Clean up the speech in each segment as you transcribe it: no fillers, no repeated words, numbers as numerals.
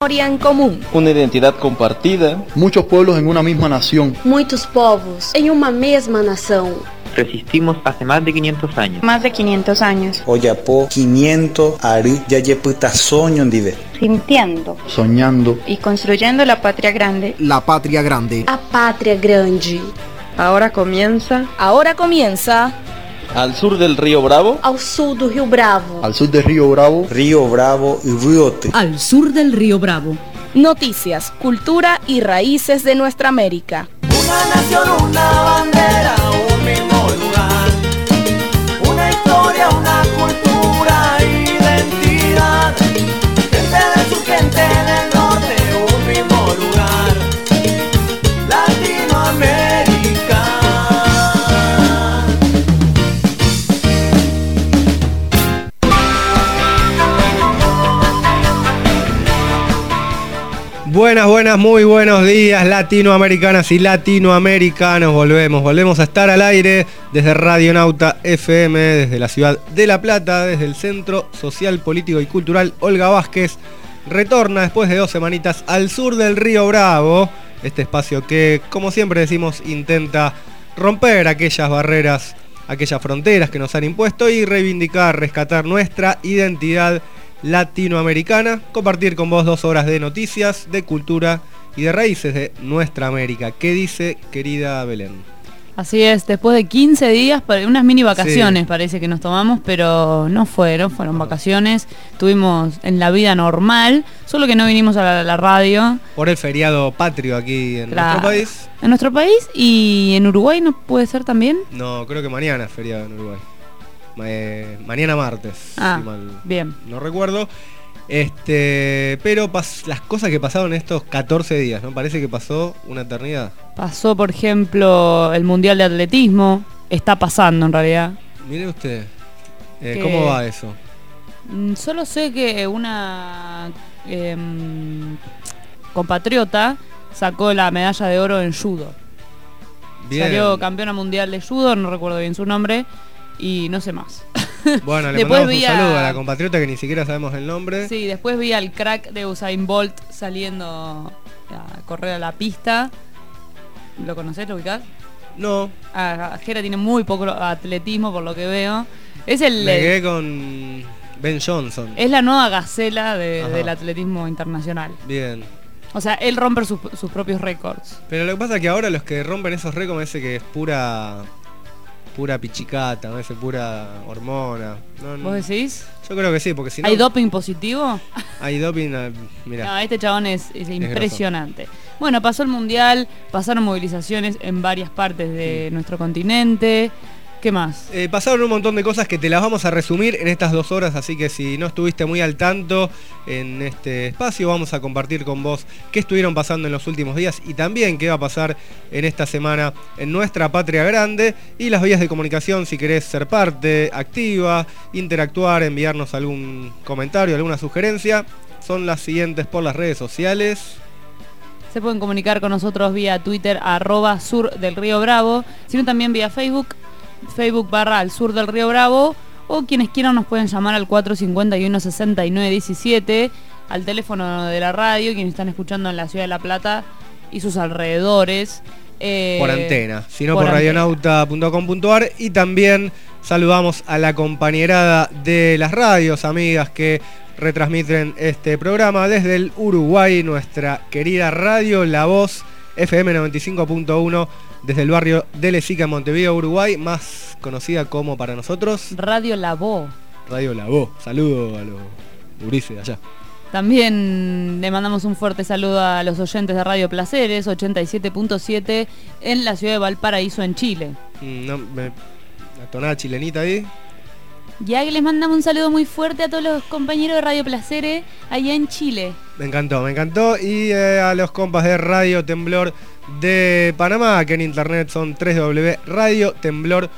história em comum. Uma identidade compartida. Muitos pueblos en una misma nación. Muitos povos em uma mesma nação. Resistimos hace más de 500 años. Más de 500 años. Oyapo 500 ari yayeputa soño dive. Sintiendo. Soñando. Y construyendo la patria grande. La patria grande. A pátria grande. Ahora comienza. Al sur del río Bravo. Ao sul do Rio Bravo. Al sur del río Bravo. Río Bravo y Riote. Al sur del río Bravo. Noticias, cultura y raíces de nuestra América. Una nación, una bandera, un mismo lugar. Una historia, una cultura, identidad. Gente del sur, gente del norte, un mismo lugar. Latinoamérica. Buenas, muy buenos días latinoamericanas y latinoamericanos. Volvemos a estar al aire desde Radionauta FM, desde la ciudad de La Plata, desde el Centro Social, Político y Cultural Olga Vázquez. Retorna después de 2 semanitas al sur del río Bravo, este espacio que, como siempre decimos, intenta romper aquellas barreras, aquellas fronteras que nos han impuesto y reivindicar, rescatar nuestra identidad latinoamericana, compartir con vos 2 horas de noticias, de cultura y de raíces de nuestra América. ¿Qué dice, querida Belén? Así es, después de 15 días, unas mini vacaciones Sí. Parece que nos tomamos, pero no fueron vacaciones, estuvimos en la vida normal, solo que no vinimos a la radio. Por el feriado patrio aquí en Claro. nuestro país. En nuestro país y en Uruguay, ¿no puede ser también? No, creo que mañana es feriado en Uruguay. Mañana martes, Ah, si mal bien. no recuerdo. Pero las cosas que pasaron estos 14 días, ¿no? Parece que pasó una eternidad. Pasó, por ejemplo, el Mundial de Atletismo, está pasando en realidad. Mire usted, Que- ¿cómo va eso? Solo sé que una compatriota sacó la medalla de oro en judo. Bien. Salió campeona mundial de judo, no recuerdo bien su nombre, y no sé más. Bueno, le Después mandamos un vi saludo a la compatriota que ni siquiera sabemos el nombre. Sí, después vi al crack de Usain Bolt saliendo a correr a la pista. ¿Lo conocés, lo ubicás? No. Jera tiene muy poco atletismo por lo que veo. Es Me quedé con Ben Johnson. Es la nueva gacela Ajá. del atletismo internacional. Bien. O sea, él rompe sus propios récords. Pero lo que pasa es que ahora los que rompen esos récords me parece que es pura pichicata, me parece pura hormona. ¿Vos decís? Yo creo que sí, porque si no... ¿Hay doping positivo? Hay doping, mirá. No, este chabón es impresionante. Bueno, pasó el Mundial, pasaron movilizaciones en varias partes de nuestro continente. ¿Qué más? Pasaron un montón de cosas que te las vamos a resumir en estas 2 horas, así que si no estuviste muy al tanto en este espacio, vamos a compartir con vos qué estuvieron pasando en los últimos días y también qué va a pasar en esta semana en nuestra patria grande y las vías de comunicación si querés ser parte activa, interactuar, enviarnos algún comentario, alguna sugerencia, son las siguientes por las redes sociales. Se pueden comunicar con nosotros vía Twitter @sur del Río Bravo, sino también vía Facebook /al sur del Río Bravo, o quienes quieran nos pueden llamar al 451-6917 al teléfono de la radio, quienes están escuchando en la ciudad de La Plata y sus alrededores. Por antena, sino por radionauta.com.ar, y también saludamos a la compañerada de las radios amigas que retransmiten este programa desde el Uruguay, nuestra querida radio La Voz FM 95.1 desde el barrio de Lezica en Montevideo, Uruguay, más conocida como para nosotros Radio La Voz. Radio La Voz. Saludo a los gurises de allá. También le mandamos un fuerte saludo a los oyentes de Radio Placeres 87.7 en la ciudad de Valparaíso, en Chile. La tonada chilenita ahí. Ya que les mandamos un saludo muy fuerte a todos los compañeros de Radio Placeres allá en Chile. Me encantó. Y a los compas de Radio Temblor de Panamá, que en internet son www.radiotemblor.org.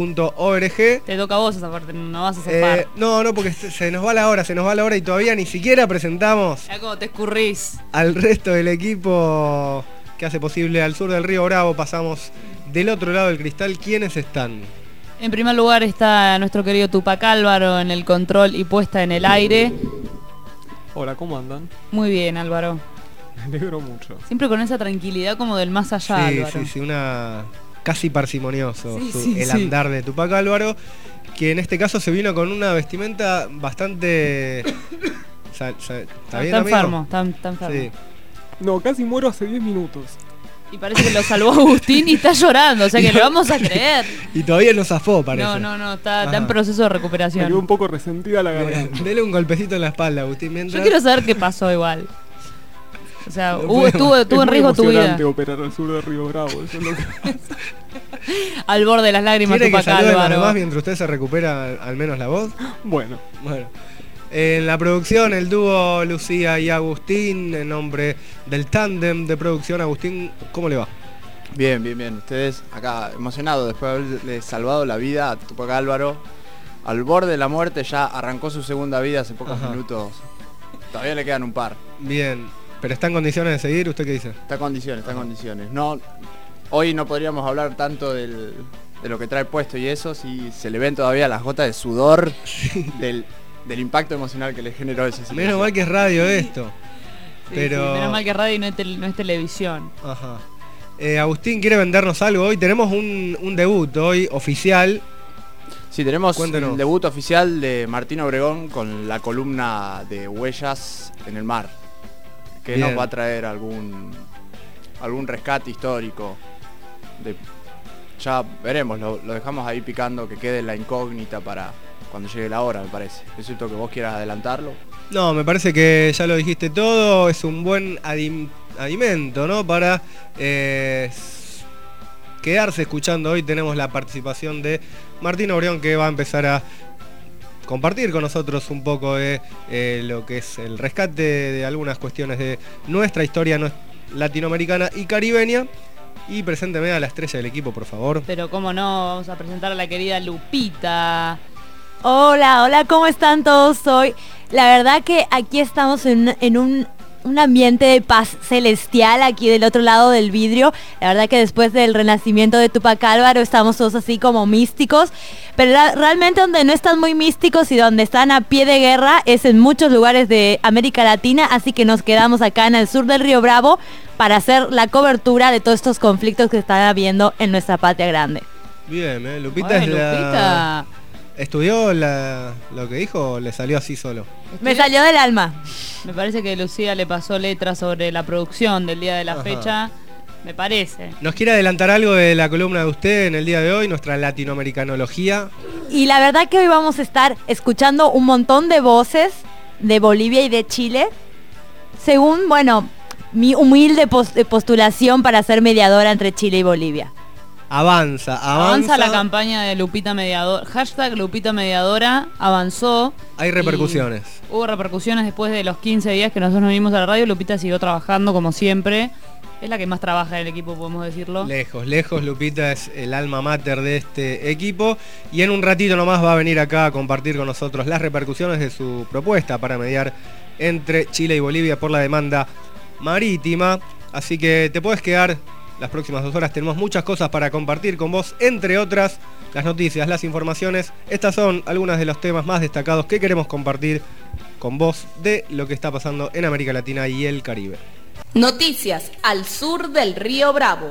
Te toca a vos esa parte, no vas a hacer No, porque se nos va la hora y todavía ni siquiera presentamos ya como te escurrís al resto del equipo que hace posible Al Sur del Río Bravo. Pasamos del otro lado del cristal. ¿Quiénes están? En primer lugar está nuestro querido Tupac Álvaro en el control y puesta en el aire. Hola, ¿cómo andan? Muy bien, Álvaro. Me alegro mucho. Siempre con esa tranquilidad como del más allá, Sí, Álvaro. sí, una casi parsimonioso el sí. andar de Tupac Álvaro, que en este caso se vino con una vestimenta bastante... ¿Está bien, enfermo, amigo? está enfermo. Sí. No, casi muero hace 10 minutos. Y parece que lo salvó Agustín y está llorando, o sea que le vamos a creer. Y todavía no zafó, parece. No, está en proceso de Me recuperación. quedó un poco resentida la garganta. Dele un golpecito en la espalda, Agustín, mientras... Yo quiero saber qué pasó igual. O sea, No estuvo en riesgo tu vida. Es muy operar al sur de Río Bravo, eso es lo que pasa. Al borde de las lágrimas, ¿Quiere que Tupac saluden Álvaro. además mientras usted se recupera al menos la voz? Bueno. En la producción, el dúo Lucía y Agustín, en nombre del tándem de producción. Agustín, ¿cómo le va? Bien. Ustedes acá emocionados después de haberle salvado la vida a Tupac Álvaro. Al borde de la muerte, ya arrancó su segunda vida hace pocos minutos. Todavía le quedan un par. Bien, pero ¿está en condiciones de seguir? ¿Usted qué dice? Está en condiciones. No, hoy no podríamos hablar tanto de lo que trae puesto y eso, si se le ven todavía las gotas de sudor del impacto emocional que le generó ese situación. Menos mal que es radio esto. Sí, pero... menos mal que radio y no es televisión. Ajá. Agustín quiere vendernos algo hoy. Tenemos un debut hoy oficial. Sí, tenemos Cuéntenos. el debut oficial de Martín Obregón con la columna de Huellas en el Mar, que Bien. nos va a traer algún rescate histórico. Ya veremos, lo dejamos ahí picando, que quede la incógnita para cuando llegue la hora, me parece. ¿Es cierto que vos quieras adelantarlo? No, me parece que ya lo dijiste todo. Es un buen alimento, ¿no? Para quedarse escuchando. Hoy tenemos la participación de Martín Obregón, que va a empezar a compartir con nosotros un poco de lo que es el rescate de algunas cuestiones de nuestra historia latinoamericana y caribeña. Y presénteme a la estrella del equipo, por favor. Pero cómo no, vamos a presentar a la querida Lupita. Hola, ¿cómo están todos hoy? La verdad que aquí estamos en un ambiente de paz celestial aquí del otro lado del vidrio. La verdad que después del renacimiento de Tupac Álvaro estamos todos así como místicos, pero realmente donde no están muy místicos y donde están a pie de guerra es en muchos lugares de América Latina, así que nos quedamos acá en el sur del Río Bravo para hacer la cobertura de todos estos conflictos que están habiendo en nuestra patria grande. Bien, Lupita es Lupita. ¿Estudió lo que dijo o le salió así solo? Me salió del alma. Me parece que Lucía le pasó letras sobre la producción del día de la fecha. Me parece. ¿Nos quiere adelantar algo de la columna de usted en el día de hoy, nuestra latinoamericanología? Y la verdad que hoy vamos a estar escuchando un montón de voces de Bolivia y de Chile, según, mi humilde postulación para ser mediadora entre Chile y Bolivia. Avanza la campaña de Lupita Mediadora. Hashtag Lupita Mediadora avanzó. Hay repercusiones. Hubo repercusiones después de los 15 días que nosotros nos vinimos a la radio. Lupita siguió trabajando como siempre. Es la que más trabaja en el equipo, podemos decirlo. Lejos, Lupita es el alma mater de este equipo. Y en un ratito nomás va a venir acá a compartir con nosotros las repercusiones de su propuesta para mediar entre Chile y Bolivia por la demanda marítima. Así que te puedes quedar las próximas 2 horas. Tenemos muchas cosas para compartir con vos, entre otras las noticias, las informaciones. Estas son algunas de los temas más destacados que queremos compartir con vos de lo que está pasando en América Latina y el Caribe. Noticias al sur del Río Bravo.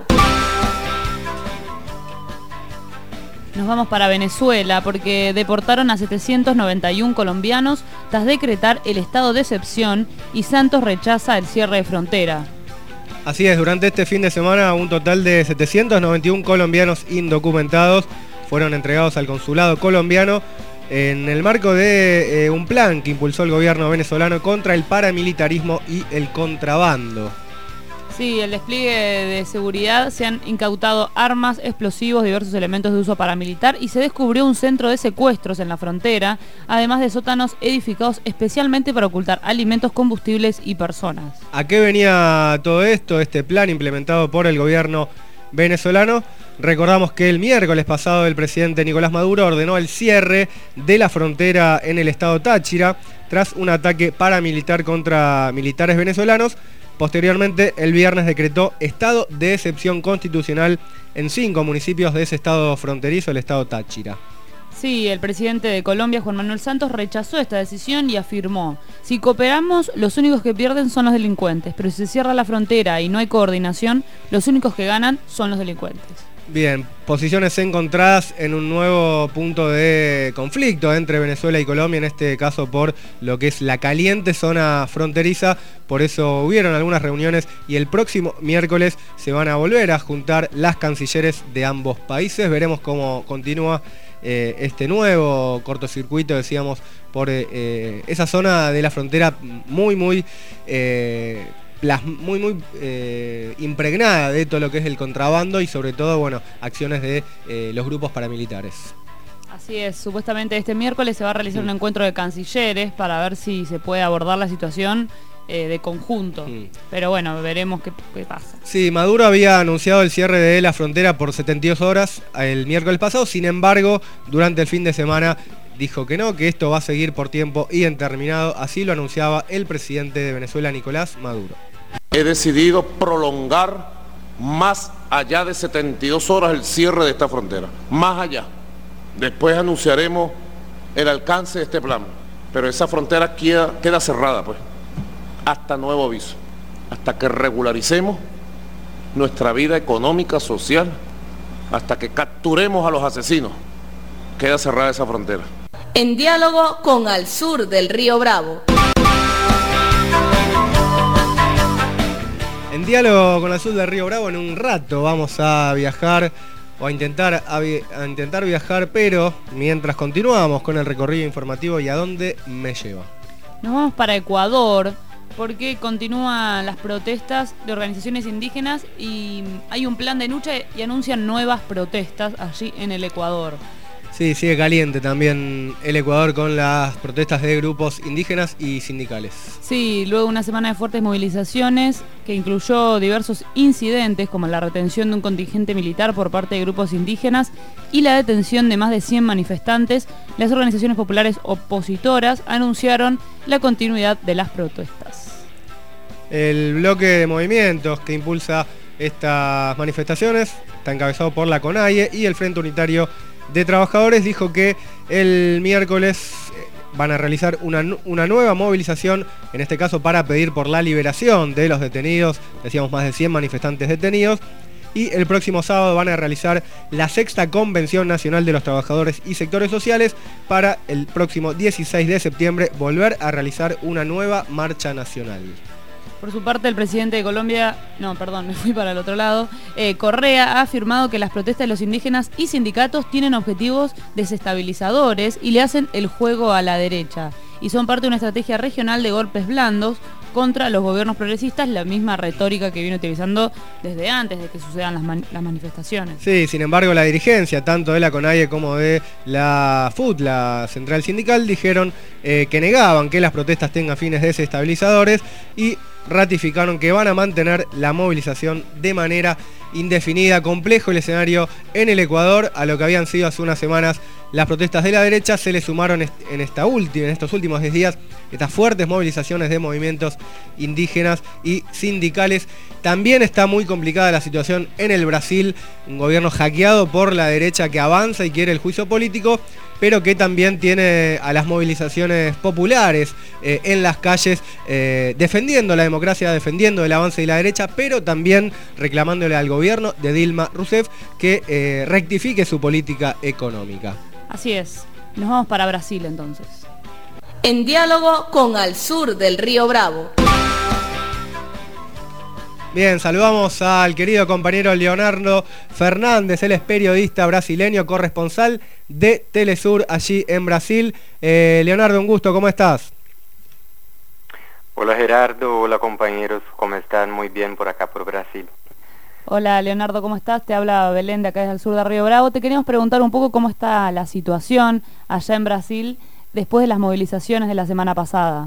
Nos vamos para Venezuela porque deportaron a 791 colombianos tras decretar el estado de excepción y Santos rechaza el cierre de frontera. Así es, durante este fin de semana un total de 791 colombianos indocumentados fueron entregados al consulado colombiano en el marco de un plan que impulsó el gobierno venezolano contra el paramilitarismo y el contrabando. Sí, el despliegue de seguridad, se han incautado armas, explosivos, diversos elementos de uso paramilitar y se descubrió un centro de secuestros en la frontera, además de sótanos edificados especialmente para ocultar alimentos, combustibles y personas. ¿A qué venía todo esto, este plan implementado por el gobierno venezolano? Recordamos que el miércoles pasado el presidente Nicolás Maduro ordenó el cierre de la frontera en el estado Táchira tras un ataque paramilitar contra militares venezolanos. Posteriormente, el viernes decretó estado de excepción constitucional en 5 municipios de ese estado fronterizo, el estado Táchira. Sí, el presidente de Colombia, Juan Manuel Santos, rechazó esta decisión y afirmó: si cooperamos, los únicos que pierden son los delincuentes, pero si se cierra la frontera y no hay coordinación, los únicos que ganan son los delincuentes. Bien, posiciones encontradas en un nuevo punto de conflicto entre Venezuela y Colombia, en este caso por lo que es la caliente zona fronteriza. Por eso hubieron algunas reuniones y el próximo miércoles se van a volver a juntar las cancilleres de ambos países. Veremos cómo continúa este nuevo cortocircuito, decíamos, por esa zona de la frontera muy impregnada de todo lo que es el contrabando y sobre todo, bueno, acciones de los grupos paramilitares. Así es, supuestamente este miércoles se va a realizar un encuentro de cancilleres para ver si se puede abordar la situación de conjunto. Pero bueno, veremos qué pasa. Sí, Maduro había anunciado el cierre de la frontera por 72 horas el miércoles pasado. Sin embargo, durante el fin de semana dijo que no, que esto va a seguir por tiempo indeterminado. Así lo anunciaba el presidente de Venezuela, Nicolás Maduro. He decidido prolongar más allá de 72 horas el cierre de esta frontera. Más allá. Después anunciaremos el alcance de este plan. Pero esa frontera queda cerrada, pues, hasta nuevo aviso. Hasta que regularicemos nuestra vida económica, social, hasta que capturemos a los asesinos. Queda cerrada esa frontera. En diálogo con Al Sur del Río Bravo. En diálogo con Al Sur del Río Bravo, en un rato vamos a viajar o a intentar viajar, pero mientras continuamos con el recorrido informativo. ¿Y a dónde me lleva? Nos vamos para Ecuador, porque continúan las protestas de organizaciones indígenas y hay un plan de lucha y anuncian nuevas protestas allí en el Ecuador. Sí, sigue caliente también el Ecuador con las protestas de grupos indígenas y sindicales. Sí, luego una semana de fuertes movilizaciones que incluyó diversos incidentes como la retención de un contingente militar por parte de grupos indígenas y la detención de más de 100 manifestantes, las organizaciones populares opositoras anunciaron la continuidad de las protestas. El bloque de movimientos que impulsa estas manifestaciones está encabezado por la CONAIE y el Frente Unitario de Trabajadores dijo que el miércoles van a realizar una nueva movilización, en este caso para pedir por la liberación de los detenidos, decíamos más de 100 manifestantes detenidos, y el próximo sábado van a realizar la 6ª Convención Nacional de los Trabajadores y Sectores Sociales para el próximo 16 de septiembre volver a realizar una nueva marcha nacional. Por su parte, el presidente de Colombia, me fui para el otro lado, Correa ha afirmado que las protestas de los indígenas y sindicatos tienen objetivos desestabilizadores y le hacen el juego a la derecha. Y son parte de una estrategia regional de golpes blandos contra los gobiernos progresistas, la misma retórica que viene utilizando desde antes de que sucedan las manifestaciones. Sí, sin embargo, la dirigencia, tanto de la CONAIE como de la FUT, la Central Sindical, dijeron que negaban que las protestas tengan fines desestabilizadores y ratificaron que van a mantener la movilización de manera indefinida. Complejo el escenario en el Ecuador, a lo que habían sido hace unas semanas las protestas de la derecha. Se le sumaron en estos últimos 10 días estas fuertes movilizaciones de movimientos indígenas y sindicales. También está muy complicada la situación en el Brasil, un gobierno hackeado por la derecha que avanza y quiere el juicio político, pero que también tiene a las movilizaciones populares en las calles, defendiendo la democracia, defendiendo el avance de la derecha, pero también reclamándole al gobierno de Dilma Rousseff que rectifique su política económica. Así es, nos vamos para Brasil entonces. En diálogo con Al Sur del Río Bravo. Bien, saludamos al querido compañero Leonardo Fernández, él es periodista brasileño, corresponsal de Telesur allí en Brasil. Leonardo, un gusto, ¿cómo estás? Hola Gerardo, hola compañeros, ¿cómo están? Muy bien por acá, por Brasil. Hola Leonardo, ¿cómo estás? Te habla Belén de acá desde el sur de Río Bravo. Te queríamos preguntar un poco cómo está la situación allá en Brasil después de las movilizaciones de la semana pasada.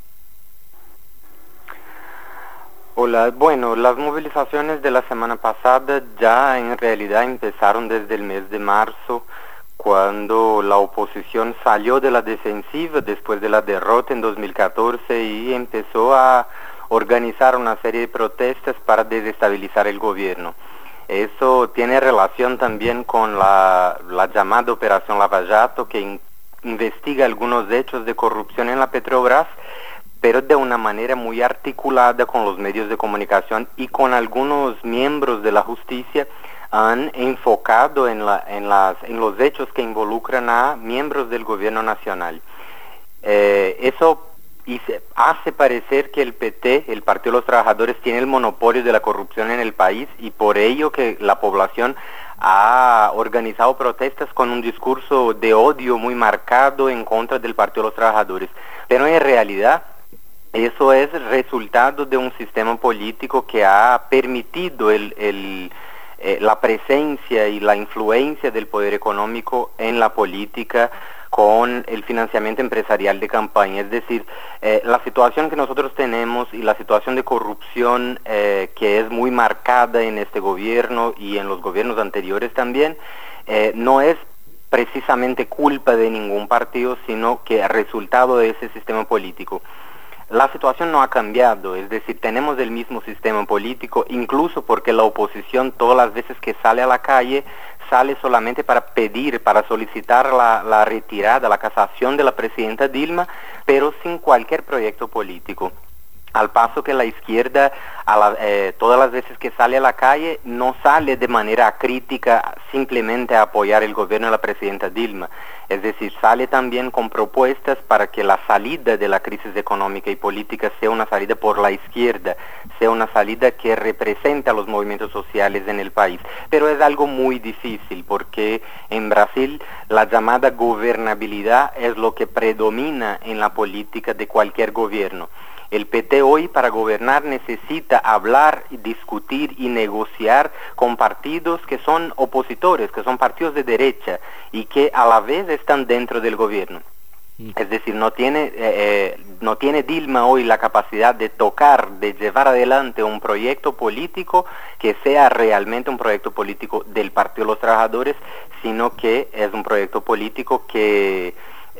Hola, bueno, las movilizaciones de la semana pasada ya en realidad empezaron desde el mes de marzo, cuando la oposición salió de la defensiva después de la derrota en 2014 y empezó a organizar una serie de protestas para desestabilizar el gobierno. Eso tiene relación también con la llamada Operación Lava Jato, que investiga algunos hechos de corrupción en la Petrobras, pero de una manera muy articulada con los medios de comunicación y con algunos miembros de la justicia. Han enfocado en los hechos que involucran a miembros del gobierno nacional. Eso hace parecer que el PT, el Partido de los Trabajadores, tiene el monopolio de la corrupción en el país, y por ello que la población ha organizado protestas con un discurso de odio muy marcado en contra del Partido de los Trabajadores. Pero en realidad eso es resultado de un sistema político que ha permitido la presencia y la influencia del poder económico en la política con el financiamiento empresarial de campaña. Es decir, la situación que nosotros tenemos y la situación de corrupción que es muy marcada en este gobierno y en los gobiernos anteriores también, no es precisamente culpa de ningún partido, sino que resultado de ese sistema político. La situación no ha cambiado, es decir, tenemos el mismo sistema político, incluso porque la oposición todas las veces que sale a la calle, sale solamente para pedir, para solicitar la retirada, la casación de la presidenta Dilma, pero sin cualquier proyecto político. Al paso que la izquierda, todas las veces que sale a la calle, no sale de manera crítica simplemente a apoyar el gobierno de la presidenta Dilma. Es decir, sale también con propuestas para que la salida de la crisis económica y política sea una salida por la izquierda, sea una salida que represente a los movimientos sociales en el país. Pero es algo muy difícil, porque en Brasil la llamada gobernabilidad es lo que predomina en la política de cualquier gobierno. El PT hoy para gobernar necesita hablar, discutir y negociar con partidos que son opositores, que son partidos de derecha y que a la vez están dentro del gobierno. Es decir, no tiene Dilma hoy la capacidad de tocar, de llevar adelante un proyecto político que sea realmente un proyecto político del Partido de los Trabajadores, sino que es un proyecto político que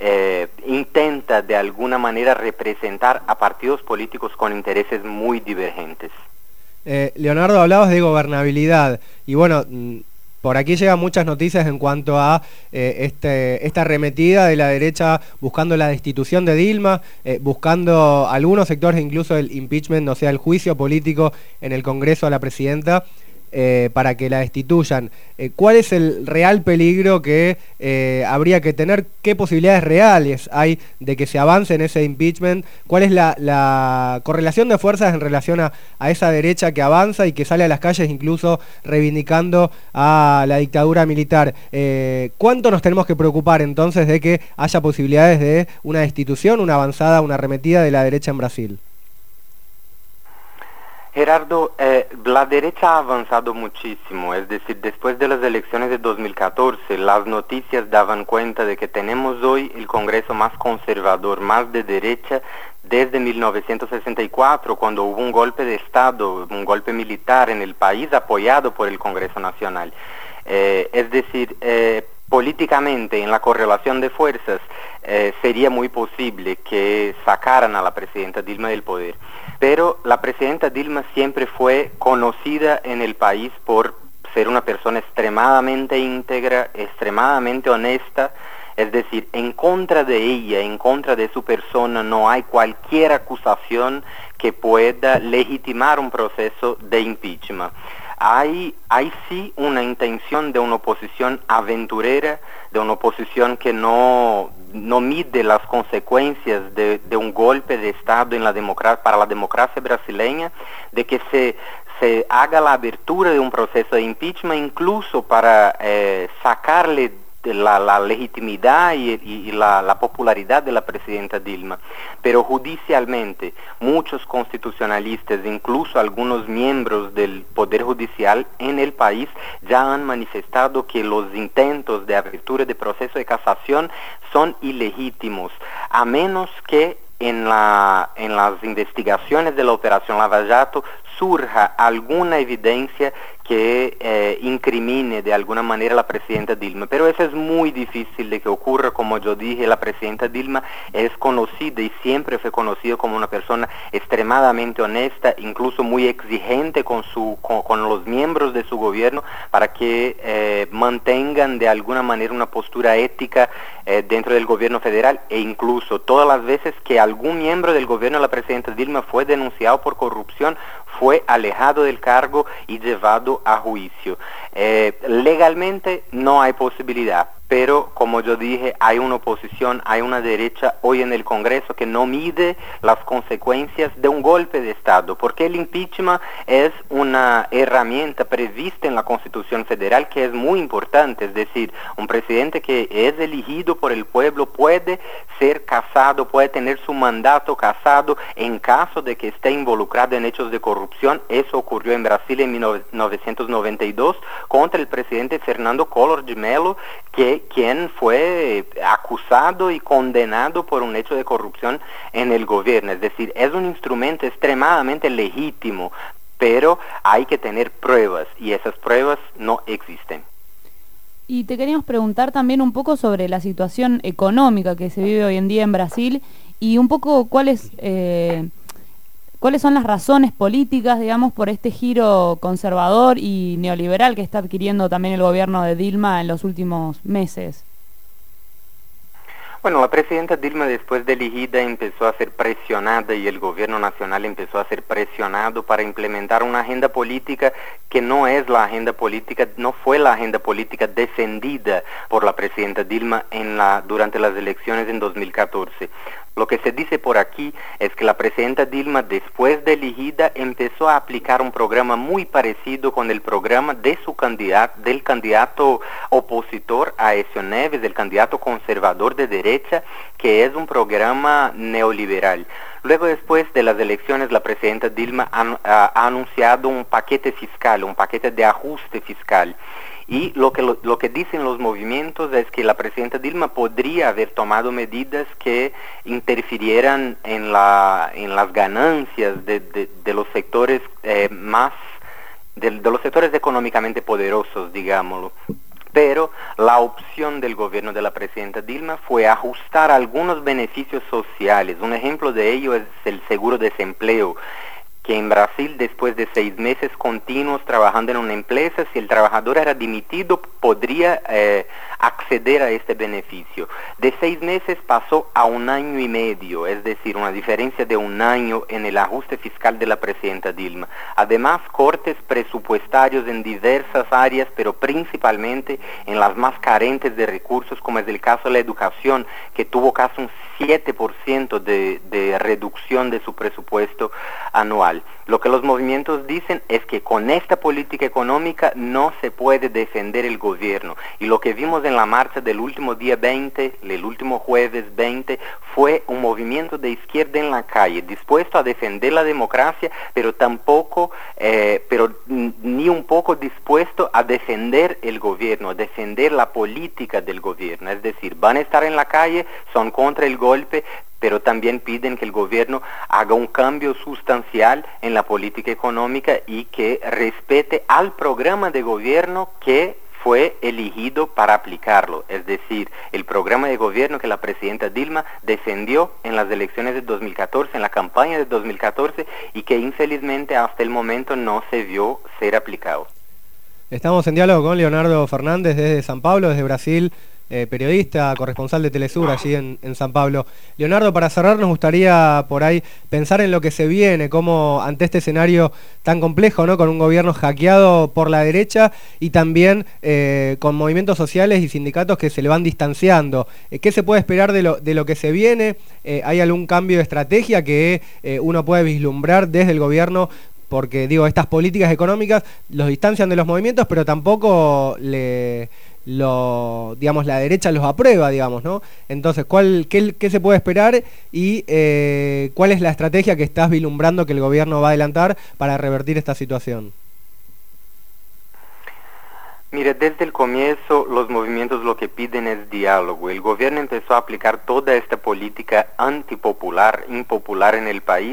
intenta de alguna manera representar a partidos políticos con intereses muy divergentes. Leonardo, hablabas de gobernabilidad y bueno, por aquí llegan muchas noticias en cuanto a esta arremetida de la derecha buscando la destitución de Dilma, buscando algunos sectores incluso el impeachment, o sea, el juicio político en el Congreso a la presidenta, para que la destituyan. ¿Cuál es el real peligro que habría que tener? ¿Qué posibilidades reales hay de que se avance en ese impeachment? ¿Cuál es la correlación de fuerzas en relación a esa derecha que avanza y que sale a las calles incluso reivindicando a la dictadura militar? ¿Cuánto nos tenemos que preocupar entonces de que haya posibilidades de una destitución, una avanzada, una arremetida de la derecha en Brasil? Gerardo, la derecha ha avanzado muchísimo, es decir, después de las elecciones de 2014, las noticias daban cuenta de que tenemos hoy el Congreso más conservador, más de derecha, desde 1964, cuando hubo un golpe de Estado, un golpe militar en el país apoyado por el Congreso Nacional. Es decir, políticamente, en la correlación de fuerzas, sería muy posible que sacaran a la presidenta Dilma del poder. Pero la presidenta Dilma siempre fue conocida en el país por ser una persona extremadamente íntegra, extremadamente honesta. Es decir, en contra de ella, en contra de su persona, no hay cualquier acusación que pueda legitimar un proceso de impeachment. Hay sí una intención de una oposición aventurera, de una oposición que no mide las consecuencias de un golpe de Estado en para la democracia brasileña, de que se haga la abertura de un proceso de impeachment incluso para sacarle la legitimidad y la popularidad de la presidenta Dilma. Pero judicialmente, muchos constitucionalistas, incluso algunos miembros del Poder Judicial en el país, ya han manifestado que los intentos de apertura de proceso de casación son ilegítimos, a menos que en las investigaciones de la Operación Lava Jato surja alguna evidencia que incrimine de alguna manera a la presidenta Dilma. Pero eso es muy difícil de que ocurra. Como yo dije, la presidenta Dilma es conocida y siempre fue conocida como una persona extremadamente honesta, incluso muy exigente con los miembros de su gobierno para que mantengan de alguna manera una postura ética dentro del gobierno federal, e incluso todas las veces que algún miembro del gobierno de la presidenta Dilma fue denunciado por corrupción, fue alejado del cargo y llevado a juicio. Legalmente no hay posibilidad, pero como yo dije, hay una oposición, hay una derecha hoy en el Congreso que no mide las consecuencias de un golpe de Estado, porque el impeachment es una herramienta prevista en la Constitución Federal que es muy importante. Es decir, un presidente que es elegido por el pueblo puede ser casado, puede tener su mandato casado en caso de que esté involucrado en hechos de corrupción. Eso ocurrió en Brasil en 1992 contra el presidente Fernando Collor de Mello, quien fue acusado y condenado por un hecho de corrupción en el gobierno. Es decir, es un instrumento extremadamente legítimo, pero hay que tener pruebas y esas pruebas no existen. Y te queríamos preguntar también un poco sobre la situación económica que se vive hoy en día en Brasil y un poco cuáles son las razones políticas, digamos, por este giro conservador y neoliberal que está adquiriendo también el gobierno de Dilma en los últimos meses. Bueno, la presidenta Dilma, después de elegida, empezó a ser presionada y el gobierno nacional empezó a ser presionado para implementar una agenda política que no es la agenda política, no fue la agenda política defendida por la presidenta Dilma durante las elecciones en 2014. Lo que se dice por aquí es que la presidenta Dilma, después de elegida, empezó a aplicar un programa muy parecido con el programa de del candidato opositor Aécio Neves, del candidato conservador de derecha, que es un programa neoliberal. Luego, después de las elecciones, la presidenta Dilma ha anunciado un paquete fiscal, un paquete de ajuste fiscal. Y lo que dicen los movimientos es que la presidenta Dilma podría haber tomado medidas que interfirieran en las ganancias de los sectores de los sectores económicamente poderosos, digámoslo. Pero la opción del gobierno de la presidenta Dilma fue ajustar algunos beneficios sociales. Un ejemplo de ello es el seguro desempleo, que en Brasil, después de 6 meses continuos trabajando en una empresa, si el trabajador era dimitido, podría acceder a este beneficio. De 6 meses pasó a 1 año y medio, es decir, una diferencia de 1 año en el ajuste fiscal de la presidenta Dilma. Además, cortes presupuestarios en diversas áreas, pero principalmente en las más carentes de recursos, como es el caso de la educación, que tuvo casi un 7% de reducción de su presupuesto anual. Lo que los movimientos dicen es que con esta política económica no se puede defender el gobierno. Y lo que vimos en la marcha del último día 20, el último jueves 20, fue un movimiento de izquierda en la calle, dispuesto a defender la democracia, pero ni un poco dispuesto a defender el gobierno, a defender la política del gobierno. Es decir, van a estar en la calle, son contra el golpe, pero también piden que el gobierno haga un cambio sustancial en la política económica y que respete al programa de gobierno que fue elegido para aplicarlo. Es decir, el programa de gobierno que la presidenta Dilma defendió en las elecciones de 2014, en la campaña de 2014, y que infelizmente hasta el momento no se vio ser aplicado. Estamos en diálogo con Leonardo Fernández desde San Pablo, desde Brasil, periodista, corresponsal de Telesur allí en San Pablo. Leonardo, para cerrar nos gustaría por ahí pensar en lo que se viene, como ante este escenario tan complejo, ¿no? Con un gobierno hackeado por la derecha y también con movimientos sociales y sindicatos que se le van distanciando. ¿Qué se puede esperar de lo que se viene? ¿Hay algún cambio de estrategia que uno puede vislumbrar desde el gobierno? Porque, digo, estas políticas económicas los distancian de los movimientos, pero tampoco la derecha los aprueba, digamos, ¿no? Entonces, ¿qué se puede esperar y cuál es la estrategia que estás vislumbrando que el gobierno va a adelantar para revertir esta situación? Mire, desde el comienzo los movimientos lo que piden es diálogo. El gobierno empezó a aplicar toda esta política antipopular, impopular en el país,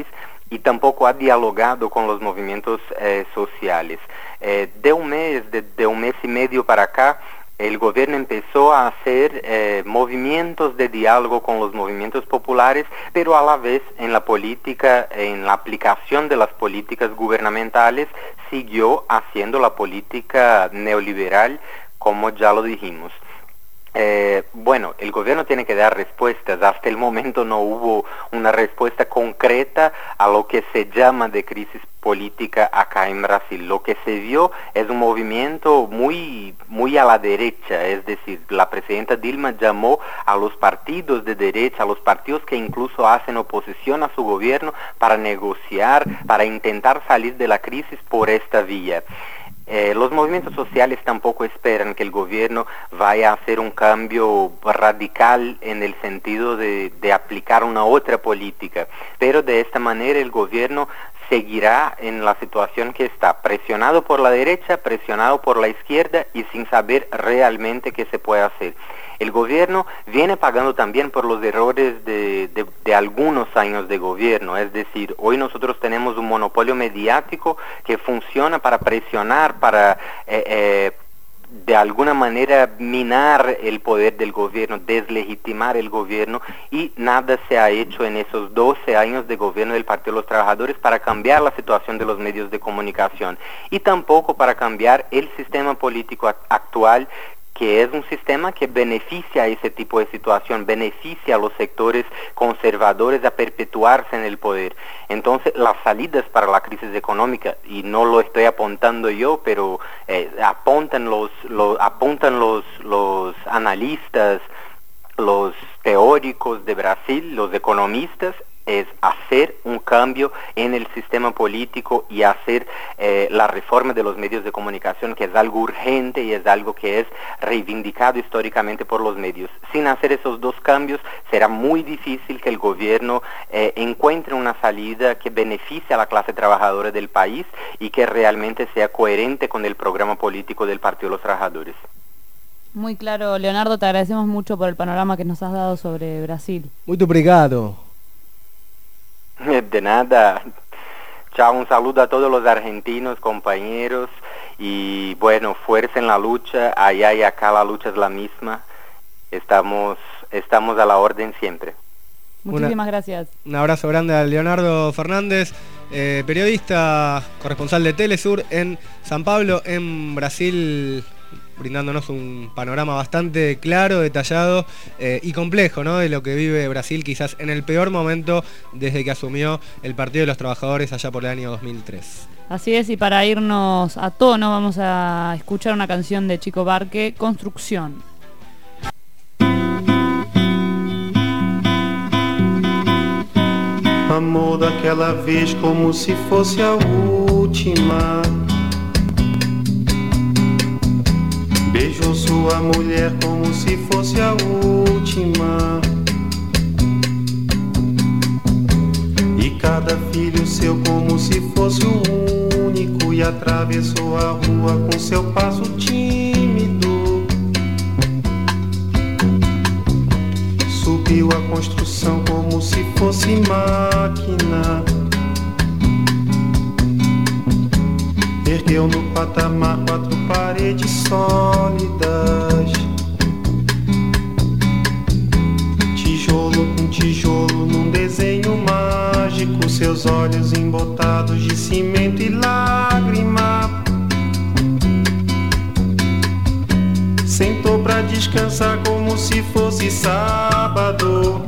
y tampoco ha dialogado con los movimientos sociales. De un mes y medio para acá, el gobierno empezó a hacer movimientos de diálogo con los movimientos populares, pero a la vez en la política, en la aplicación de las políticas gubernamentales, siguió haciendo la política neoliberal, como ya lo dijimos. Bueno, el gobierno tiene que dar respuestas. Hasta el momento no hubo una respuesta concreta a lo que se llama de crisis política acá en Brasil. Lo que se vio es un movimiento muy a la derecha, es decir, la presidenta Dilma llamó a los partidos de derecha, a los partidos que incluso hacen oposición a su gobierno, para negociar, para intentar salir de la crisis por esta vía. Los movimientos sociales tampoco esperan que el gobierno vaya a hacer un cambio radical en el sentido de aplicar una otra política, pero de esta manera el gobierno seguirá en la situación que está, presionado por la derecha, presionado por la izquierda y sin saber realmente qué se puede hacer. El gobierno viene pagando también por los errores de algunos años de gobierno, es decir, hoy nosotros tenemos un monopolio mediático que funciona para presionar, para de alguna manera minar el poder del gobierno, deslegitimar el gobierno, y nada se ha hecho en esos 12 años de gobierno del Partido de los Trabajadores para cambiar la situación de los medios de comunicación y tampoco para cambiar el sistema político actual, que es un sistema que beneficia a ese tipo de situación, beneficia a los sectores conservadores a perpetuarse en el poder. Entonces, las salidas para la crisis económica, y no lo estoy apuntando yo, pero apuntan los analistas, los teóricos de Brasil, los economistas, es hacer un cambio en el sistema político y hacer la reforma de los medios de comunicación, que es algo urgente y es algo que es reivindicado históricamente por los medios. Sin hacer esos dos cambios, será muy difícil que el gobierno encuentre una salida que beneficie a la clase trabajadora del país y que realmente sea coherente con el programa político del Partido de los Trabajadores. Muy claro, Leonardo, te agradecemos mucho por el panorama que nos has dado sobre Brasil. Muito obrigado. De nada. Chao, un saludo a todos los argentinos, compañeros, y bueno, fuerza en la lucha, allá y acá la lucha es la misma, estamos a la orden siempre. Muchísimas gracias. Un abrazo grande a Leonardo Fernández, periodista, corresponsal de Telesur en San Pablo, en Brasil, brindándonos un panorama bastante claro, detallado y complejo, ¿no?, de lo que vive Brasil, quizás en el peor momento desde que asumió el Partido de los Trabajadores allá por el año 2003. Así es, y para irnos a tono vamos a escuchar una canción de Chico Buarque, Construcción. Amor daquela vez como se fosse a última. Beijou sua mulher como se fosse a última. E cada filho seu como se fosse o único. E atravessou a rua com seu passo tímido. Subiu a construção como se fosse máquina. Ergueu no patamar 4 paredes sólidas. Tijolo com tijolo num desenho mágico. Seus olhos embotados de cimento e lágrima. Sentou pra descansar como se fosse sábado.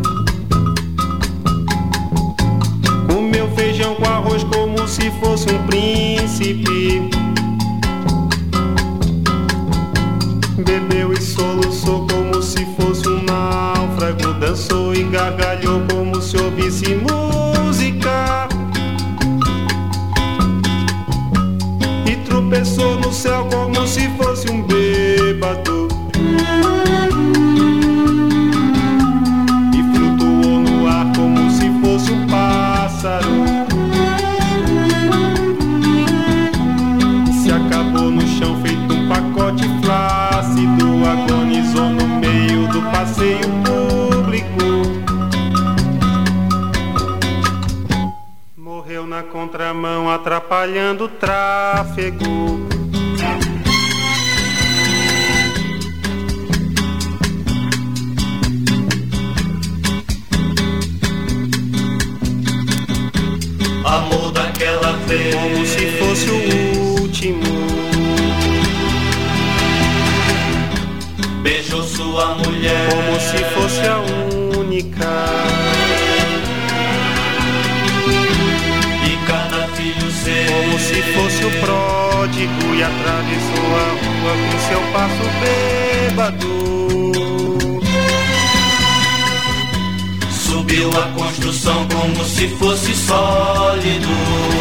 Comeu feijão com arroz como se fosse um príncipe. Bebeu e soluçou como se fosse um náufrago. Dançou e gargalhou como se ouvisse música. E tropeçou no céu como se fosse um bêbado. E flutuou no ar como se fosse um pássaro. E se acabou no chão feito um pacote flácido. Agonizou no meio do passeio público. atrapalhando o tráfego. Amor daquela vez, como se fosse o último. Beijou sua mulher, como se fosse a única. E cada filho seu, como se fosse o pródigo, e atravessou a rua com seu passo bêbado. Subiu a construção como se fosse sólido.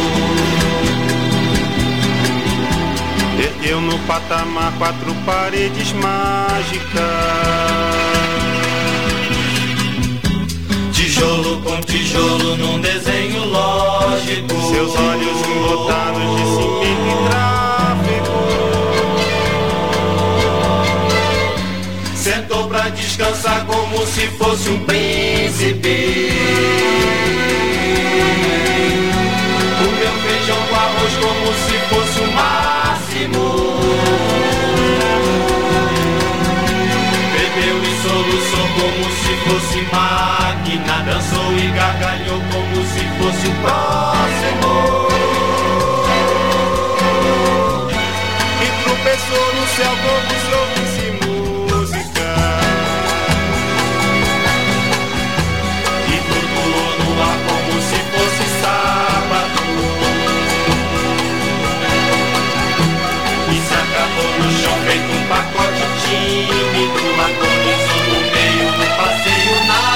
Ergueu no patamar 4 paredes mágicas. Tijolo com tijolo num desenho lógico. Seus olhos embotados de cimento e tráfego. Sentou pra descansar como se fosse um príncipe. Comeu feijão com arroz como se fosse o máximo. Bebeu e soluçou como se fosse máquina. Dançou e gargalhou como se fosse o próximo. E tropeçou no céu como se ouvisse música. E flutuou no ar como se fosse sábado. E se acabou no chão feito um pacote tímido. Agonizou no meio do passeio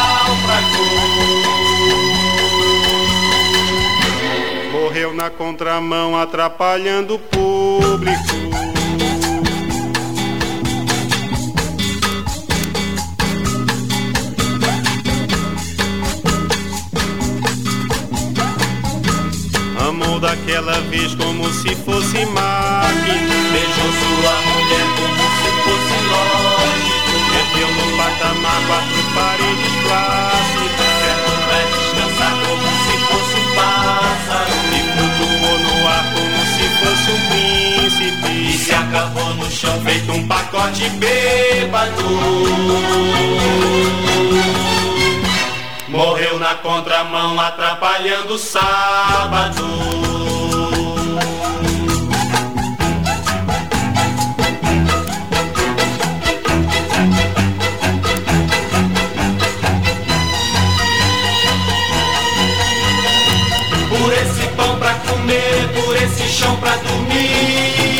náufrago. Morreu na contramão atrapalhando o público. Amou daquela vez como se fosse máquina. Beijou sua mulher como se fosse lógico. Ergueu no patamar 4 paredes plácidas. Certo pra descansar como se fosse um pássaro. E flutuou no ar como se fosse um príncipe. E se acabou no chão feito um pacote bêbado. Morreu na contramão atrapalhando o sábado. Por esse pão pra comer, por esse chão pra dormir.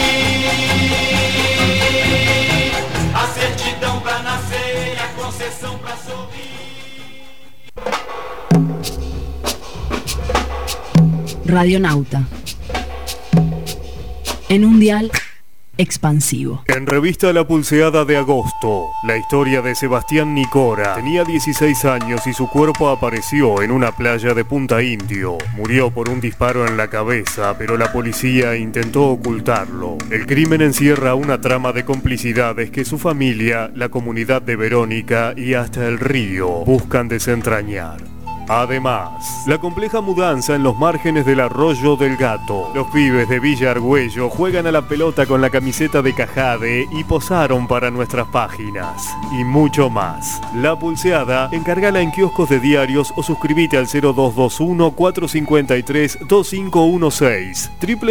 A certidão pra nascer e a concessão pra sorrir. Radionauta. En un dial expansivo. En revista La Pulseada de agosto, la historia de Sebastián Nicora. Tenía 16 años y su cuerpo apareció en una playa de Punta Indio. Murió por un disparo en la cabeza, pero la policía intentó ocultarlo. El crimen encierra una trama de complicidades que su familia, la comunidad de Verónica y hasta el río buscan desentrañar. Además, la compleja mudanza en los márgenes del Arroyo del Gato. Los pibes de Villa Argüello juegan a la pelota con la camiseta de Cajade y posaron para nuestras páginas. Y mucho más. La Pulseada, encárgala en kioscos de diarios o suscríbete al 0221-453-2516.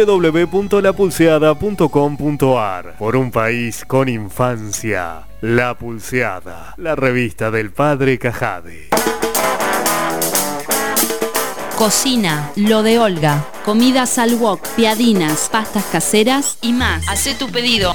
www.lapulseada.com.ar. Por un país con infancia. La Pulseada, la revista del padre Cajade. Cocina, lo de Olga. Comidas al wok, piadinas, pastas caseras y más. Hacé tu pedido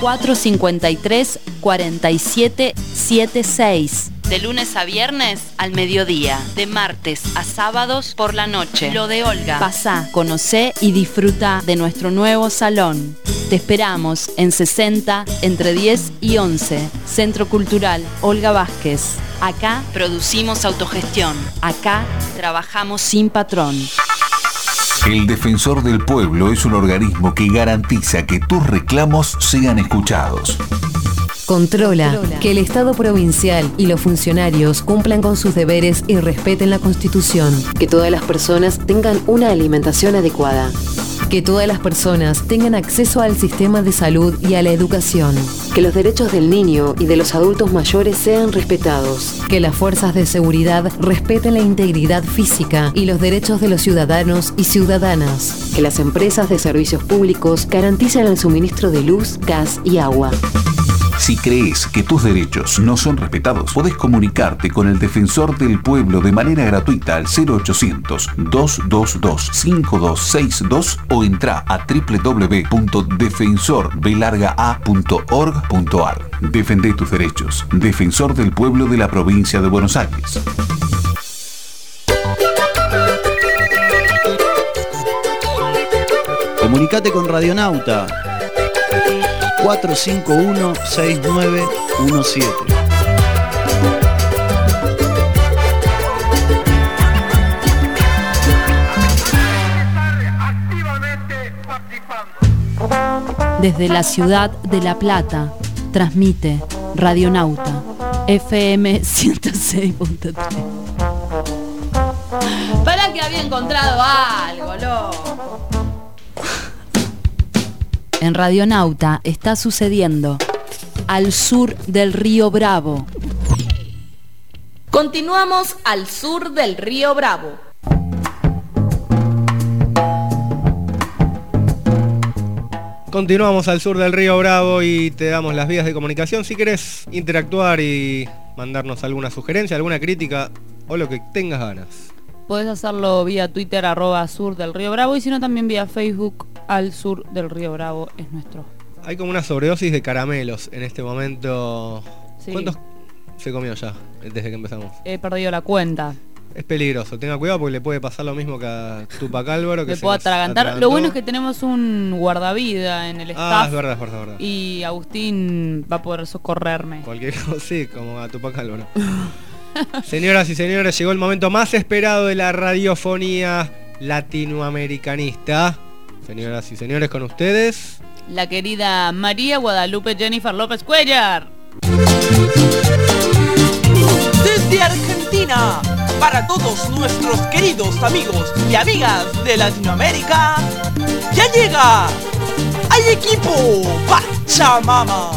453-4776. De lunes a viernes al mediodía. De martes a sábados por la noche. Lo de Olga. Pasá, conocé y disfruta de nuestro nuevo salón. Te esperamos en 60, entre 10 y 11. Centro Cultural Olga Vázquez. Acá producimos autogestión. Acá trabajamos sin patrón. El Defensor del Pueblo es un organismo que garantiza que tus reclamos sean escuchados. Controla que el Estado provincial y los funcionarios cumplan con sus deberes y respeten la Constitución. Que todas las personas tengan una alimentación adecuada. Que todas las personas tengan acceso al sistema de salud y a la educación. Que los derechos del niño y de los adultos mayores sean respetados. Que las fuerzas de seguridad respeten la integridad física y los derechos de los ciudadanos y ciudadanas. Que las empresas de servicios públicos garanticen el suministro de luz, gas y agua. Si crees que tus derechos no son respetados, podés comunicarte con el Defensor del Pueblo de manera gratuita al 0800-222-5262 o entra a www.defensorbelargaa.org.ar. Defendé tus derechos. Defensor del Pueblo de la Provincia de Buenos Aires. Comunicate con Radionauta 451-6917. Desde la ciudad de La Plata, transmite Radionauta FM 106.3. Para que había encontrado algo, loco. En Radionauta está sucediendo al sur del río Bravo. Continuamos al sur del río Bravo. Continuamos al sur del río Bravo y te damos las vías de comunicación. Si querés interactuar y mandarnos alguna sugerencia, alguna crítica o lo que tengas ganas. Podés hacerlo vía Twitter, @sur del río Bravo, y si no también vía Facebook, al sur del río Bravo es nuestro. Hay como una sobredosis de caramelos en este momento. Sí. ¿Cuántos se comió ya desde que empezamos? He perdido la cuenta. Es peligroso, tenga cuidado porque le puede pasar lo mismo que a Tupac Álvaro. Que le puedo atragantar. Lo bueno es que tenemos un guardavida en el staff. Es verdad. Y Agustín va a poder socorrerme. Cualquier cosa, sí, como a Tupac Álvaro. Señoras y señores, llegó el momento más esperado de la radiofonía latinoamericanista. Señoras y señores, con ustedes, la querida María Guadalupe Jennifer López Cuellar. Desde Argentina, para todos nuestros queridos amigos y amigas de Latinoamérica, ya llega Hay Equipo Pachamama.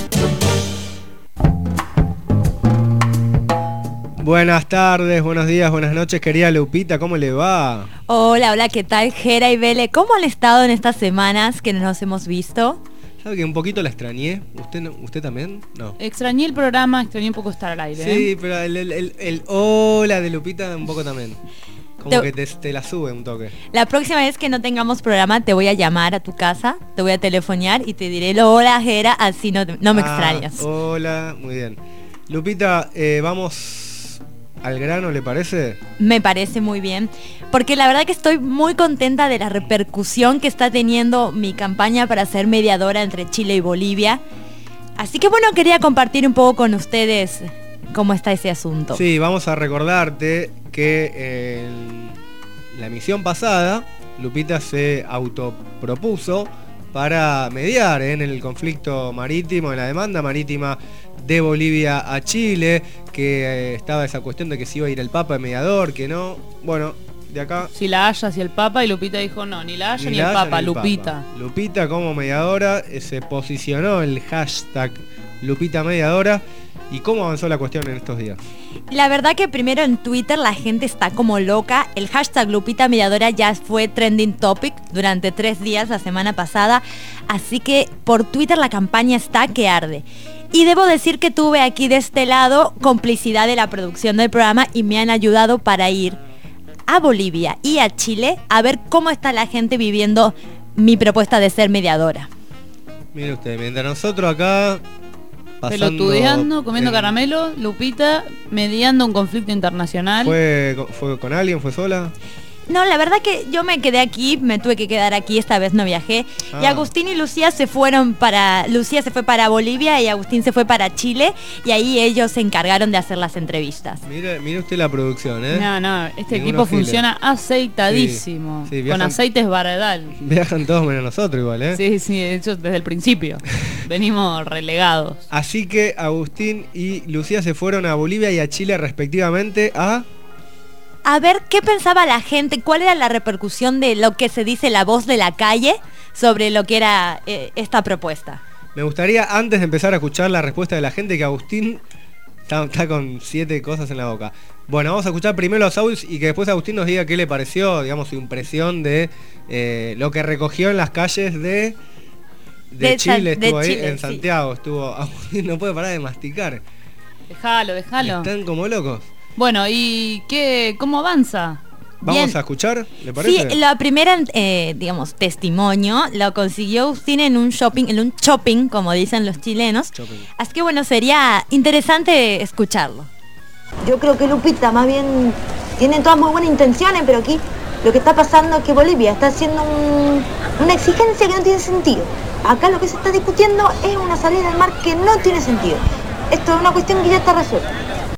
buenas tardes, buenos días, buenas noches, querida Lupita, ¿cómo le va? Hola, ¿qué tal, Jera y Bele? ¿Cómo han estado en estas semanas que nos hemos visto? ¿Sabe que un poquito la extrañé? ¿Usted también? No. Extrañé el programa, extrañé un poco estar al aire. Sí, pero el hola de Lupita un poco también. Como que te la sube un toque. La próxima vez que no tengamos programa te voy a llamar a tu casa, te voy a telefonear y te diré hola, Jera, así no me extrañas. Hola, muy bien. Lupita, vamos al grano, ¿le parece? Me parece muy bien, porque la verdad que estoy muy contenta de la repercusión que está teniendo mi campaña para ser mediadora entre Chile y Bolivia. Así que bueno, quería compartir un poco con ustedes cómo está ese asunto. Sí, vamos a recordarte que en la emisión pasada Lupita se autopropuso para mediar en el conflicto marítimo, en la demanda marítima de Bolivia a Chile, que estaba esa cuestión de que si iba a ir el Papa de mediador, que no. Bueno, de acá... Si la Haya, si el Papa, y Lupita dijo no, ni la Haya ni el Papa, Lupita. Lupita como mediadora, se posicionó el hashtag Lupita Mediadora. ¿Y cómo avanzó la cuestión en estos días? La verdad que primero en Twitter la gente está como loca. El hashtag Lupita Mediadora ya fue trending topic durante 3 días la semana pasada. Así que por Twitter la campaña está que arde. Y debo decir que tuve aquí de este lado complicidad de la producción del programa y me han ayudado para ir a Bolivia y a Chile a ver cómo está la gente viviendo mi propuesta de ser mediadora. Mire usted, mientras nosotros acá... pelotudeando, comiendo caramelo, Lupita mediando un conflicto internacional. ¿Fue con alguien? ¿Fue sola? No, la verdad que yo me quedé aquí, me tuve que quedar aquí, esta vez no viajé. Y Agustín y Lucía se fue para Bolivia y Agustín se fue para Chile y ahí ellos se encargaron de hacer las entrevistas. Mire usted la producción, ¿eh? No, este equipo funciona aceitadísimo, sí, con aceites Baredal. Viajan todos menos nosotros igual, ¿eh? Sí, de hecho desde el principio venimos relegados. Así que Agustín y Lucía se fueron a Bolivia y a Chile respectivamente a a ver qué pensaba la gente, cuál era la repercusión de lo que se dice la voz de la calle sobre lo que era esta propuesta. Me gustaría, antes de empezar a escuchar la respuesta de la gente, que Agustín está con 7 cosas en la boca. Bueno, vamos a escuchar primero los audios y que después Agustín nos diga qué le pareció, digamos, su impresión de lo que recogió en las calles de Chile. Estuvo ahí Chile, en Santiago, sí. Estuvo. Agustín no puede parar de masticar. Déjalo. Están como locos. Bueno, ¿y cómo avanza? Vamos Bien. a escuchar, ¿le parece? Sí, la primera, digamos, testimonio lo consiguió Agustín en un shopping, como dicen los chilenos. Shopping. Así que bueno, sería interesante escucharlo. Yo creo que Lupita más bien tiene todas muy buenas intenciones, pero aquí lo que está pasando es que Bolivia está haciendo una exigencia que no tiene sentido. Acá lo que se está discutiendo es una salida del mar que no tiene sentido. Esto es una cuestión que ya está resuelta.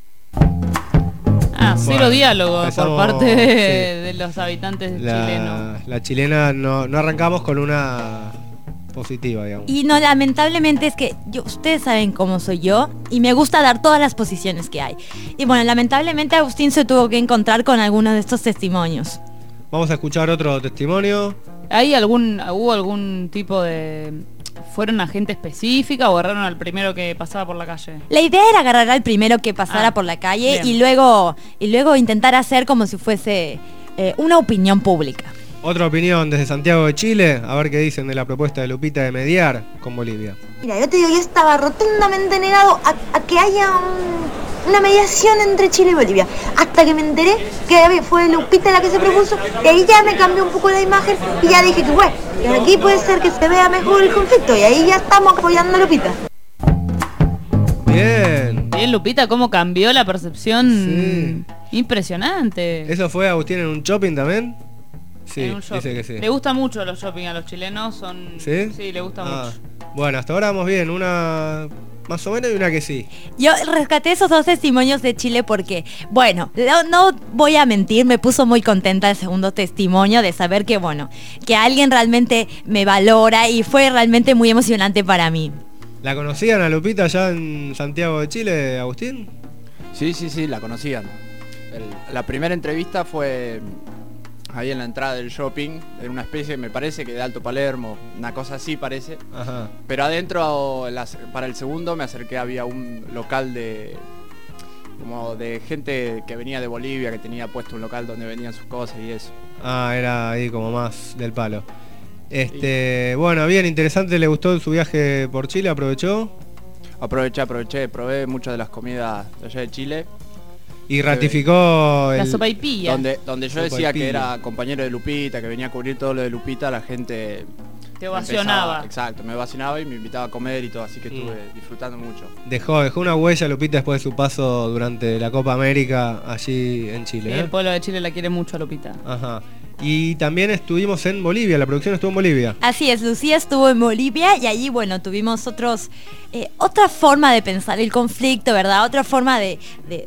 Cero diálogo por parte de los habitantes chilenos. La chilena no arrancamos con una positiva, digamos. Y no, lamentablemente es que ustedes saben cómo soy yo y me gusta dar todas las posiciones que hay. Y bueno, lamentablemente Agustín se tuvo que encontrar con algunos de estos testimonios. Vamos a escuchar otro testimonio. ¿Hubo algún tipo de... ¿Fueron a gente específica o agarraron al primero que pasaba por la calle? La idea era agarrar al primero que pasara por la calle y luego intentar hacer como si fuese una opinión pública. Otra opinión desde Santiago de Chile, a ver qué dicen de la propuesta de Lupita de mediar con Bolivia. Mira, yo te digo, yo estaba rotundamente negado a que haya una mediación entre Chile y Bolivia, hasta que me enteré que fue Lupita la que se propuso, y ahí ya me cambió un poco la imagen y ya dije que bueno, que aquí puede ser que se vea mejor el conflicto, y ahí ya estamos apoyando a Lupita. Bien, Lupita, cómo cambió la percepción. Sí. Impresionante. ¿Eso fue Agustín en un shopping también? Sí, dice que sí. Le gusta mucho los shopping a los chilenos, ¿Sí? Sí, le gusta mucho. Bueno, hasta ahora vamos bien, una más o menos y una que sí. Yo rescaté esos 2 testimonios de Chile porque, bueno, no voy a mentir, me puso muy contenta el segundo testimonio de saber que, bueno, que alguien realmente me valora y fue realmente muy emocionante para mí. ¿La conocían a Lupita allá en Santiago de Chile, Agustín? Sí, la conocían. La primera entrevista fue ahí en la entrada del shopping, en una especie, me parece que de Alto Palermo, una cosa así parece. Ajá. Pero adentro, para el segundo me acerqué, había un local como de gente que venía de Bolivia, que tenía puesto un local donde vendían sus cosas y eso. Era ahí como más del palo. Bueno, bien, interesante, ¿le gustó su viaje por Chile? ¿Aprovechó? Aproveché, probé muchas de las comidas de allá de Chile. Y ratificó la sopaipilla. Donde yo decía que era compañero de Lupita, que venía a cubrir todo lo de Lupita, la gente te ovacionaba. Exacto, me ovacionaba y me invitaba a comer y todo, así que estuve disfrutando mucho. Dejó una huella Lupita después de su paso durante la Copa América allí en Chile. Sí, el pueblo de Chile la quiere mucho a Lupita. Ajá. Y también estuvimos en Bolivia, la producción estuvo en Bolivia. Así es, Lucía estuvo en Bolivia y allí, bueno, tuvimos otra forma de pensar el conflicto, ¿verdad? Otra forma de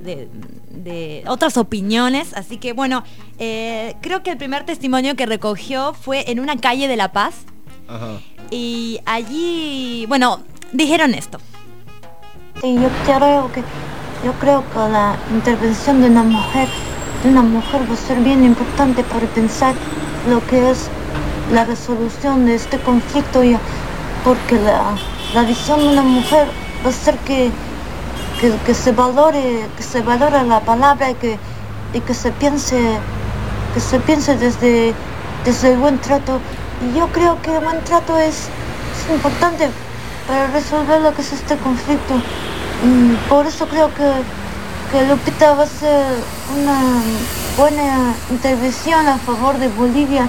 otras opiniones. Así que, bueno, creo que el primer testimonio que recogió fue en una calle de La Paz. Ajá. Y allí, bueno, dijeron esto. Sí, yo creo que la intervención de una mujer va a ser bien importante para pensar lo que es la resolución de este conflicto, porque la visión de una mujer va a ser que se valore la palabra y que se piense desde el buen trato. Y yo creo que el buen trato es importante para resolver lo que es este conflicto. Y por eso creo que Lupita va a ser una buena intervención a favor de Bolivia.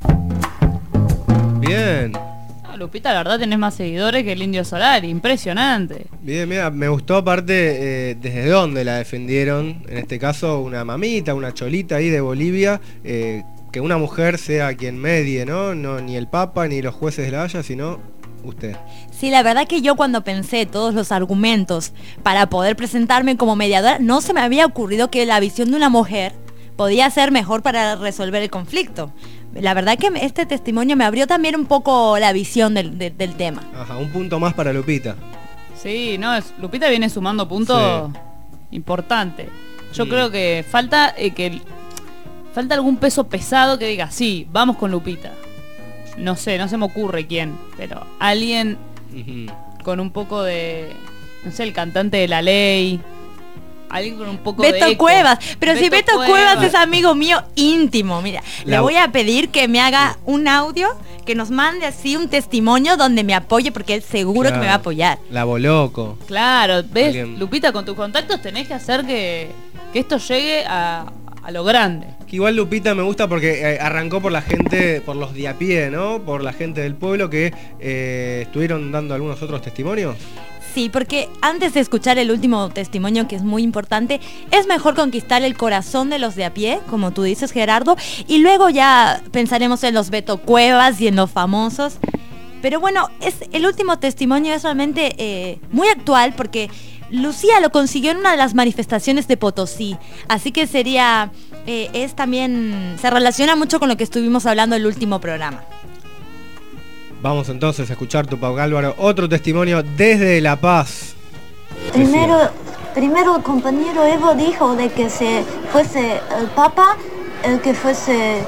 Bien. Lupita, la verdad tenés más seguidores que el Indio Solari, impresionante. Bien, mira, me gustó aparte desde dónde la defendieron, en este caso una mamita, una cholita ahí de Bolivia, que una mujer sea quien medie, ¿no? Ni el Papa ni los jueces de la Haya, sino usted. Sí, la verdad que yo cuando pensé todos los argumentos para poder presentarme como mediadora, no se me había ocurrido que la visión de una mujer podía ser mejor para resolver el conflicto. La verdad que este testimonio me abrió también un poco la visión del tema. Ajá, un punto más para Lupita. Sí, Lupita viene sumando puntos importantes. Yo creo que falta que falta algún peso pesado que diga, sí, vamos con Lupita. No sé, no se me ocurre quién, pero alguien con un poco de, no sé, el cantante de La Ley, alguien con un poco de Beto eco. Cuevas, pero si Beto Cuevas es amigo mío íntimo, mira, le voy a pedir que me haga un audio, que nos mande así un testimonio donde me apoye, porque él seguro que me va a apoyar. La Boloco. Claro, ¿ves? Alguien. Lupita, con tus contactos tenés que hacer que esto llegue a lo grande. Que igual Lupita me gusta porque arrancó por la gente, por los de a pie, ¿no? Por la gente del pueblo que estuvieron dando algunos otros testimonios. Sí, porque antes de escuchar el último testimonio, que es muy importante, es mejor conquistar el corazón de los de a pie, como tú dices, Gerardo, y luego ya pensaremos en los Beto Cuevas y en los famosos. Pero bueno, el último testimonio es realmente muy actual, porque Lucía lo consiguió en una de las manifestaciones de Potosí, así que sería, es también, se relaciona mucho con lo que estuvimos hablando en el último programa. Vamos entonces a escuchar, Tupac Álvaro, otro testimonio desde La Paz. Primero el compañero Evo dijo de que se fuese el Papa el que fuese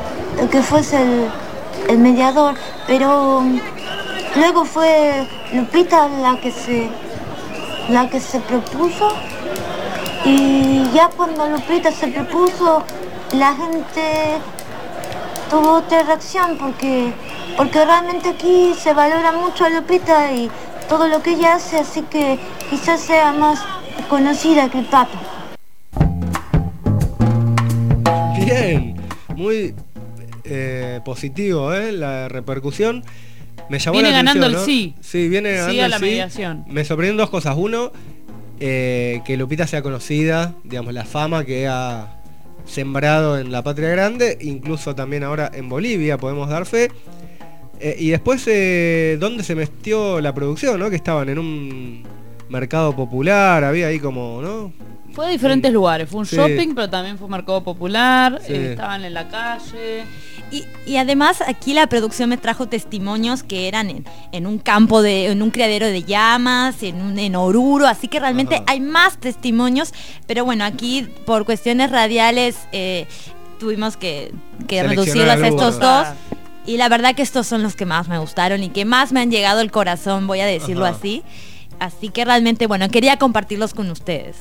el mediador, pero luego fue Lupita la que se propuso, y ya cuando Lupita se propuso, la gente tuvo otra reacción porque realmente aquí se valora mucho a Lupita y todo lo que ella hace, así que quizás sea más conocida que el Papa. Bien, muy positivo, la repercusión. Me llamó Viene la atención, ganando el ¿no? sí. Sí, viene ganando sí a la el sí. mediación. Me sorprenden dos cosas. Uno, que Lupita sea conocida, digamos, la fama que ha sembrado en la Patria Grande, incluso también ahora en Bolivia, podemos dar fe. Y después, ¿dónde se metió la producción, no? Que estaban en un mercado popular, había ahí como, ¿no? Fue de diferentes lugares, fue un Sí. shopping, pero también fue un mercado popular, Sí. estaban en la calle. Y además aquí la producción me trajo testimonios que eran en un campo, en un criadero de llamas, en Oruro, así que realmente hay más testimonios, pero bueno, aquí por cuestiones radiales tuvimos que reducirlas a estos dos. Y la verdad que estos son los que más me gustaron y que más me han llegado al corazón, voy a decirlo así. Así que realmente, bueno, quería compartirlos con ustedes.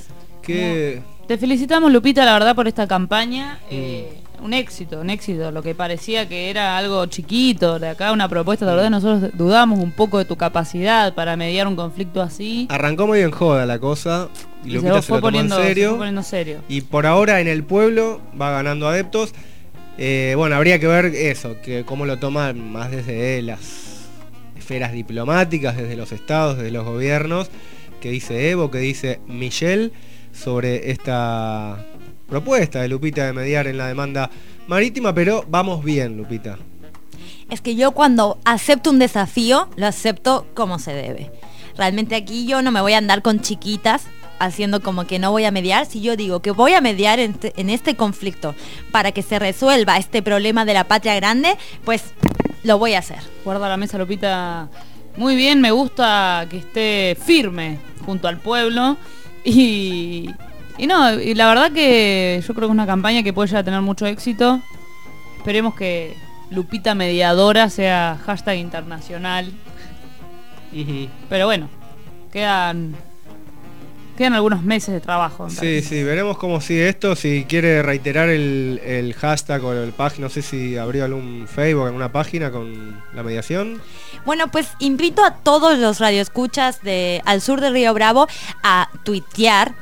Te felicitamos, Lupita, la verdad, por esta campaña. Un éxito, lo que parecía que era algo chiquito, de acá una propuesta, la verdad nosotros dudamos un poco de tu capacidad para mediar un conflicto así. Arrancó muy en joda la cosa y Lupita se lo tomó en serio. poniendo serio. Y por ahora en el pueblo va ganando adeptos. Bueno, habría que ver eso, que cómo lo toman más desde las esferas diplomáticas, desde los estados, desde los gobiernos, que dice Evo, que dice Michelle sobre esta propuesta de Lupita de mediar en la demanda marítima, pero vamos bien, Lupita. Es que yo cuando acepto un desafío, lo acepto como se debe. Realmente aquí yo no me voy a andar con chiquitas haciendo como que no voy a mediar. Si yo digo que voy a mediar en este conflicto para que se resuelva este problema de la Patria Grande, pues lo voy a hacer. Guarda la mesa, Lupita. Muy bien, me gusta que esté firme junto al pueblo y la verdad que yo creo que es una campaña que puede llegar a tener mucho éxito. Esperemos que Lupita Mediadora sea hashtag internacional. Pero bueno, quedan algunos meses de trabajo. Sí, veremos cómo sigue esto. Si quiere reiterar el hashtag o el página, no sé si abrió algún Facebook, alguna página con la mediación. Bueno, pues invito a todos los radioescuchas al sur de Río Bravo a tuitear.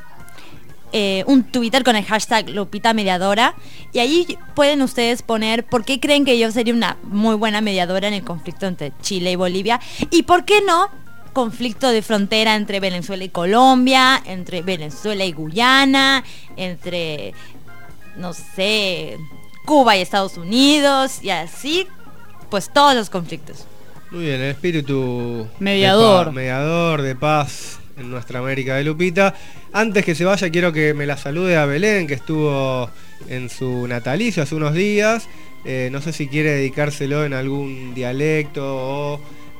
Un Twitter con el hashtag Lupita Mediadora, y ahí pueden ustedes poner por qué creen que yo sería una muy buena mediadora en el conflicto entre Chile y Bolivia, y por qué no conflicto de frontera entre Venezuela y Colombia, entre Venezuela y Guyana, entre, no sé, Cuba y Estados Unidos, y así, pues todos los conflictos. Muy bien, el espíritu mediador de paz en nuestra América de Lupita. Antes que se vaya, quiero que me la salude a Belén, que estuvo en su natalicio hace unos días. No sé si quiere dedicárselo en algún dialecto o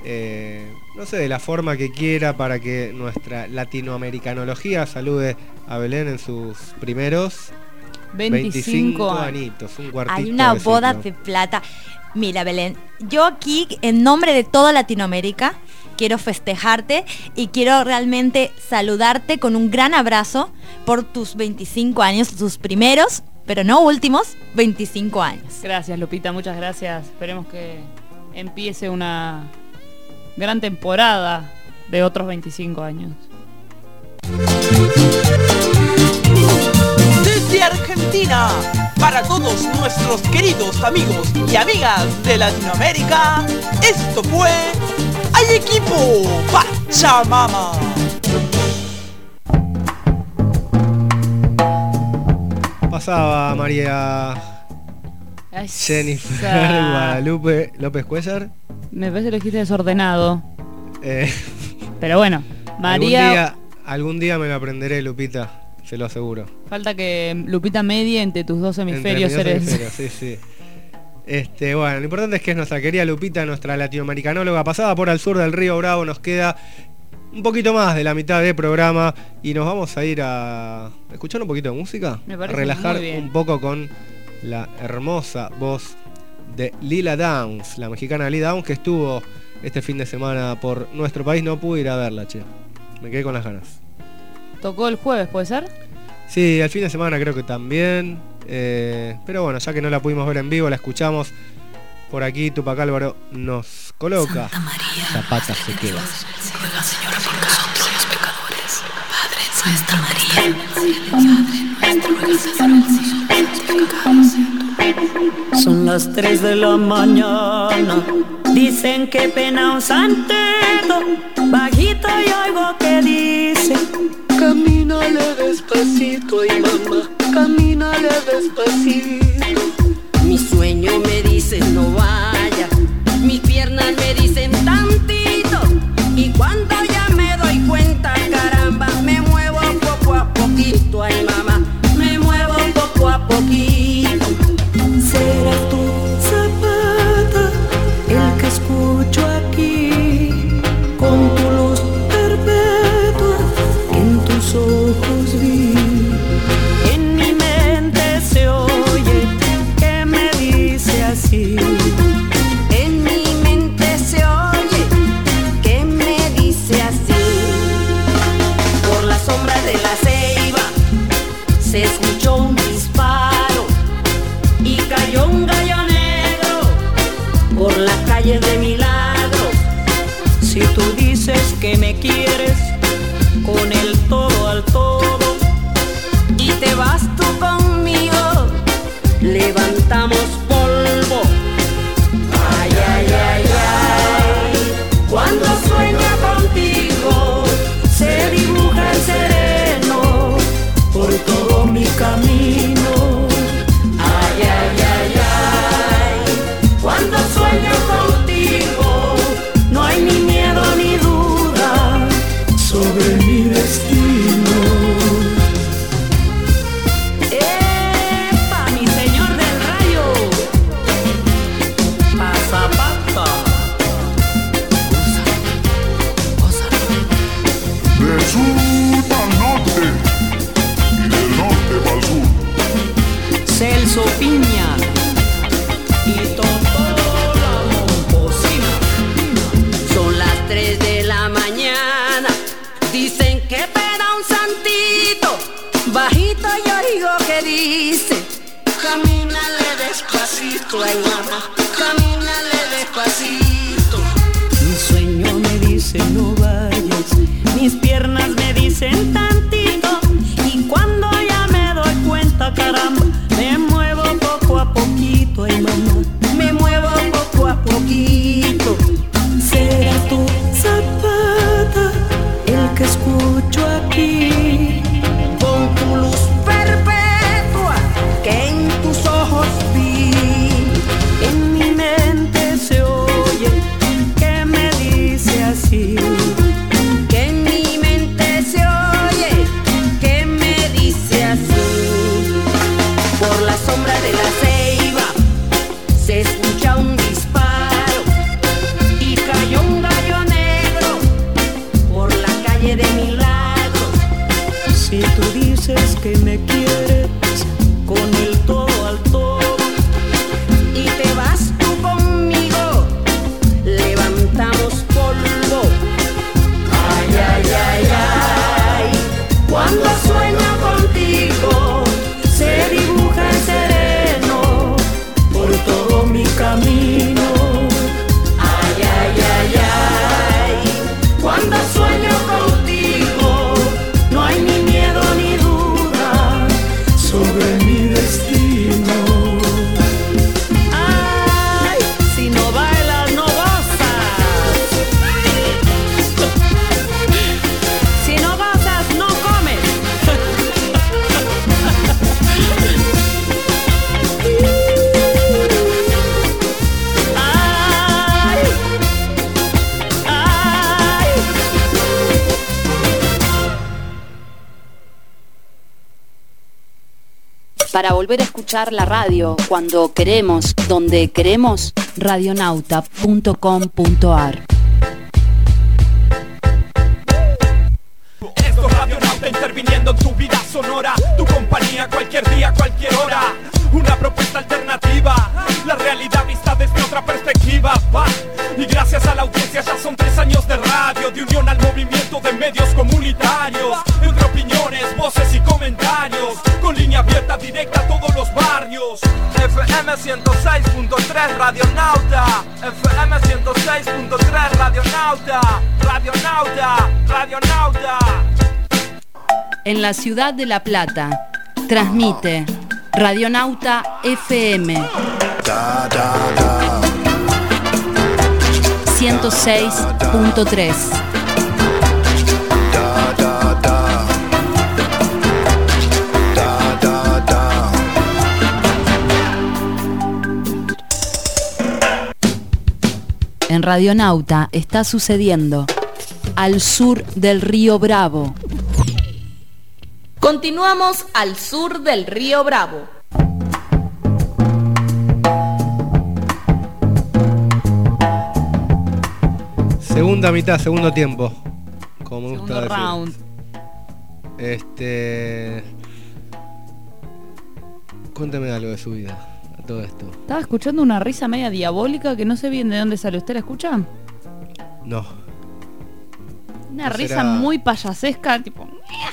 no sé, de la forma que quiera, para que nuestra latinoamericanología salude a Belén en sus primeros. 25 añitos, un cuartito. Hay una de boda ciclo. de plata. Mira, Belén, yo aquí, en nombre de toda Latinoamérica, quiero festejarte y quiero realmente saludarte con un gran abrazo por tus 25 años, tus primeros, pero no últimos, 25 años. Gracias, Lupita, muchas gracias. Esperemos que empiece una gran temporada de otros 25 años. Desde Argentina, para todos nuestros queridos amigos y amigas de Latinoamérica, esto fue Hay Equipo Pachamama. Pasaba María Jennifer Guadalupe López Cuellar. Me parece que lo dijiste desordenado. Pero bueno, María... Algún día me lo aprenderé, Lupita, se lo aseguro. Falta que Lupita medie entre tus dos hemisferios. Sí. Bueno, lo importante es que es nuestra querida Lupita, nuestra latinoamericanóloga, pasada por al sur del Río Bravo. Nos queda un poquito más de la mitad del programa y nos vamos a ir a escuchar un poquito de música, a relajar un poco con la hermosa voz de Lila Downs, la mexicana Lila Downs, que estuvo este fin de semana por nuestro país. No pude ir a verla, che. Me quedé con las ganas. ¿Tocó el jueves, puede ser? Sí, el fin de semana creo que también. Pero bueno, ya que no la pudimos ver en vivo, la escuchamos por aquí. Tupac Álvaro nos coloca Zapata se queda. Ruega, Señor, por nosotros los pecadores. Padre nuestra María, Padre nuestro, ruega, Señor, por nosotros los pecados. Son las 3 de la mañana. Dicen que pena un santeto. Bajito y oigo que dice: camínale despacito, ay mamá, camínale despacito. Mi sueño me dice no vaya, mis piernas me dicen tantito, y cuando ya me doy cuenta, caramba, me muevo poco a poquito, ay mamá, me muevo poco a poquito. Serás tú, Zapata, el que escucho aquí, con tu luz perpetua que en tus ojos vi. En mi mente se oye que me dice así. En mi mente se oye que me dice así. Por la sombra de la ceiba se escuchó un disparo y cayó un gallo negro por las calles de Milagros. Si tú dices que me quieres con el todo al todo y te vas tú conmigo, levantamos polvo. Ay, ay, ay, ay, cuando sueño contigo se dibuja el sereno por todo mi camino. Ay, ay, ay, ay, cuando sueño contigo no hay ni miedo ni duda sobre mi destino. ¡Epa, mi señor del rayo! Zapata. Del sur al norte y del norte al sur. Celso Piña y Totó la Momposina. Son las 3 de la mañana, dicen que peda un santito, bajito yo digo que dice: camínale despacito, ay mamá, camínale despacito. Mi sueño me dice no vayas, mis piernas me dicen tantito, y cuando ya me doy cuenta, caramba, me muevo poco a poco. Para volver a escuchar la radio cuando queremos, donde queremos, radionauta.com.ar. Esto es Radionauta interviniendo en tu vida sonora, tu compañía cualquier día, cualquier hora. Una propuesta alternativa, la realidad vista desde otra perspectiva. Va. Y gracias a la audiencia ya son 3 años de radio, de unión al movimiento de medios comunitarios, entre opiniones, voces y comentarios, con línea abierta directa a todos los barrios. FM 106.3 Radionauta, FM 106.3 Radionauta, Radionauta, Radionauta. En la ciudad de La Plata, transmite Radionauta FM 106.3. En Radionauta está sucediendo al sur del río Bravo. Continuamos al sur del río Bravo. Segunda mitad, segundo tiempo. Como me gusta Segundo round. Cuénteme algo de su vida, a todo esto. Estaba escuchando una risa media diabólica que no sé bien de dónde sale. ¿Usted la escucha? No. Una ¿No risa será muy payasesca, tipo...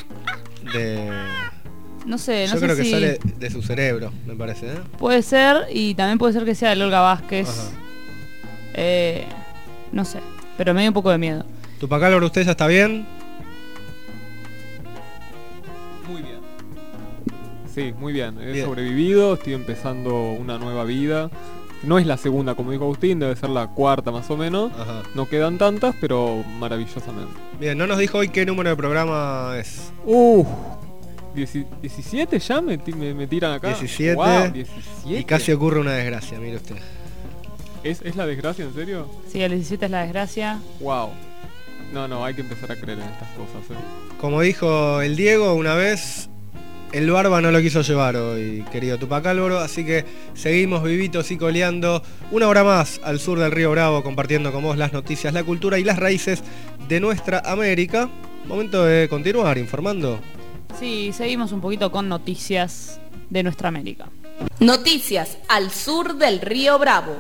No sé, Yo no sé creo que si... sale de su cerebro, me parece, ¿eh? Puede ser, y también puede ser que sea de Olga Vázquez. Ajá. No sé, pero me dio un poco de miedo. Tupacálvaro, ¿usted ya está bien? Muy bien. Sí, muy bien. He sobrevivido, estoy empezando una nueva vida. No es la segunda, como dijo Agustín, debe ser la cuarta más o menos. Ajá. No quedan tantas, pero maravillosamente. Bien, no nos dijo hoy qué número de programa es. 17 ya me tiran acá. 17. Wow, 17. Y casi ocurre una desgracia, mire usted. ¿Es la desgracia, en serio? Sí, el 17 es la desgracia. Wow. No, hay que empezar a creer en estas cosas, Como dijo el Diego una vez, el Barba no lo quiso llevar hoy, querido Tupacálvaro, así que seguimos vivitos y coleando una hora más al sur del río Bravo, compartiendo con vos las noticias, la cultura y las raíces de nuestra América. Momento de continuar informando. Sí, seguimos un poquito con noticias de nuestra América. Noticias al sur del río Bravo.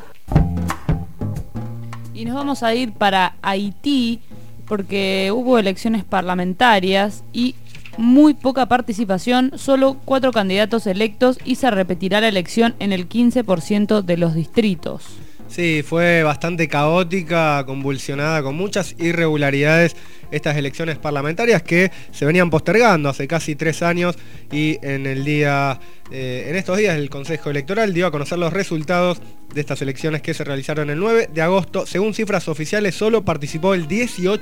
Y nos vamos a ir para Haití porque hubo elecciones parlamentarias y muy poca participación, solo 4 candidatos electos y se repetirá la elección en el 15% de los distritos. Sí, fue bastante caótica, convulsionada, con muchas irregularidades estas elecciones parlamentarias que se venían postergando hace casi 3 años y en estos días el Consejo Electoral dio a conocer los resultados de estas elecciones que se realizaron el 9 de agosto. Según cifras oficiales, solo participó el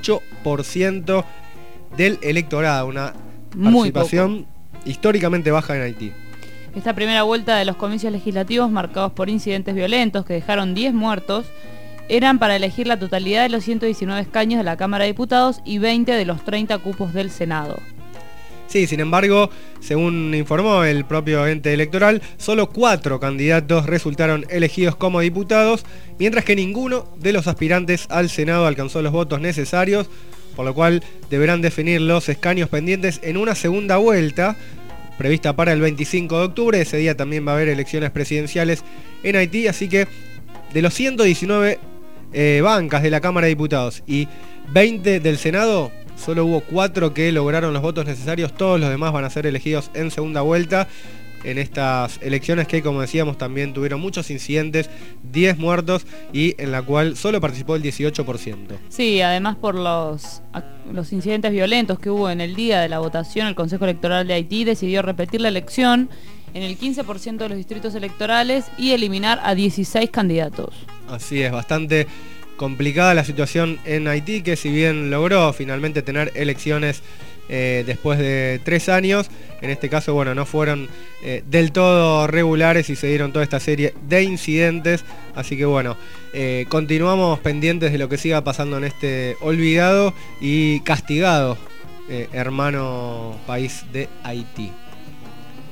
18% del electorado, una participación históricamente baja en Haití. Esta primera vuelta de los comicios legislativos, marcados por incidentes violentos que dejaron 10 muertos, eran para elegir la totalidad de los 119 escaños de la Cámara de Diputados y 20 de los 30 cupos del Senado. Sí, sin embargo, según informó el propio ente electoral, solo 4 candidatos resultaron elegidos como diputados, mientras que ninguno de los aspirantes al Senado alcanzó los votos necesarios, por lo cual deberán definir los escaños pendientes en una segunda vuelta, prevista para el 25 de octubre. Ese día también va a haber elecciones presidenciales en Haití, así que de los 119 bancas de la Cámara de Diputados y 20 del Senado, solo hubo 4 que lograron los votos necesarios. Todos los demás van a ser elegidos en segunda vuelta en estas elecciones que, como decíamos, también tuvieron muchos incidentes, 10 muertos y en la cual solo participó el 18%. Sí, además por los incidentes violentos que hubo en el día de la votación, el Consejo Electoral de Haití decidió repetir la elección en el 15% de los distritos electorales y eliminar a 16 candidatos. Así es, bastante complicada la situación en Haití, que si bien logró finalmente tener elecciones después de 3 años, en este caso, bueno, no fueron del todo regulares y se dieron toda esta serie de incidentes, así que bueno, continuamos pendientes de lo que siga pasando en este olvidado y castigado hermano país de Haití.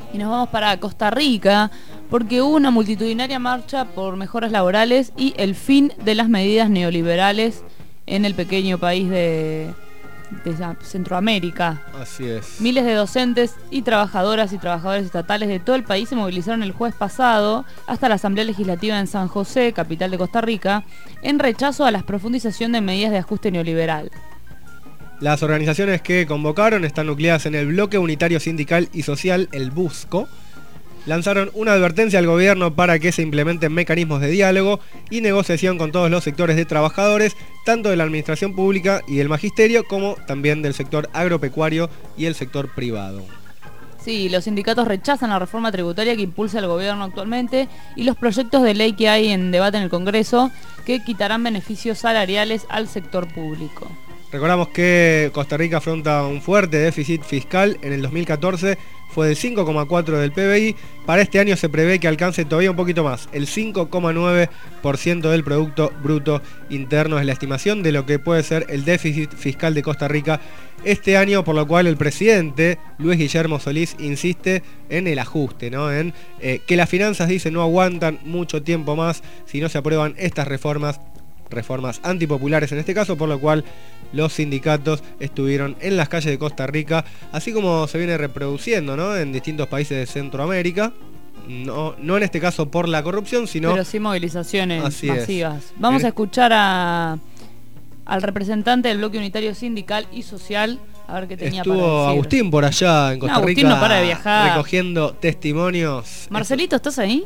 Y nos vamos para Costa Rica, porque hubo una multitudinaria marcha por mejoras laborales y el fin de las medidas neoliberales en el pequeño país de Centroamérica. Así es. Miles de docentes y trabajadoras y trabajadores estatales de todo el país se movilizaron el jueves pasado hasta la Asamblea Legislativa en San José, capital de Costa Rica, en rechazo a la profundización de medidas de ajuste neoliberal. Las organizaciones que convocaron están nucleadas en el Bloque Unitario Sindical y Social, el BUSCO. Lanzaron una advertencia al gobierno para que se implementen mecanismos de diálogo y negociación con todos los sectores de trabajadores, tanto de la administración pública y del magisterio, como también del sector agropecuario y el sector privado. Sí, los sindicatos rechazan la reforma tributaria que impulsa el gobierno actualmente y los proyectos de ley que hay en debate en el Congreso que quitarán beneficios salariales al sector público. Recordamos que Costa Rica afronta un fuerte déficit fiscal. En el 2014 fue del 5,4 del PBI. Para este año se prevé que alcance todavía un poquito más. El 5,9% del Producto Bruto Interno es la estimación de lo que puede ser el déficit fiscal de Costa Rica este año, por lo cual el presidente Luis Guillermo Solís insiste en el ajuste, ¿no? En que las finanzas, dice, no aguantan mucho tiempo más si no se aprueban estas reformas antipopulares en este caso, por lo cual los sindicatos estuvieron en las calles de Costa Rica, así como se viene reproduciendo, ¿no?, en distintos países de Centroamérica. No en este caso por la corrupción, sino... Pero sí movilizaciones masivas. Es. Vamos a escuchar al representante del Bloque Unitario Sindical y Social, a ver qué tenía para decir. Estuvo Agustín por allá en Costa Rica. Agustín no para de viajar. Recogiendo testimonios. Marcelito, ¿estás ahí?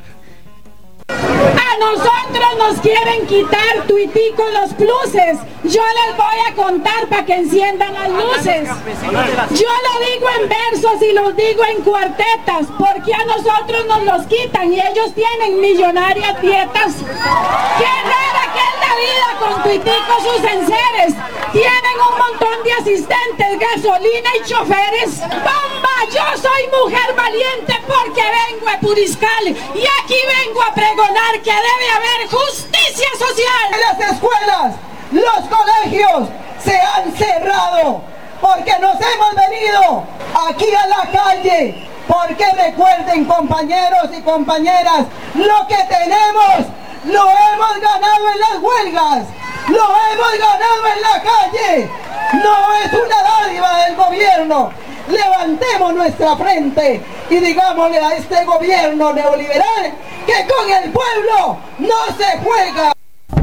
A nosotros nos quieren quitar tuitico los pluses. Yo les voy a contar para que enciendan las luces. Yo lo digo en versos y los digo en cuartetas, porque a nosotros nos los quitan y ellos tienen millonarias dietas. Qué rara que es la vida con tuitico sus enseres. Tienen un montón de asistentes, gasolina y choferes. ¡Bomba! Yo soy mujer valiente porque vengo a Puriscal y aquí vengo a pregonar que debe haber justicia social. Las escuelas, los colegios se han cerrado porque nos hemos venido aquí a la calle, porque recuerden, compañeros y compañeras, lo que tenemos lo hemos ganado en las huelgas, lo hemos ganado en la calle, no es una dádiva del gobierno. Levantemos nuestra frente y digámosle a este gobierno neoliberal que con el pueblo no se juega.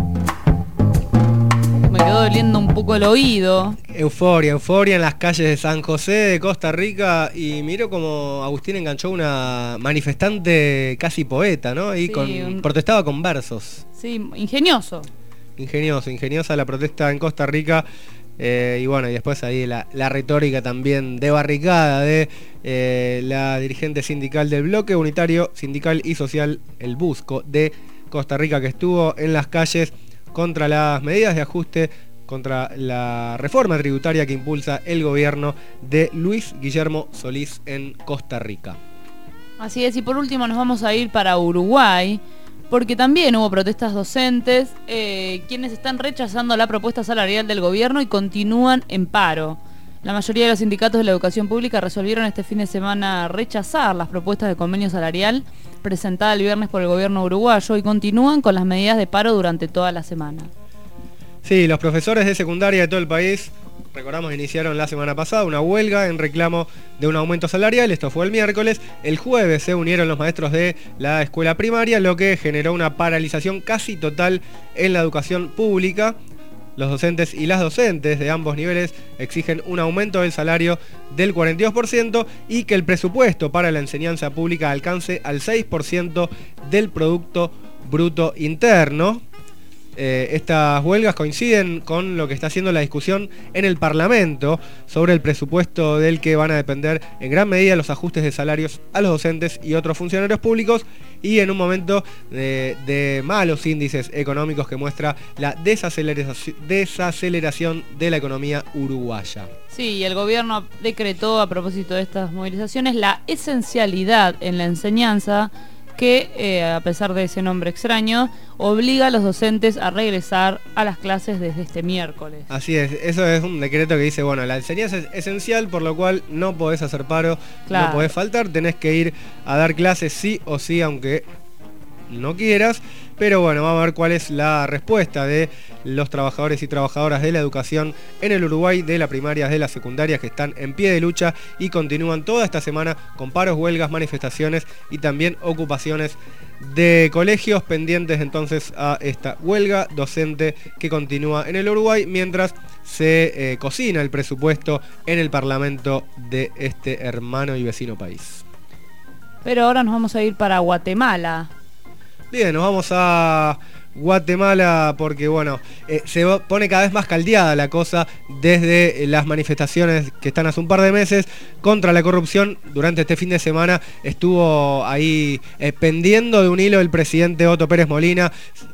Me quedó doliendo un poco el oído. Euforia en las calles de San José de Costa Rica, y miro como Agustín enganchó una manifestante casi poeta, ¿no? Y sí, protestaba con versos. Sí, ingeniosa la protesta en Costa Rica. Y bueno, y después ahí la retórica también de barricada de la dirigente sindical del Bloque Unitario Sindical y Social, el BUSCO de Costa Rica, que estuvo en las calles contra las medidas de ajuste, contra la reforma tributaria que impulsa el gobierno de Luis Guillermo Solís en Costa Rica. Así es, y por último nos vamos a ir para Uruguay, porque también hubo protestas docentes, quienes están rechazando la propuesta salarial del gobierno y continúan en paro. La mayoría de los sindicatos de la educación pública resolvieron este fin de semana rechazar las propuestas de convenio salarial presentada el viernes por el gobierno uruguayo y continúan con las medidas de paro durante toda la semana. Sí, los profesores de secundaria de todo el país, recordamos, iniciaron la semana pasada una huelga en reclamo de un aumento salarial. Esto fue el miércoles. El jueves se unieron los maestros de la escuela primaria, lo que generó una paralización casi total en la educación pública. Los docentes y las docentes de ambos niveles exigen un aumento del salario del 42% y que el presupuesto para la enseñanza pública alcance al 6% del Producto Bruto Interno. Estas huelgas coinciden con lo que está haciendo la discusión en el Parlamento sobre el presupuesto del que van a depender en gran medida los ajustes de salarios a los docentes y otros funcionarios públicos, y en un momento de malos índices económicos que muestra la desaceleración de la economía uruguaya. Sí, y el gobierno decretó, a propósito de estas movilizaciones, la esencialidad en la enseñanza, que, a pesar de ese nombre extraño, obliga a los docentes a regresar a las clases desde este miércoles. Así es, eso es un decreto que dice, bueno, la enseñanza es esencial, por lo cual no podés hacer paro, Claro. no podés faltar, tenés que ir a dar clases sí o sí, aunque no quieras. Pero bueno, vamos a ver cuál es la respuesta de los trabajadores y trabajadoras de la educación en el Uruguay, de las primarias, de las secundarias, que están en pie de lucha y continúan toda esta semana con paros, huelgas, manifestaciones y también ocupaciones de colegios, pendientes entonces a esta huelga docente que continúa en el Uruguay mientras se cocina el presupuesto en el Parlamento de este hermano y vecino país. Pero ahora nos vamos a ir para Guatemala. Bien, nos vamos a Guatemala porque bueno, se pone cada vez más caldeada la cosa desde las manifestaciones que están hace un par de meses contra la corrupción. Durante este fin de semana estuvo ahí pendiendo de un hilo el presidente Otto Pérez Molina.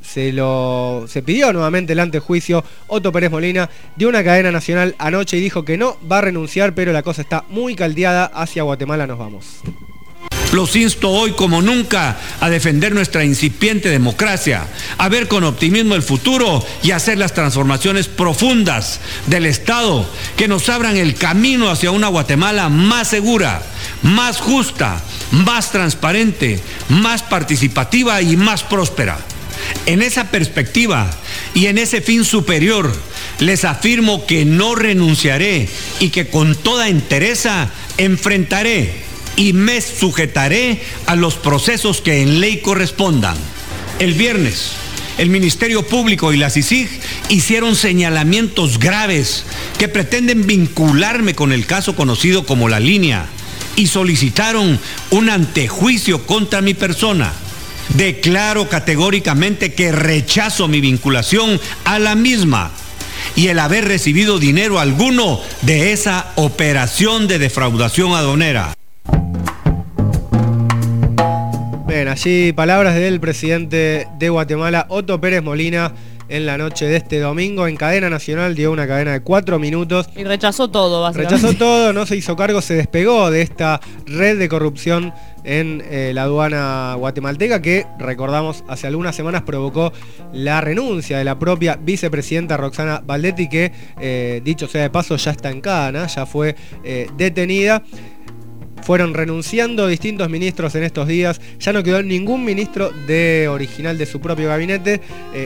Se pidió nuevamente el antejuicio. Otto Pérez Molina dio una cadena nacional anoche y dijo que no va a renunciar, pero la cosa está muy caldeada. Hacia Guatemala nos vamos. Los insto hoy como nunca a defender nuestra incipiente democracia, a ver con optimismo el futuro y a hacer las transformaciones profundas del Estado que nos abran el camino hacia una Guatemala más segura, más justa, más transparente, más participativa y más próspera. En esa perspectiva y en ese fin superior, les afirmo que no renunciaré y que con toda entereza enfrentaré y me sujetaré a los procesos que en ley correspondan. El viernes, el Ministerio Público y la CICIG hicieron señalamientos graves que pretenden vincularme con el caso conocido como La Línea y solicitaron un antejuicio contra mi persona. Declaro categóricamente que rechazo mi vinculación a la misma y el haber recibido dinero alguno de esa operación de defraudación aduanera. Bien, allí palabras del presidente de Guatemala, Otto Pérez Molina, en la noche de este domingo en cadena nacional. Dio una cadena de 4 minutos. Y rechazó todo, básicamente. Rechazó todo, no se hizo cargo, se despegó de esta red de corrupción en la aduana guatemalteca que, recordamos, hace algunas semanas provocó la renuncia de la propia vicepresidenta Roxana Baldetti, que, dicho sea de paso, ya está en cana, ya fue detenida. Fueron renunciando distintos ministros en estos días. Ya no quedó ningún ministro original de su propio gabinete.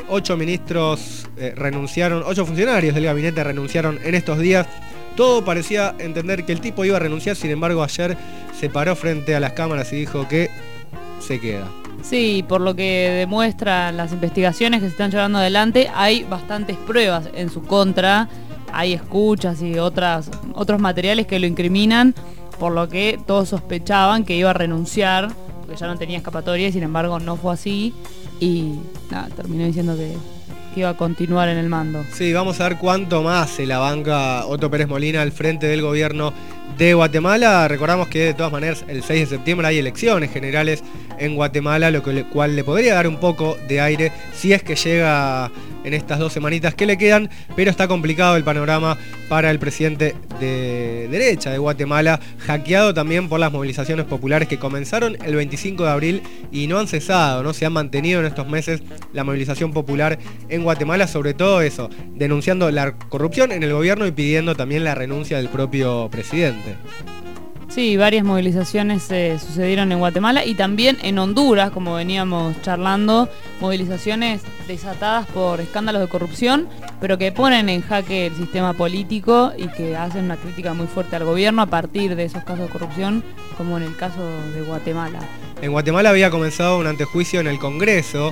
8 ministros renunciaron, 8 funcionarios del gabinete renunciaron en estos días. Todo parecía entender que el tipo iba a renunciar, sin embargo ayer se paró frente a las cámaras y dijo que se queda. Sí, por lo que demuestran las investigaciones que se están llevando adelante, hay bastantes pruebas en su contra. Hay escuchas y otros materiales que lo incriminan, por lo que todos sospechaban que iba a renunciar, porque ya no tenía escapatoria, y sin embargo no fue así, y nada, terminó diciendo que iba a continuar en el mando. Sí, vamos a ver cuánto más se la banca Otto Pérez Molina al frente del gobierno de Guatemala. Recordamos que de todas maneras el 6 de septiembre hay elecciones generales en Guatemala, lo cual le podría dar un poco de aire si es que llega en estas 2 semanitas que le quedan, pero está complicado el panorama para el presidente de derecha de Guatemala, hackeado también por las movilizaciones populares que comenzaron el 25 de abril y no han cesado, ¿no? Se han mantenido en estos meses la movilización popular en Guatemala, sobre todo eso, denunciando la corrupción en el gobierno y pidiendo también la renuncia del propio presidente. Sí, varias movilizaciones sucedieron en Guatemala y también en Honduras, como veníamos charlando, movilizaciones desatadas por escándalos de corrupción, pero que ponen en jaque el sistema político y que hacen una crítica muy fuerte al gobierno a partir de esos casos de corrupción, como en el caso de Guatemala. En Guatemala había comenzado un antejuicio en el Congreso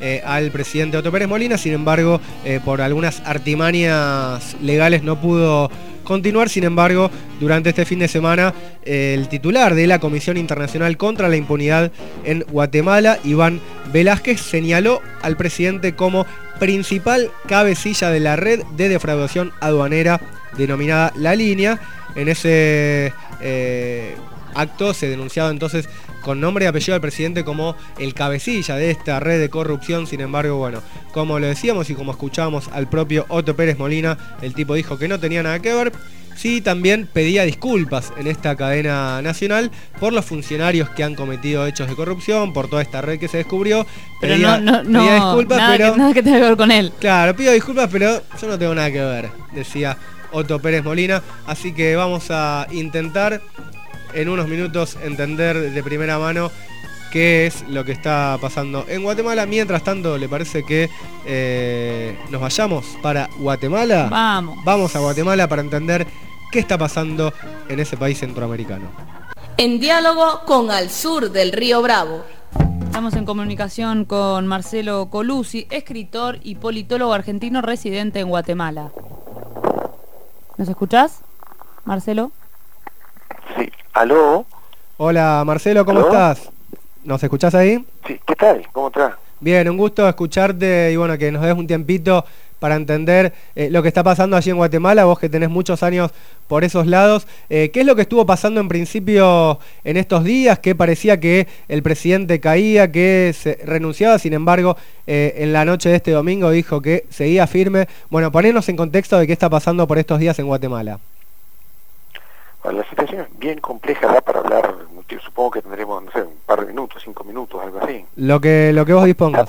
al presidente Otto Pérez Molina, sin embargo, por algunas artimañas legales no pudo continuar. Sin embargo, durante este fin de semana, el titular de la Comisión Internacional contra la Impunidad en Guatemala, Iván Velázquez, señaló al presidente como principal cabecilla de la red de defraudación aduanera denominada La Línea. En ese acto se denunciaba entonces con nombre y apellido al presidente como el cabecilla de esta red de corrupción. Sin embargo, bueno, como lo decíamos y como escuchábamos al propio Otto Pérez Molina, el tipo dijo que no tenía nada que ver. Sí, también pedía disculpas en esta cadena nacional por los funcionarios que han cometido hechos de corrupción, por toda esta red que se descubrió. Pero pedía disculpas, nada que tenga que ver con él. Claro, pido disculpas, pero yo no tengo nada que ver, decía Otto Pérez Molina. Así que vamos a intentar en unos minutos entender de primera mano qué es lo que está pasando en Guatemala. Mientras tanto, ¿le parece que nos vayamos para Guatemala? Vamos a Guatemala para entender qué está pasando en ese país centroamericano. En diálogo con Al Sur del Río Bravo. Estamos en comunicación con Marcelo Colucci, escritor y politólogo argentino residente en Guatemala. ¿Nos escuchás, Marcelo? Sí, ¿aló? Hola, Marcelo, ¿cómo estás? ¿Nos escuchás ahí? Sí, ¿qué tal? ¿Cómo estás? Bien, un gusto escucharte y bueno, que nos des un tiempito para entender lo que está pasando allí en Guatemala, vos que tenés muchos años por esos lados. ¿Qué es lo que estuvo pasando en principio en estos días? Que parecía que el presidente caía, que se renunciaba, sin embargo, en la noche de este domingo dijo que seguía firme. Bueno, ponernos en contexto de qué está pasando por estos días en Guatemala. Bueno, la situación es bien compleja, da para hablar, supongo que tendremos, no sé, un par de minutos, 5 minutos, algo así. Lo que vos dispongas.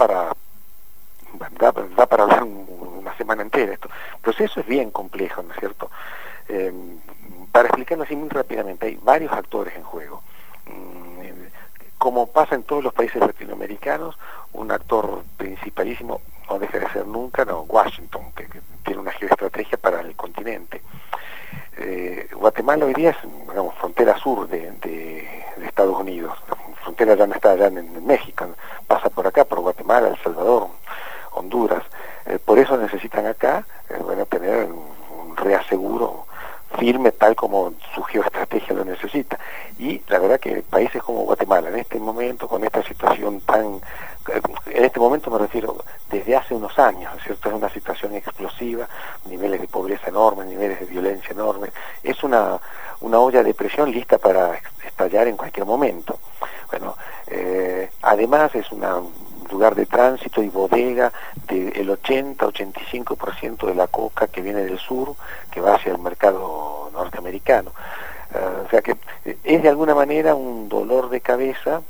Da para hablar una semana entera esto. El proceso es bien complejo, ¿no es cierto? Para explicarlo así muy rápidamente, hay varios actores en juego. Como pasa en todos los países latinoamericanos, un actor principalísimo no deja de ser nunca Washington, que tiene una geoestrategia para el continente. Guatemala hoy día es, digamos, frontera sur de Estados Unidos. La frontera ya no está allá en México, pasa por acá, por Guatemala, El Salvador, Honduras. Por eso necesitan acá tener un reaseguro firme tal como su geoestrategia lo necesita. Y la verdad que países como Guatemala, en este momento, con esta situación tan... En este momento me refiero desde hace unos años, ¿no es cierto? Es una situación explosiva, niveles de pobreza enormes, niveles de violencia enormes. Es una olla de presión lista para estallar en cualquier momento. Bueno, además es un lugar de tránsito y bodega del 80-85% de la coca que viene del sur, que va hacia el mercado norteamericano. O sea que es de alguna manera un dolor de cabeza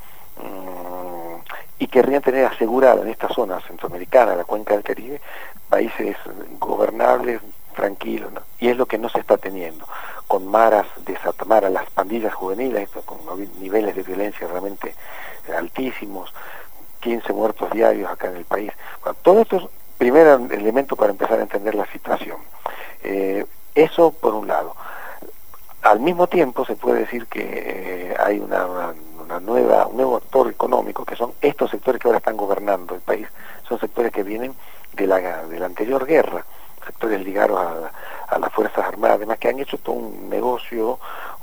y querrían tener asegurado en esta zona centroamericana, la cuenca del Caribe, países gobernables, tranquilos, ¿no? Y es lo que no se está teniendo, con maras desatamadas, las pandillas juveniles, con niveles de violencia realmente altísimos, 15 muertos diarios acá en el país. Bueno, todo esto es primer elemento para empezar a entender la situación. Eso por un lado. Al mismo tiempo se puede decir que hay un nuevo actor económico, que son estos sectores que ahora están gobernando el país. Son sectores que vienen de la anterior guerra, sectores ligados a las Fuerzas Armadas, además que han hecho todo un negocio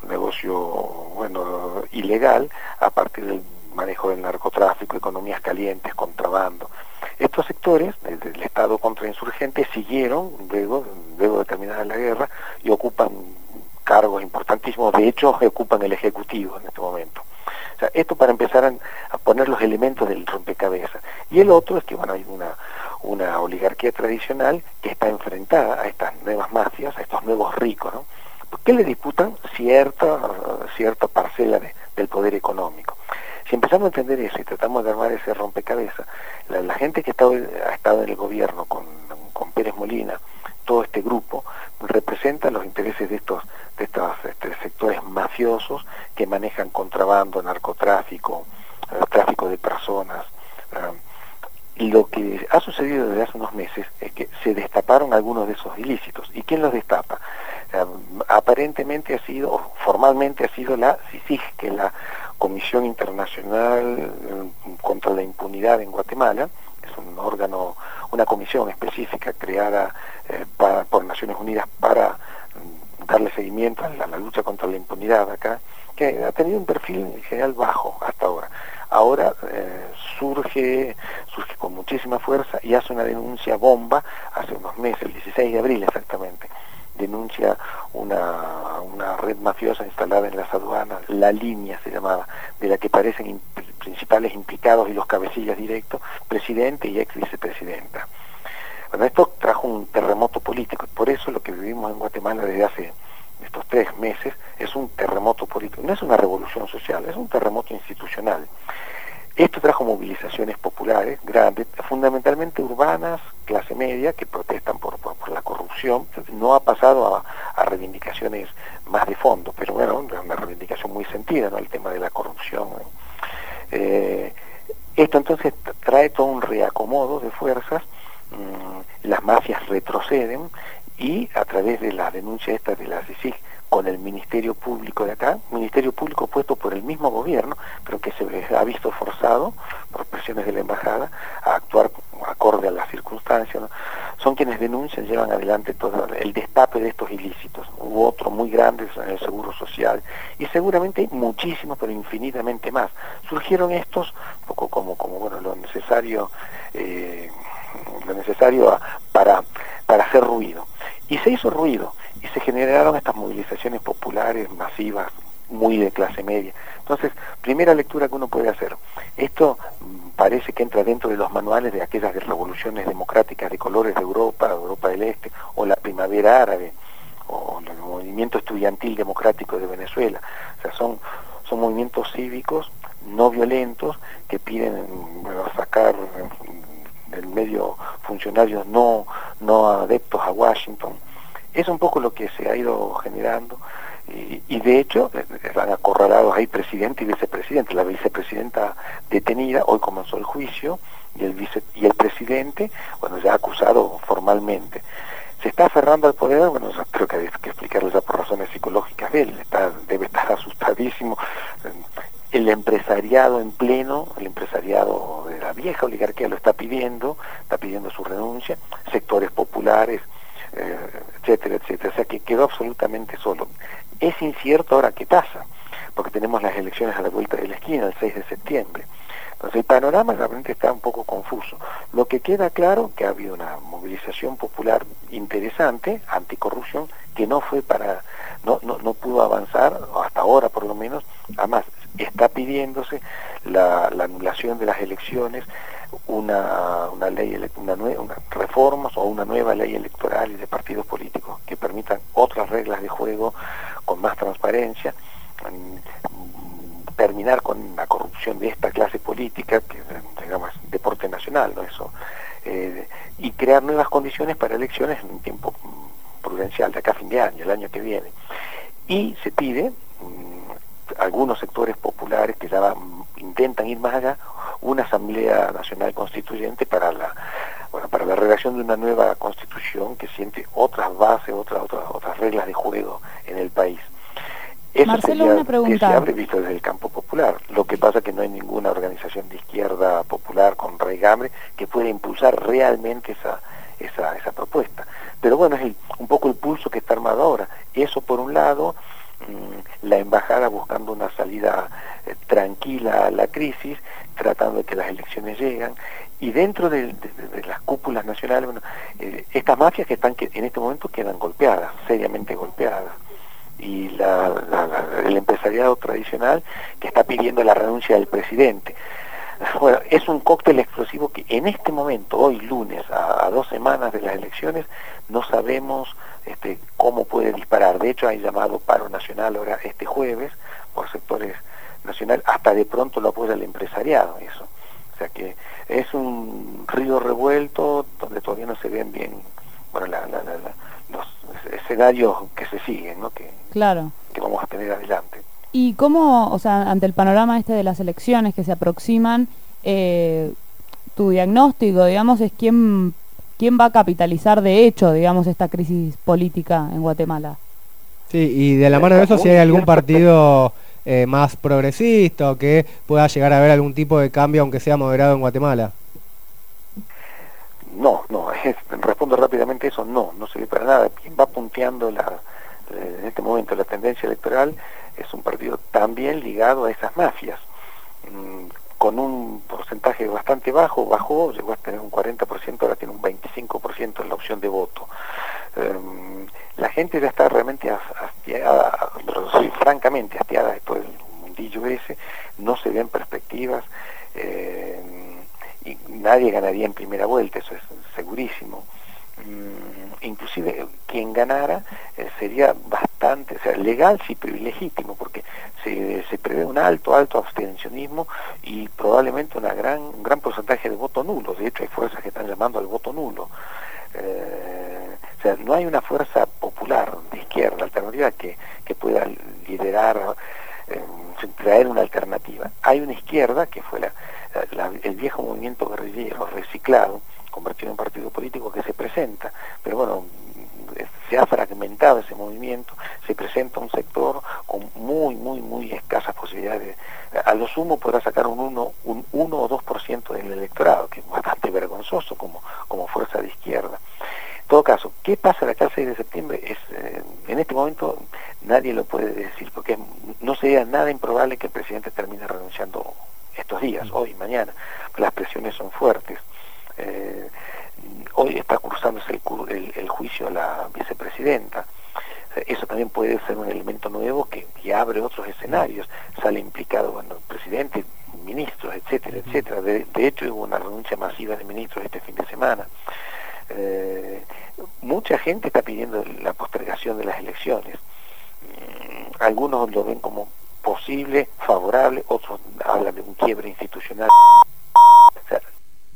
ilegal a partir del manejo del narcotráfico, economías calientes, contrabando. Estos sectores del Estado contrainsurgente siguieron luego de terminar la guerra y ocupan cargos importantísimos, de hecho ocupan el Ejecutivo en este momento. O sea, esto para empezar a poner los elementos del rompecabezas. Y el otro es que hay una oligarquía tradicional que está enfrentada a estas nuevas mafias, a estos nuevos ricos, ¿no? Que le disputan cierta parcela del poder económico. Si empezamos a entender eso y tratamos de armar ese rompecabezas, la gente que ha estado en el gobierno con Pérez Molina, todo este grupo, representa los intereses de estos sectores mafiosos que manejan contrabando, narcotráfico, tráfico de personas. Lo que ha sucedido desde hace unos meses es que se destaparon algunos de esos ilícitos. ¿Y quién los destapa? Aparentemente formalmente ha sido la CICIG, que es la Comisión Internacional contra la Impunidad en Guatemala. Es un órgano, una comisión específica creada por Naciones Unidas para darle seguimiento a la lucha contra la impunidad acá, que ha tenido un perfil en general bajo hasta ahora. Ahora surge con muchísima fuerza y hace una denuncia bomba hace unos meses, el 16 de abril exactamente. Denuncia una red mafiosa instalada en las aduanas, La Línea se llamaba, de la que parecen principales implicados y los cabecillas directos, presidente y ex vicepresidenta. Bueno, esto trajo un terremoto político, por eso lo que vivimos en Guatemala desde hace 3 meses es un terremoto político, no es una revolución social, es un terremoto institucional. Esto trajo movilizaciones populares grandes, fundamentalmente urbanas, clase media, que protestan por la corrupción. No ha pasado a reivindicaciones más de fondo, pero bueno, una reivindicación muy sentida, ¿no?, el tema de la corrupción. Esto entonces trae todo un reacomodo de fuerzas, las mafias retroceden y a través de la denuncia esta de la CICIG con el Ministerio Público de acá, Ministerio Público puesto por el mismo gobierno, pero que se ha visto forzado por presiones de la embajada a actuar acorde a las circunstancias, ¿no? Son quienes denuncian, llevan adelante todo el destape de estos ilícitos. Hubo otros muy grandes en el Seguro Social y seguramente muchísimos, pero infinitamente más. Surgieron estos poco como bueno, lo necesario para hacer ruido. Y se hizo ruido y se generaron estas movilizaciones populares masivas, muy de clase media. Entonces, primera lectura que uno puede hacer, esto parece que entra dentro de los manuales de aquellas revoluciones democráticas de colores de Europa del Este, o la primavera árabe, o el movimiento estudiantil democrático de Venezuela. O sea, son movimientos cívicos no violentos que piden, bueno, sacar del medio funcionarios no adeptos a Washington. Es un poco lo que se ha ido generando y de hecho van acorralados ahí presidente y vicepresidente. La vicepresidenta detenida, hoy comenzó el juicio, y el presidente, bueno, ya acusado formalmente. Se está aferrando al poder, bueno, creo que hay que explicarlo ya por razones psicológicas de él, debe estar asustadísimo. El empresariado en pleno, el empresariado de la vieja oligarquía lo está pidiendo su renuncia, sectores populares, etcétera, etcétera. O sea que quedó absolutamente solo. Es incierto ahora qué pasa, porque tenemos las elecciones a la vuelta de la esquina, el 6 de septiembre. Entonces el panorama realmente está un poco confuso. Lo que queda claro que ha habido una movilización popular interesante, anticorrupción, que no pudo avanzar, hasta ahora por lo menos. Además, está pidiéndose la anulación de las elecciones, una reformas o una nueva ley electoral y de partidos políticos que permitan otras reglas de juego con más transparencia, terminar con la corrupción de esta clase política, que digamos deporte nacional, ¿no? Eso, y crear nuevas condiciones para elecciones en un tiempo prudencial, de acá a fin de año, el año que viene. Y se pide, algunos sectores populares que ya intentan ir más allá, una Asamblea Nacional Constituyente para la redacción de una nueva constitución que siente otras bases, otras reglas de juego en el país. Eso Marcelo, sería una pregunta. deseable visto desde el campo popular. Lo que pasa es que no hay ninguna organización de izquierda popular con raigambre que pueda impulsar realmente esa propuesta. Pero bueno, es un poco el pulso que está armado ahora. Eso por un lado, la embajada buscando una salida tranquila a la crisis, tratando de que las elecciones lleguen, y dentro de las cúpulas nacionales, bueno, estas mafias que en este momento quedan golpeadas, seriamente golpeadas, y el empresariado tradicional que está pidiendo la renuncia del presidente. Bueno, es un cóctel explosivo que en este momento, hoy lunes, a 2 semanas de las elecciones, no sabemos cómo puede disparar. De hecho, hay llamado paro nacional ahora este jueves por sectores nacionales, hasta de pronto lo apoya el empresariado, eso. O sea que es un río revuelto donde todavía no se ven bien, bueno, los escenarios que se siguen, ¿no? Claro. Que vamos a tener adelante. ¿Y cómo, o sea, ante el panorama de las elecciones que se aproximan, tu diagnóstico, digamos, es quién va a capitalizar de hecho, digamos, esta crisis política en Guatemala? Sí, y de la mano de eso, si hay algún partido más progresista o que pueda llegar a haber algún tipo de cambio, aunque sea moderado en Guatemala. No, respondo rápidamente eso, no se ve para nada. Quien va punteando en este momento la tendencia electoral es un partido también ligado a esas mafias, con un porcentaje bastante bajó, llegó a tener un 40%, ahora tiene un 25% en la opción de voto. La gente ya está realmente hastiada, francamente hastiada de todo el mundillo ese, no se ven perspectivas, y nadie ganaría en primera vuelta, eso es segurísimo. Inclusive quien ganara sería bastante, o sea, legal sí, pero ilegítimo, porque se prevé un alto abstencionismo y probablemente un gran porcentaje de voto nulo. De hecho, hay fuerzas que están llamando al voto nulo. O sea, no hay una fuerza popular de izquierda alternativa que pueda liderar, traer una alternativa. Hay una izquierda que fue el viejo movimiento guerrillero reciclado, convertido en partido político, que se presenta, pero bueno, se ha fragmentado ese movimiento, se presenta un sector con muy escasas posibilidades. A lo sumo podrá sacar un 1 o 2% del electorado, que es bastante vergonzoso como fuerza de izquierda. En todo caso, ¿qué pasa de acá al 6 de septiembre? En este momento nadie lo puede decir, porque no sería nada improbable que el presidente termine renunciando estos días, hoy, mañana. Las presiones son fuertes. Hoy está cursándose el juicio a la vicepresidenta. Eso también puede ser un elemento nuevo que abre otros escenarios. Sale implicado, el presidente, ministros, etcétera. De hecho, hubo una renuncia masiva de ministros este fin de semana. Mucha gente está pidiendo la postergación de las elecciones. Algunos lo ven como posible, favorable, otros hablan de un quiebre institucional. O sea,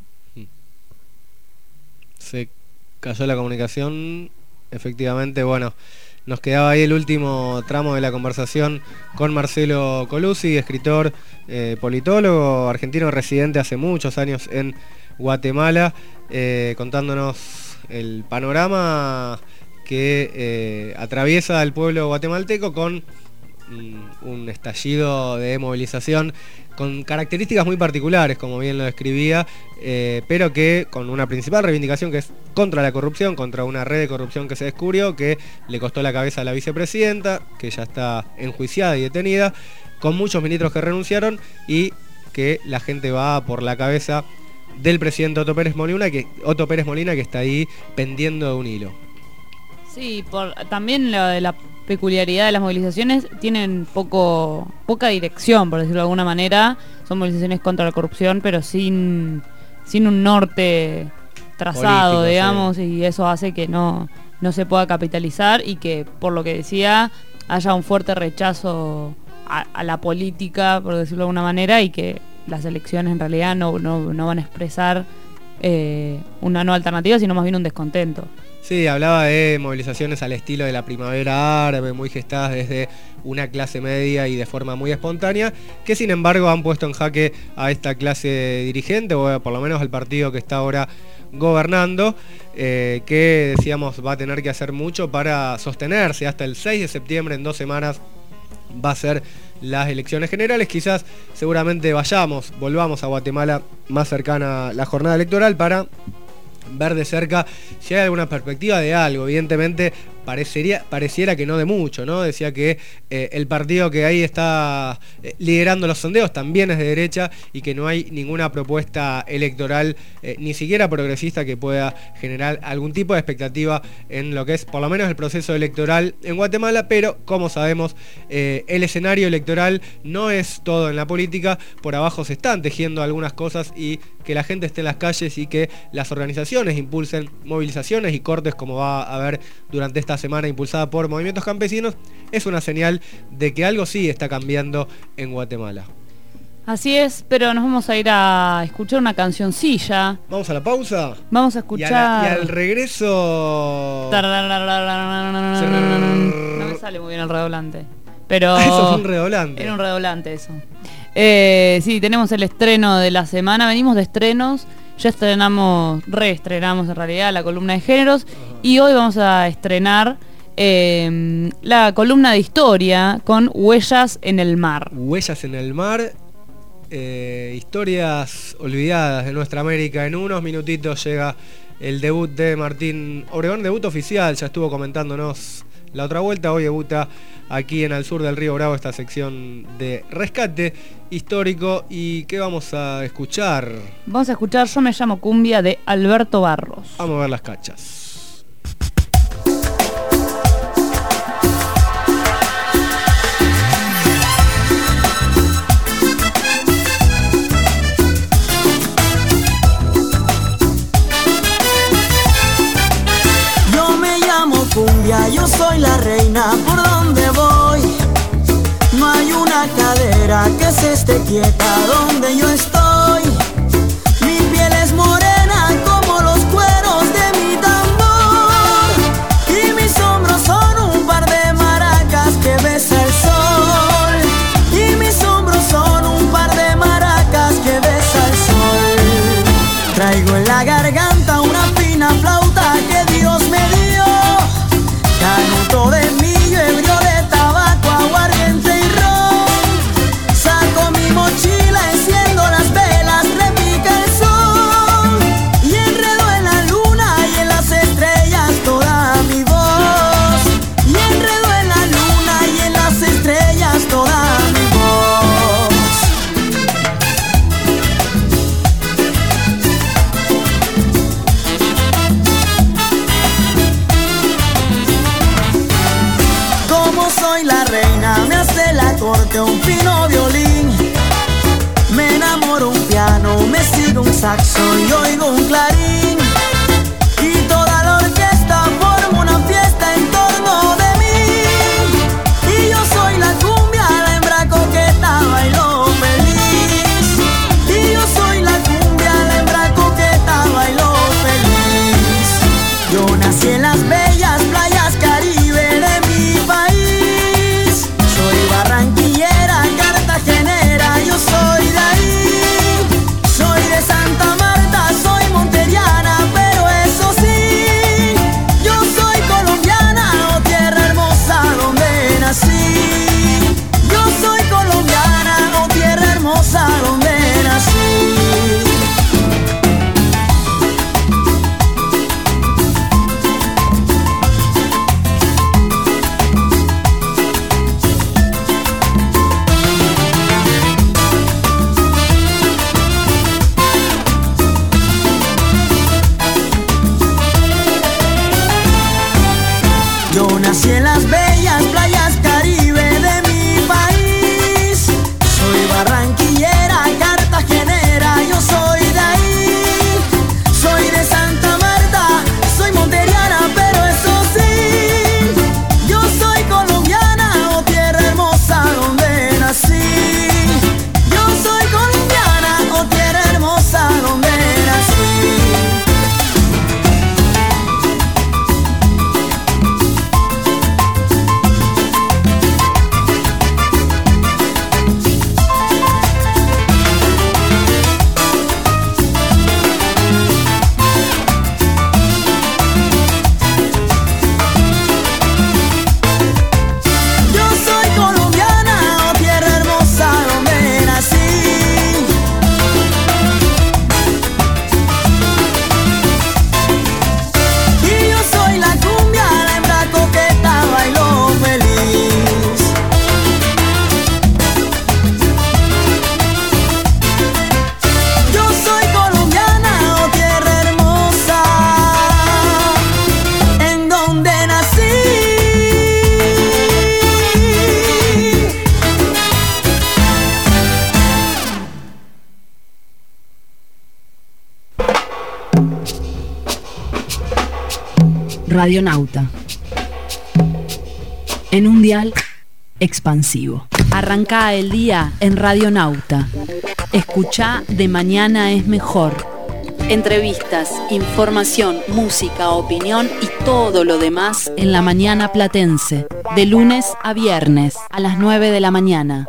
se cayó la comunicación, efectivamente. Bueno, nos quedaba ahí el último tramo de la conversación con Marcelo Colucci, escritor, politólogo argentino residente hace muchos años en Guatemala, contándonos el panorama que atraviesa el pueblo guatemalteco con un estallido de movilización con características muy particulares, como bien lo describía, pero que con una principal reivindicación, que es contra la corrupción, contra una red de corrupción que se descubrió, que le costó la cabeza a la vicepresidenta, que ya está enjuiciada y detenida, con muchos ministros que renunciaron, y que la gente va por la cabeza del presidente Otto Pérez Molina, que está ahí pendiendo de un hilo. Sí, también la peculiaridad de las movilizaciones, tienen poca dirección, por decirlo de alguna manera. Son movilizaciones contra la corrupción, pero sin un norte trazado, político, digamos, sí. Y eso hace que no se pueda capitalizar y que, por lo que decía, haya un fuerte rechazo a la política, por decirlo de alguna manera, y que las elecciones en realidad no van a expresar una nueva alternativa, sino más bien un descontento. Sí, hablaba de movilizaciones al estilo de la primavera árabe, muy gestadas desde una clase media y de forma muy espontánea, que sin embargo han puesto en jaque a esta clase dirigente, o por lo menos al partido que está ahora gobernando, que decíamos va a tener que hacer mucho para sostenerse. Hasta el 6 de septiembre, en 2 semanas, va a ser las elecciones generales. Quizás seguramente volvamos a Guatemala más cercana a la jornada electoral para ver de cerca si hay alguna perspectiva de algo. Evidentemente pareciera que no de mucho, ¿no? Decía que el partido que ahí está liderando los sondeos también es de derecha y que no hay ninguna propuesta electoral, ni siquiera progresista, que pueda generar algún tipo de expectativa en lo que es por lo menos el proceso electoral en Guatemala. Pero como sabemos, el escenario electoral no es todo en la política. Por abajo se están tejiendo algunas cosas, y que la gente esté en las calles y que las organizaciones impulsen movilizaciones y cortes, como va a haber durante esta semana impulsada por movimientos campesinos, es una señal de que algo sí está cambiando en Guatemala. Así es, pero nos vamos a ir a escuchar una cancioncilla. ¿Vamos a la pausa? Vamos a escuchar... Y al regreso... No me sale muy bien el redoblante. Pero... Eso fue un redoblante. Era un redoblante eso. Sí, tenemos el estreno de la semana. Venimos de estrenos. Ya reestrenamos en realidad la columna de géneros. Y hoy vamos a estrenar la columna de historia con Huellas en el Mar. Huellas en el Mar. Historias olvidadas de nuestra América. En unos minutitos llega el debut de Martín Obregón, debut oficial. Ya estuvo comentándonos la otra vuelta. Hoy debuta aquí en Al Sur del Río Bravo esta sección de rescate histórico. ¿Y qué vamos a escuchar? Vamos a escuchar Yo me llamo Cumbia, de Alberto Barros. Vamos a ver las cachas. Yo me llamo Cumbia, yo soy la reina camina por donde voy. No hay una cadera que se esté quieta donde yo estoy. Mi piel es morena como los cueros de mi tambor. Y mis hombros son un par de maracas que besa el sol. Y mis hombros son un par de maracas que besa el sol. Traigo en la garganta una fina flauta que Dios me dio. Canuto de millo, ebrio de tabaco, aguardiente y ron. Saco mi mochila, enciendo las velas, repica el sol. Y enredo en la luna y en las estrellas toda mi voz. Y enredo en la luna y en las estrellas toda mi voz. Como soy la reina, me hace la corte un fino violín. Me enamoro un piano, me sigue un saxo y oigo un clarín. Y toda la orquesta forma una fiesta en torno de mí. Y yo soy la cumbia, la hembra coqueta, bailo feliz. Y yo soy la cumbia, la hembra coqueta, bailo feliz. Yo nací en las bellas playas Caribe de mi país. Soy barranquillera, cartagenera, yo soy de ahí. Soy de Santa Marta, soy monteriana, pero eso sí, yo soy colombiana, oh tierra hermosa donde nací. Yo soy colombiana, oh tierra hermosa donde nací. Yo nací en las bellas playas Caribe de mi país. Soy barranquillera, cartagenera, yo soy de ahí. Soy de Santa Marta, soy monteriana, pero eso sí, yo soy colombiana, oh tierra hermosa donde nací. Yo soy colombiana, oh tierra hermosa donde nací. Yo soy colombiana, oh tierra hermosa donde nací. Y yo soy la cumbia, la hembra coqueta, bailo feliz. Yo soy colombiana, oh tierra hermosa, en donde nací. Radionauta. En un dial expansivo. Arranca el día en Radionauta. Escuchá De Mañana es Mejor. Entrevistas, información, música, opinión y todo lo demás en la mañana platense. De lunes a viernes a las 9 de la mañana.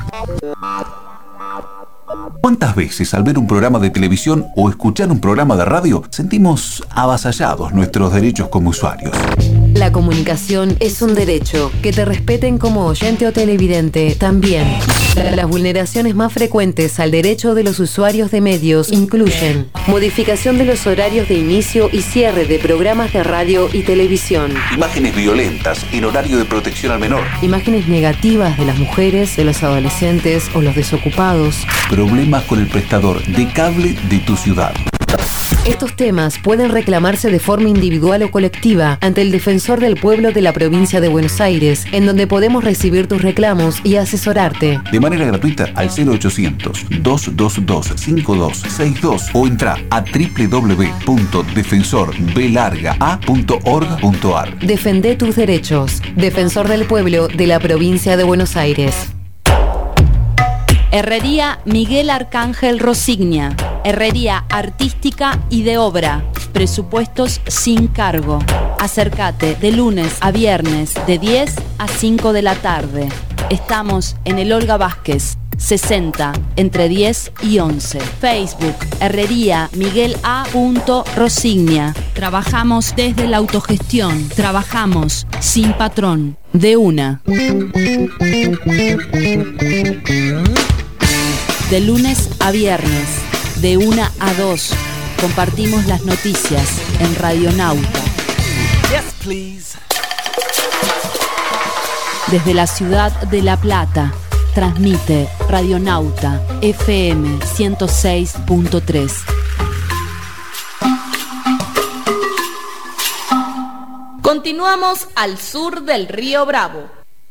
¿Cuántas veces al ver un programa de televisión o escuchar un programa de radio sentimos avasallados nuestros derechos como usuarios? La comunicación es un derecho. Que te respeten como oyente o televidente también. Las vulneraciones más frecuentes al derecho de los usuarios de medios incluyen modificación de los horarios de inicio y cierre de programas de radio y televisión, Imágenes violentas en horario de protección al menor, imágenes negativas de las mujeres, de los adolescentes o los desocupados, problemas con el prestador de cable de tu ciudad. Estos temas pueden reclamarse de forma individual o colectiva ante el Defensor del Pueblo de la Provincia de Buenos Aires, en donde podemos recibir tus reclamos y asesorarte. De manera gratuita al 0800-222-5262 o entra a www.defensorbelargaa.org.ar. Defende tus derechos. Defensor del Pueblo de la Provincia de Buenos Aires. Herrería Miguel Arcángel Rosignia. Herrería artística y de obra. Presupuestos sin cargo. Acércate de lunes a viernes de 10 a 5 de la tarde. Estamos en el Olga Vázquez, 60, entre 10 y 11. Facebook, Herrería Miguel A. Rosignia. Trabajamos desde la autogestión. Trabajamos sin patrón. De una. De lunes a viernes, de 1 a 2, compartimos las noticias en Radionauta. Yes, please. Desde la ciudad de La Plata, transmite Radionauta FM 106.3. Continuamos al sur del río Bravo.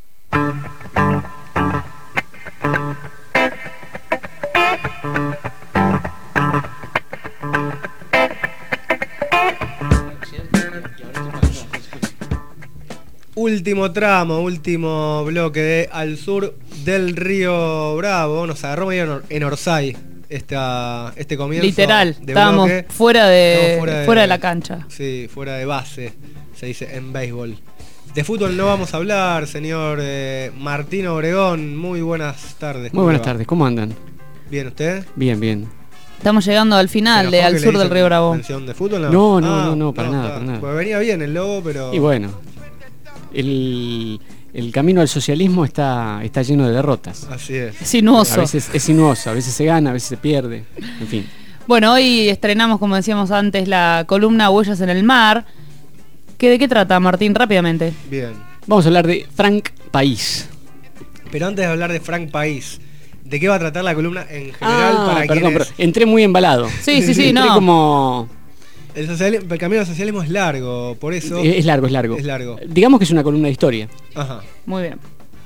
Último tramo, último bloque de Al Sur del Río Bravo. Nos agarró medio en Orsay este comienzo. Literal, de estábamos bloque. fuera de la cancha. Sí, fuera de base, se dice en béisbol. De fútbol no vamos a hablar, señor Martín Obregón. Muy buenas tardes. Muy buenas tardes, ¿cómo andan? ¿Bien usted? Bien, bien. Estamos llegando al final de Al Sur del Río Bravo. ¿Mención de fútbol? No, para nada. Pues venía bien el logo, pero... Y bueno, el camino al socialismo está lleno de derrotas. Así es. Sinuoso. A veces es sinuoso, a veces se gana, a veces se pierde, en fin. Bueno, hoy estrenamos, como decíamos antes, la columna Huellas en el Mar. ¿De qué trata, Martín? Rápidamente. Bien. Vamos a hablar de Frank País. Pero antes de hablar de Frank País, ¿de qué va a tratar la columna en general? Pero entré muy embalado. Sí, entré no. Como... El camino al socialismo es largo, por eso... Es largo. Digamos que es una columna de historia. Ajá. Muy bien.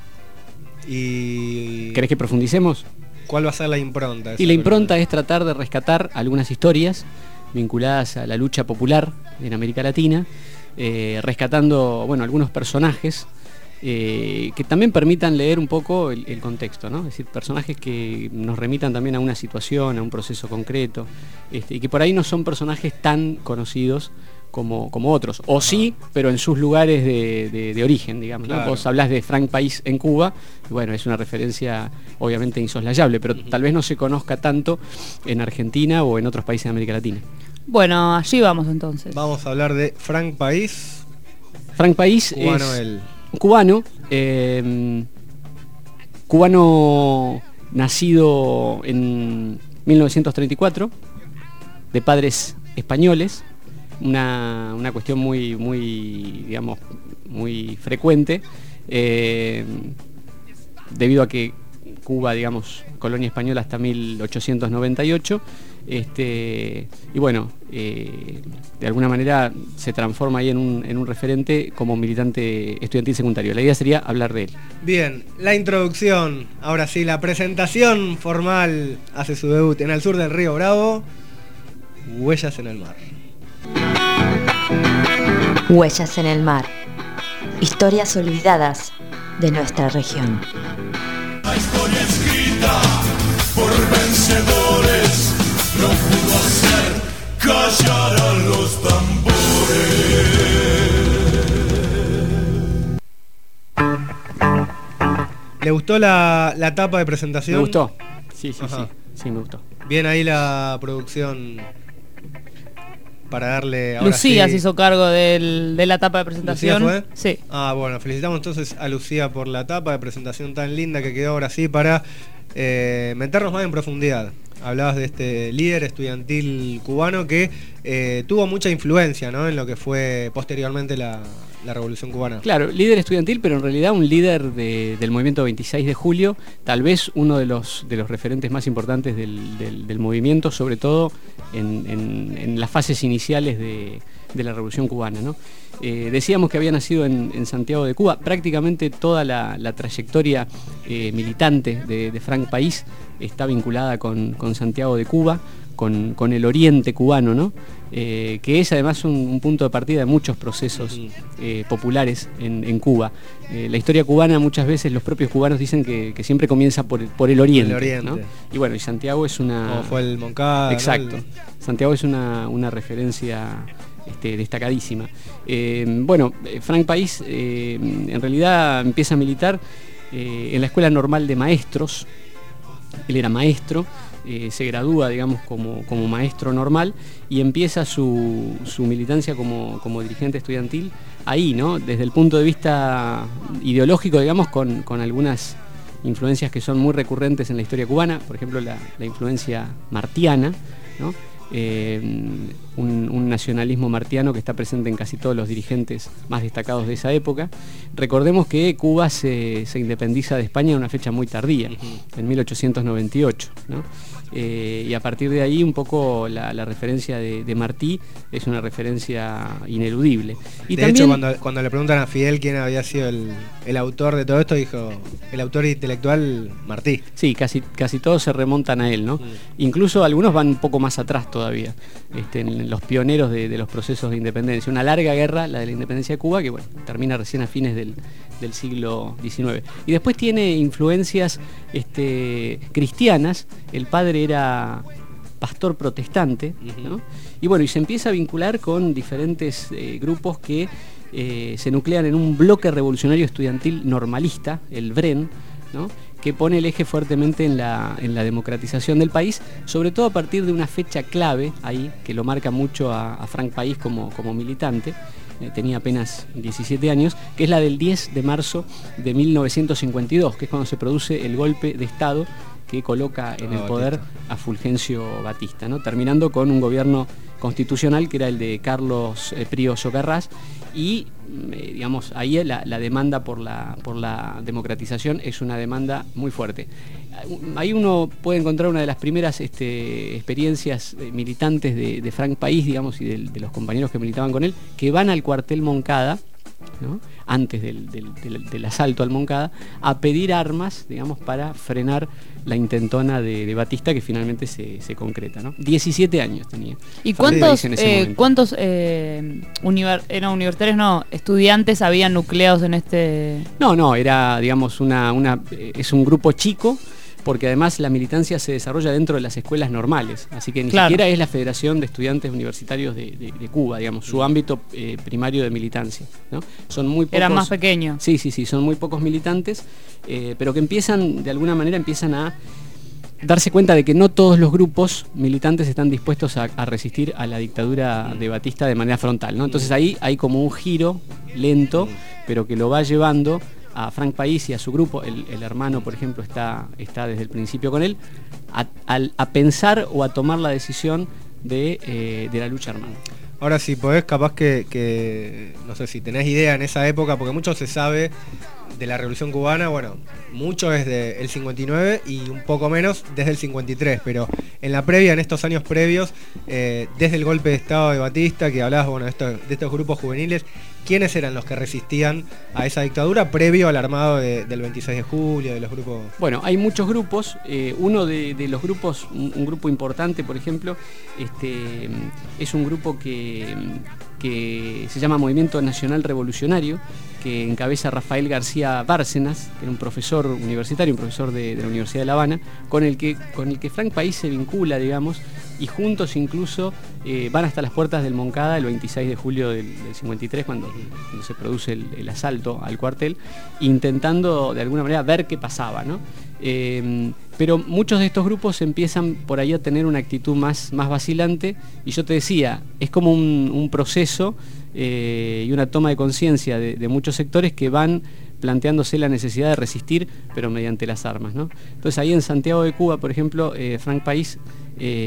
Y... ¿Querés que profundicemos? ¿Cuál va a ser la impronta? Y la impronta es tratar de rescatar algunas historias vinculadas a la lucha popular en América Latina, rescatando, algunos personajes que también permitan leer un poco el contexto, ¿no? Es decir, personajes que nos remitan también a una situación, a un proceso concreto, y que por ahí no son personajes tan conocidos como otros, o sí, pero en sus lugares de origen, digamos, ¿no? Claro. Vos hablás de Frank País en Cuba, y bueno, es una referencia obviamente insoslayable, pero tal vez no se conozca tanto en Argentina o en otros países de América Latina. Bueno, allí vamos entonces. Vamos a hablar de Frank País. Frank País cubano es cubano nacido en 1934, de padres españoles, una cuestión muy frecuente, debido a que Cuba, colonia española hasta 1898, y bueno, de alguna manera se transforma ahí en un referente como militante estudiantil secundario. La idea sería hablar de él. Bien, la introducción, ahora sí, la presentación formal hace su debut en Al Sur del Río Bravo, Huellas en el Mar. Huellas en el Mar. Historias olvidadas de nuestra región. La historia escrita por vencedores no pudo hacer callar a los tambores. ¿Le gustó la tapa de presentación? Me gustó. Sí, me gustó. Bien ahí la producción para darle... Ahora Lucía sí. se hizo cargo de la tapa de presentación. ¿Lucía fue? Sí. Bueno, felicitamos entonces a Lucía por la tapa de presentación tan linda que quedó ahora sí para meternos más en profundidad. Hablabas de este líder estudiantil cubano que tuvo mucha influencia, ¿no?, en lo que fue posteriormente la la Revolución Cubana. Claro, líder estudiantil, pero en realidad un líder del movimiento 26 de julio, tal vez uno de los referentes más importantes del movimiento, sobre todo en las fases iniciales de la Revolución Cubana, ¿no? Decíamos que había nacido en Santiago de Cuba. Prácticamente toda la trayectoria militante de Frank País está vinculada con Santiago de Cuba, con el oriente cubano, ¿no? Que es además un punto de partida de muchos procesos populares en Cuba. La historia cubana, muchas veces los propios cubanos dicen que siempre comienza por el oriente, ¿no? Y bueno, y Santiago es una... Como fue el Moncada. Exacto. ¿No? Santiago es una referencia destacadísima. Bueno, Frank País en realidad empieza a militar en la Escuela Normal de Maestros. Él era maestro, se gradúa, digamos, como maestro normal y empieza su militancia como dirigente estudiantil ahí, ¿no? Desde el punto de vista ideológico, digamos, con algunas influencias que son muy recurrentes en la historia cubana, por ejemplo la influencia martiana, ¿no? Un nacionalismo martiano que está presente en casi todos los dirigentes más destacados de esa época. Recordemos que Cuba se independiza de España en una fecha muy tardía, en 1898, ¿no? Y a partir de ahí un poco la referencia de Martí es una referencia ineludible. Y de también, hecho, cuando le preguntan a Fidel quién había sido el autor de todo esto, dijo el autor intelectual Martí. Sí, casi todos se remontan a él, ¿no? Incluso algunos van un poco más atrás todavía, en los pioneros de los procesos de independencia. Una larga guerra, la de la independencia de Cuba, que bueno, termina recién a fines del siglo XIX. Y después tiene influencias cristianas. El padre era pastor protestante, ¿no? Y bueno, y se empieza a vincular con diferentes grupos que se nuclean en un bloque revolucionario estudiantil normalista, el BREN, ¿no? Que pone el eje fuertemente en la democratización del país, sobre todo a partir de una fecha clave ahí, que lo marca mucho a Frank País como militante. Tenía apenas 17 años, que es la del 10 de marzo de 1952, que es cuando se produce el golpe de Estado que coloca en el poder a Fulgencio Batista, ¿no? Terminando con un gobierno constitucional que era el de Carlos Prío Socarrás, y digamos, ahí la demanda por la democratización es una demanda muy fuerte. Ahí uno puede encontrar una de las primeras experiencias militantes de Frank País, digamos, y de los compañeros que militaban con él, que van al cuartel Moncada, ¿no? Antes del asalto al Moncada, a pedir armas, digamos, para frenar la intentona de Batista, que finalmente se concreta, ¿no? 17 años tenía. ¿Y cuántos estudiantes habían nucleados en este...? No, era, digamos, es un grupo chico, porque además la militancia se desarrolla dentro de las escuelas normales, así que ni siquiera es la Federación de Estudiantes Universitarios de Cuba, digamos, su ámbito primario de militancia, ¿no? Son muy pocos, era más pequeño. Sí, son muy pocos militantes, pero que de alguna manera empiezan a darse cuenta de que no todos los grupos militantes están dispuestos a resistir a la dictadura de Batista de manera frontal, ¿no? Entonces ahí hay como un giro lento, pero que lo va llevando a Frank País y a su grupo, el hermano, por ejemplo, está desde el principio con él, a pensar o a tomar la decisión de la lucha armada. Ahora, si podés, capaz que no sé si tenés idea en esa época, porque mucho se sabe de la Revolución Cubana, bueno, mucho es del 59 y un poco menos desde el 53, pero en la previa, en estos años previos, desde el golpe de Estado de Batista, que hablabas, bueno, de estos grupos juveniles, ¿quiénes eran los que resistían a esa dictadura previo al armado del 26 de julio, de los grupos? Bueno, hay muchos grupos. Uno de los grupos, un grupo importante, por ejemplo, es un grupo que se llama Movimiento Nacional Revolucionario, que encabeza Rafael García Bárcenas, que era un profesor universitario, un profesor de la Universidad de La Habana, con el que Frank País se vincula, digamos, y juntos incluso van hasta las puertas del Moncada el 26 de julio del 53, cuando se produce el asalto al cuartel, intentando de alguna manera ver qué pasaba, ¿no? Pero muchos de estos grupos empiezan por ahí a tener una actitud más vacilante, y yo te decía, es como un proceso y una toma de conciencia de muchos sectores que van planteándose la necesidad de resistir, pero mediante las armas, ¿no? Entonces ahí en Santiago de Cuba, por ejemplo, Frank País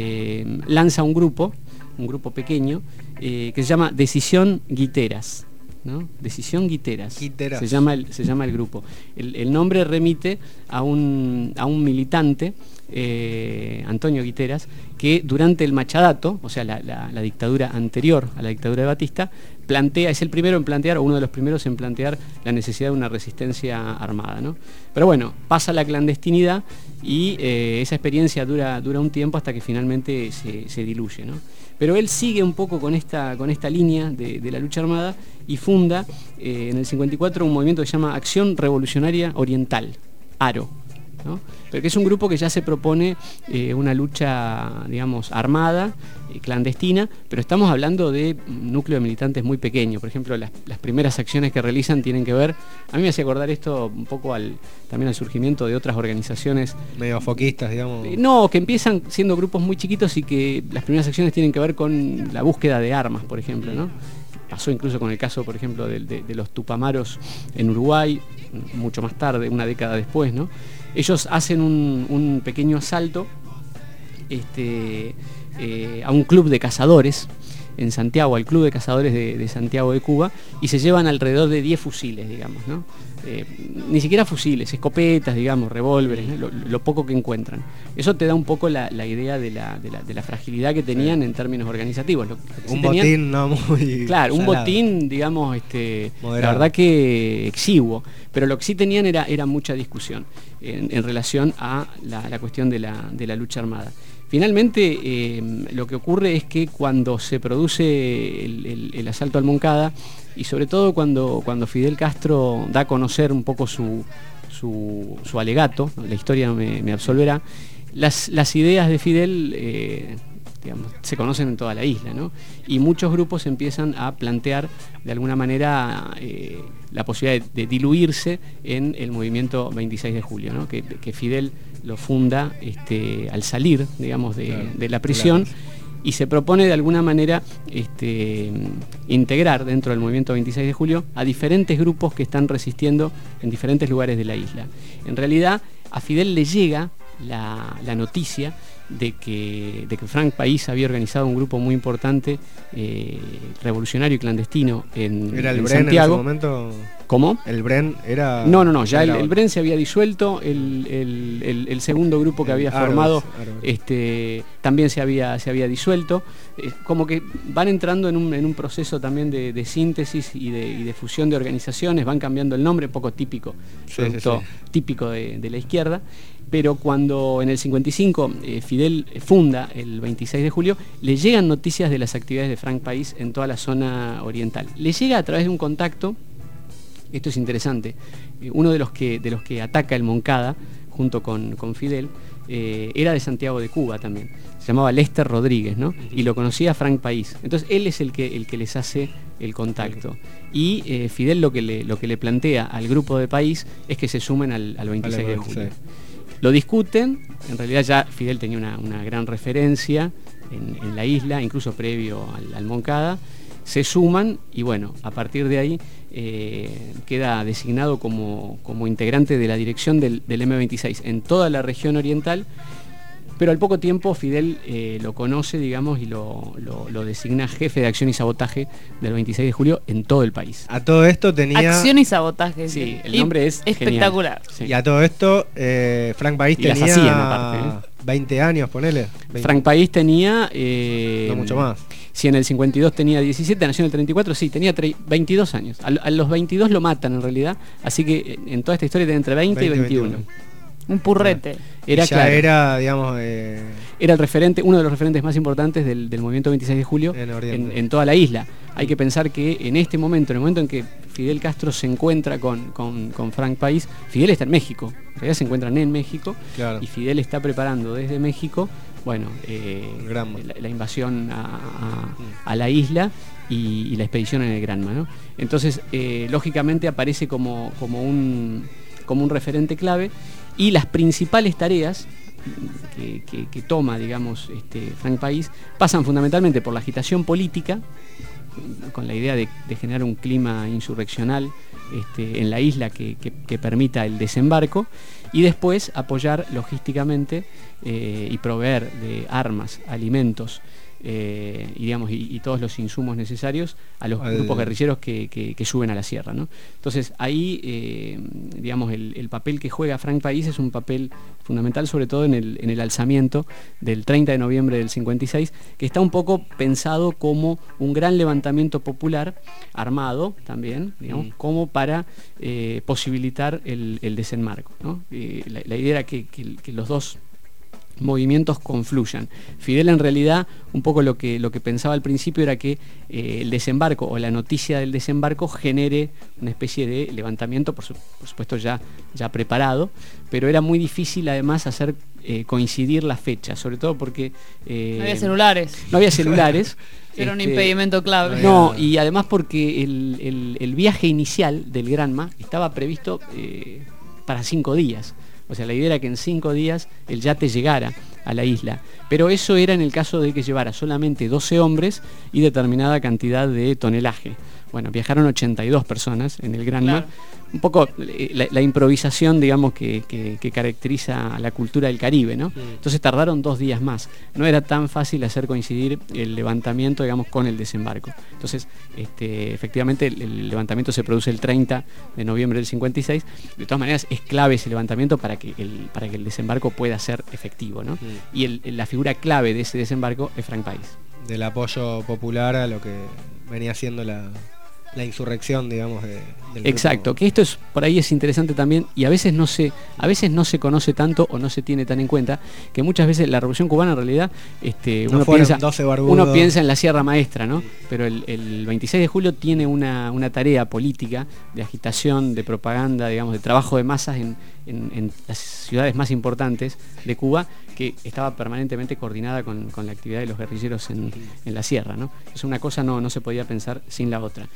lanza un grupo pequeño, que se llama Decisión Guiteras, ¿no? Decisión Guiteras. Se llama el grupo. El nombre remite a un militante, Antonio Guiteras, que durante el Machadato, o sea, la dictadura anterior a la dictadura de Batista, es el primero en plantear, o uno de los primeros en plantear la necesidad de una resistencia armada, ¿no? Pero bueno, pasa la clandestinidad y esa experiencia dura un tiempo hasta que finalmente se diluye, ¿no? Pero él sigue un poco con esta línea de la lucha armada y funda en el 54 un movimiento que se llama Acción Revolucionaria Oriental, ARO, ¿no? Pero que es un grupo que ya se propone una lucha, digamos, armada, clandestina, pero estamos hablando de un núcleo de militantes muy pequeño. Por ejemplo, las primeras acciones que realizan tienen que ver, a mí me hace acordar esto un poco también al surgimiento de otras organizaciones medio foquistas, digamos. No, que empiezan siendo grupos muy chiquitos y que las primeras acciones tienen que ver con la búsqueda de armas, por ejemplo, ¿no? Pasó incluso con el caso, por ejemplo, de los Tupamaros en Uruguay, mucho más tarde, una década después, ¿no? Ellos hacen un pequeño asalto a un club de cazadores en Santiago, al Club de Cazadores de Santiago de Cuba, y se llevan alrededor de 10 fusiles, digamos, ¿no? Ni siquiera fusiles, escopetas, digamos, revólveres, ¿no? Lo poco que encuentran. Eso te da un poco la idea de la fragilidad que tenían en términos organizativos. Un botín no muy... Claro, un salado. botín, digamos, Moderado. la verdad que exiguo, pero lo que sí tenían era mucha discusión en relación a la cuestión de la lucha armada. Finalmente, lo que ocurre es que cuando se produce el asalto al Moncada, y sobre todo cuando Fidel Castro da a conocer un poco su alegato, la historia me absolverá, las ideas de Fidel digamos, se conocen en toda la isla, ¿no? Y muchos grupos empiezan a plantear de alguna manera la posibilidad de diluirse en el movimiento 26 de julio, ¿no? Que Fidel lo funda al salir, digamos, de la prisión, y se propone de alguna manera integrar dentro del movimiento 26 de julio a diferentes grupos que están resistiendo en diferentes lugares de la isla. En realidad, a Fidel le llega la noticia de que Frank País había organizado un grupo muy importante revolucionario y clandestino en ¿Era el en Bren Santiago. en ese momento? ¿Cómo? ¿El Bren era...? No, ya era el Bren se había disuelto, el segundo grupo que había formado también se había disuelto, como que van entrando en un proceso también de síntesis y de fusión de organizaciones, van cambiando el nombre, un poco típico, típico de la izquierda. Pero cuando en el 55 Fidel funda el 26 de julio, le llegan noticias de las actividades de Frank País en toda la zona oriental. Le llega a través de un contacto, esto es interesante, uno de los que ataca el Moncada junto con Fidel, era de Santiago de Cuba también, se llamaba Lester Rodríguez, ¿no? Y lo conocía Frank País. Entonces él es el que les hace el contacto. Y Fidel lo que le plantea al grupo de País es que se sumen al 26 de julio. Lo discuten, en realidad ya Fidel tenía una gran referencia en la isla, incluso previo al Moncada, se suman y bueno, a partir de ahí queda designado como integrante de la dirección del M26 en toda la región oriental, pero al poco tiempo Fidel lo conoce, digamos, y lo designa jefe de acción y sabotaje del 26 de julio en todo el país. A todo esto tenía... Acción y sabotaje. Sí, el nombre es espectacular. Sí. Y a todo esto, Frank País Y las tenía hacían, aparte, 20 años, ponele. 20. Frank País tenía... no mucho más. Si en el 52 tenía 17, nació en el 34, sí, tenía 22 años. A los 22 lo matan en realidad, así que en toda esta historia tiene entre 20 y 21. Un purrete. Era, digamos... Era el referente, uno de los referentes más importantes del movimiento 26 de julio en toda la isla. Hay que pensar que en este momento, en el momento en que Fidel Castro se encuentra con Frank País, Fidel está en México. En realidad se encuentran en México, y Fidel está preparando desde México, bueno, la invasión a la isla y la expedición en el Granma, ¿no? Entonces, lógicamente aparece como un referente clave, y las principales tareas que toma, digamos, Frank País pasan fundamentalmente por la agitación política, con la idea de generar un clima insurreccional en la isla que permita el desembarco, y después apoyar logísticamente y proveer de armas, alimentos y todos los insumos necesarios a los grupos guerrilleros que suben a la sierra, ¿no? Entonces ahí el papel que juega Frank País es un papel fundamental, sobre todo en el alzamiento del 30 de noviembre del 56, que está un poco pensado como un gran levantamiento popular armado también, como para posibilitar el desembarco, ¿no? La idea era que los dos movimientos confluyan. Fidel en realidad un poco lo que pensaba al principio era que el desembarco o la noticia del desembarco genere una especie de levantamiento, por supuesto ya preparado, pero era muy difícil además hacer coincidir la fecha, sobre todo porque no había celulares. Era un impedimento clave. No, y además porque el viaje inicial del Granma estaba previsto para 5 días. O sea, la idea era que en 5 días el yate llegara a la isla. Pero eso era en el caso de que llevara solamente 12 hombres y determinada cantidad de tonelaje. Bueno, viajaron 82 personas en el Granma. Claro. Un poco la improvisación, digamos, que caracteriza a la cultura del Caribe, ¿no? Entonces tardaron 2 días más. No era tan fácil hacer coincidir el levantamiento, digamos, con el desembarco. Entonces, efectivamente, el levantamiento se produce el 30 de noviembre del 56. De todas maneras, es clave ese levantamiento para que el desembarco pueda ser efectivo, ¿no? Y la figura clave de ese desembarco es Frank País. Del apoyo popular a lo que venía siendo la insurrección, digamos, del Exacto, que esto por ahí es interesante también, y a veces no se conoce tanto o no se tiene tan en cuenta, que muchas veces la Revolución Cubana en realidad uno piensa en la Sierra Maestra, ¿no? Pero el 26 de julio tiene una tarea política de agitación, de propaganda, digamos, de trabajo de masas en las ciudades más importantes de Cuba, que estaba permanentemente coordinada con la actividad de los guerrilleros en la sierra, ¿no? Entonces una cosa no se podía pensar sin la otra.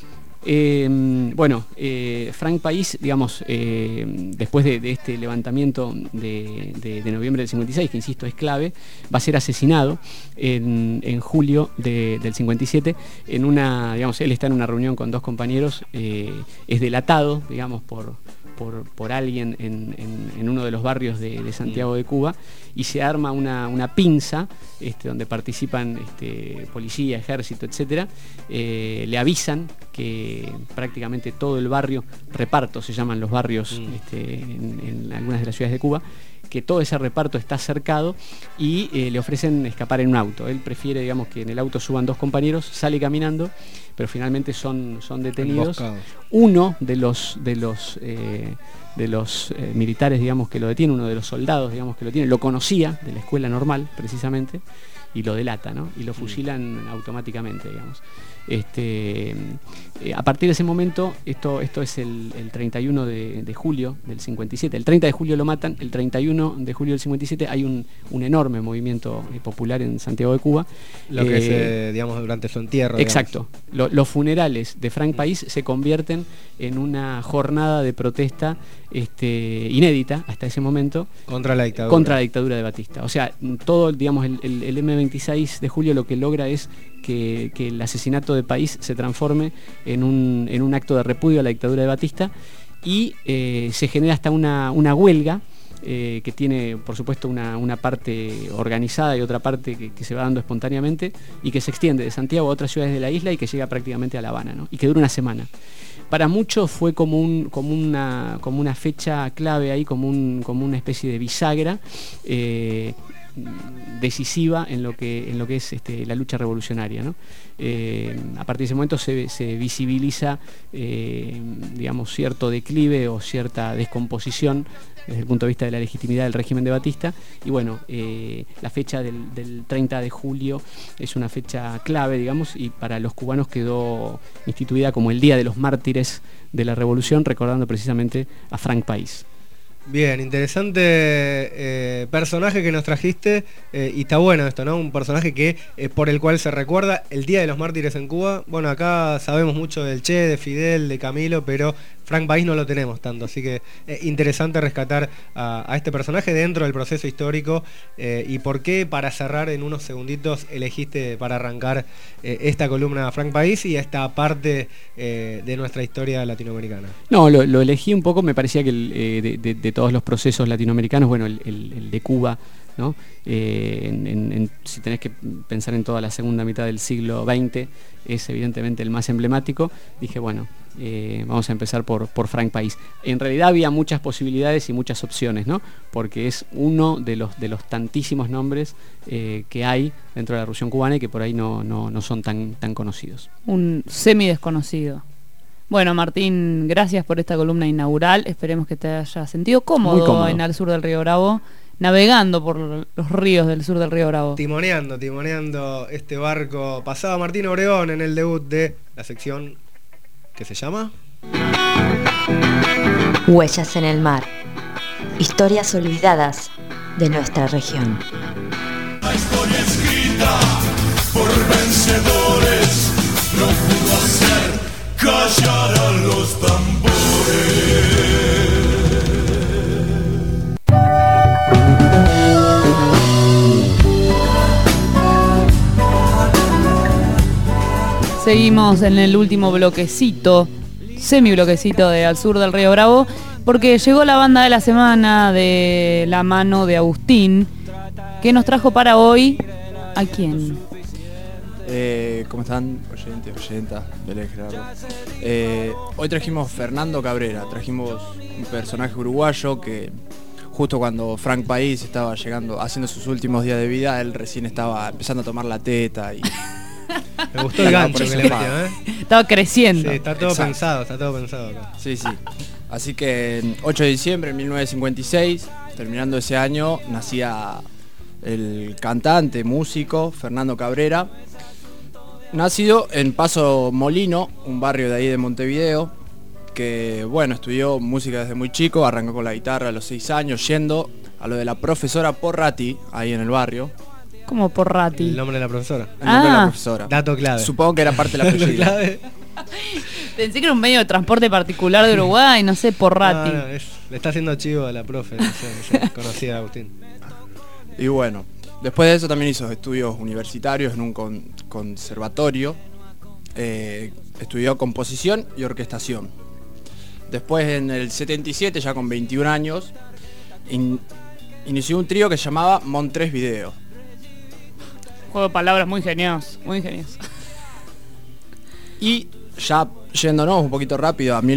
Frank País, digamos, después de este levantamiento de noviembre del 56, que insisto es clave, va a ser asesinado en julio del 57 en una, digamos, él está en una reunión con 2 compañeros, es delatado, digamos, por alguien en uno de los barrios de Santiago de Cuba, y se arma una pinza donde participan policía, ejército, etcétera. Le avisan que prácticamente todo el barrio, reparto se llaman los barrios en algunas de las ciudades de Cuba, que todo ese reparto está cercado y le ofrecen escapar en un auto. Él prefiere, digamos, que en el auto suban 2 compañeros, sale caminando, pero finalmente son detenidos. Emboscados. Uno de los militares, digamos, que lo detiene, uno de los soldados, digamos, que lo tiene, lo conocía de la escuela normal, precisamente, y lo delata, ¿no? Y lo fusilan automáticamente, digamos. A partir de ese momento, esto es el 31 de julio del 57, el 30 de julio lo matan, el 31 de julio del 57 hay un enorme movimiento popular en Santiago de Cuba. Lo que es, digamos, durante su entierro. Exacto. Los funerales de Frank País se convierten en una jornada de protesta inédita hasta ese momento. Contra la dictadura. Contra la dictadura de Batista. O sea, todo, digamos, el M26 de julio lo que logra es que el asesinato de País se transforme en un acto de repudio a la dictadura de Batista, y se genera hasta una huelga que tiene, por supuesto, una parte organizada y otra parte que se va dando espontáneamente, y que se extiende de Santiago a otras ciudades de la isla y que llega prácticamente a La Habana, ¿no? Y que dura una semana. Para muchos fue como una fecha clave ahí, como una especie de bisagra decisiva en lo que es la lucha revolucionaria, ¿no? A partir de ese momento se visibiliza digamos, cierto declive o cierta descomposición desde el punto de vista de la legitimidad del régimen de Batista, y bueno, la fecha del 30 de julio es una fecha clave, digamos, y para los cubanos quedó instituida como el Día de los Mártires de la Revolución, recordando precisamente a Frank País. Bien, interesante personaje que nos trajiste, y está bueno esto, ¿no? Un personaje que por el cual se recuerda el Día de los Mártires en Cuba. Bueno, acá sabemos mucho del Che, de Fidel, de Camilo, pero Frank País no lo tenemos tanto, así que interesante rescatar a este personaje dentro del proceso histórico. Y por qué, para cerrar en unos segunditos, elegiste para arrancar esta columna Frank País y esta parte de nuestra historia latinoamericana. No, lo elegí un poco, me parecía que de todos los procesos latinoamericanos, bueno, el de Cuba ¿no? Si tenés que pensar en toda la segunda mitad del siglo XX, es evidentemente el más emblemático. Dije, bueno, vamos a empezar por Frank País. En realidad había muchas posibilidades y muchas opciones, ¿no? Porque es uno de los tantísimos nombres que hay dentro de la Revolución Cubana y que por ahí no son tan conocidos. Un semi desconocido. Bueno, Martín, gracias por esta columna inaugural. Esperemos que te haya sentido cómodo en el sur del Río Bravo, navegando por los ríos del sur del Río Bravo. Timoneando este barco. Pasaba Martín Obregón en el debut de la sección que se llama Huellas en el mar. Historias olvidadas de nuestra región. La historia escrita por vencedores no pudo hacer callar a los tambores. Seguimos en el último bloquecito, semibloquecito de Al Sur del Río Bravo, porque llegó la banda de la semana de la mano de Agustín, que nos trajo para hoy, ¿a quién? ¿Cómo están, oyentas? Belén Gerardo. Hoy trajimos Fernando Cabrera, trajimos un personaje uruguayo que justo cuando Frank País estaba llegando, haciendo sus últimos días de vida, él recién estaba empezando a tomar la teta y... Me gustó el gancho que le metió, Estaba creciendo. Sí, está todo Exacto. pensado acá. Sí. Así que el 8 de diciembre de 1956, terminando ese año, nacía el cantante, músico, Fernando Cabrera, nacido en Paso Molino, un barrio de ahí de Montevideo, que bueno, estudió música desde muy chico, arrancó con la guitarra a los 6 años, yendo a lo de la profesora Porrati, ahí en el barrio. ¿Cómo Porrati? El nombre de la profesora. El nombre de la profesora. Dato clave. Supongo que era parte de la apellido. Pensé que era un medio de transporte particular de Uruguay, no sé, Porrati. No, le está haciendo chivo a la profe, no sé, conocida a Agustín. Y bueno, después de eso también hizo estudios universitarios en un conservatorio. Estudió composición y orquestación. Después en el 77, ya con 21 años, inició un trío que se llamaba Montres Video. Juego de palabras muy ingenioso, muy ingenioso. Y ya yéndonos un poquito rápido a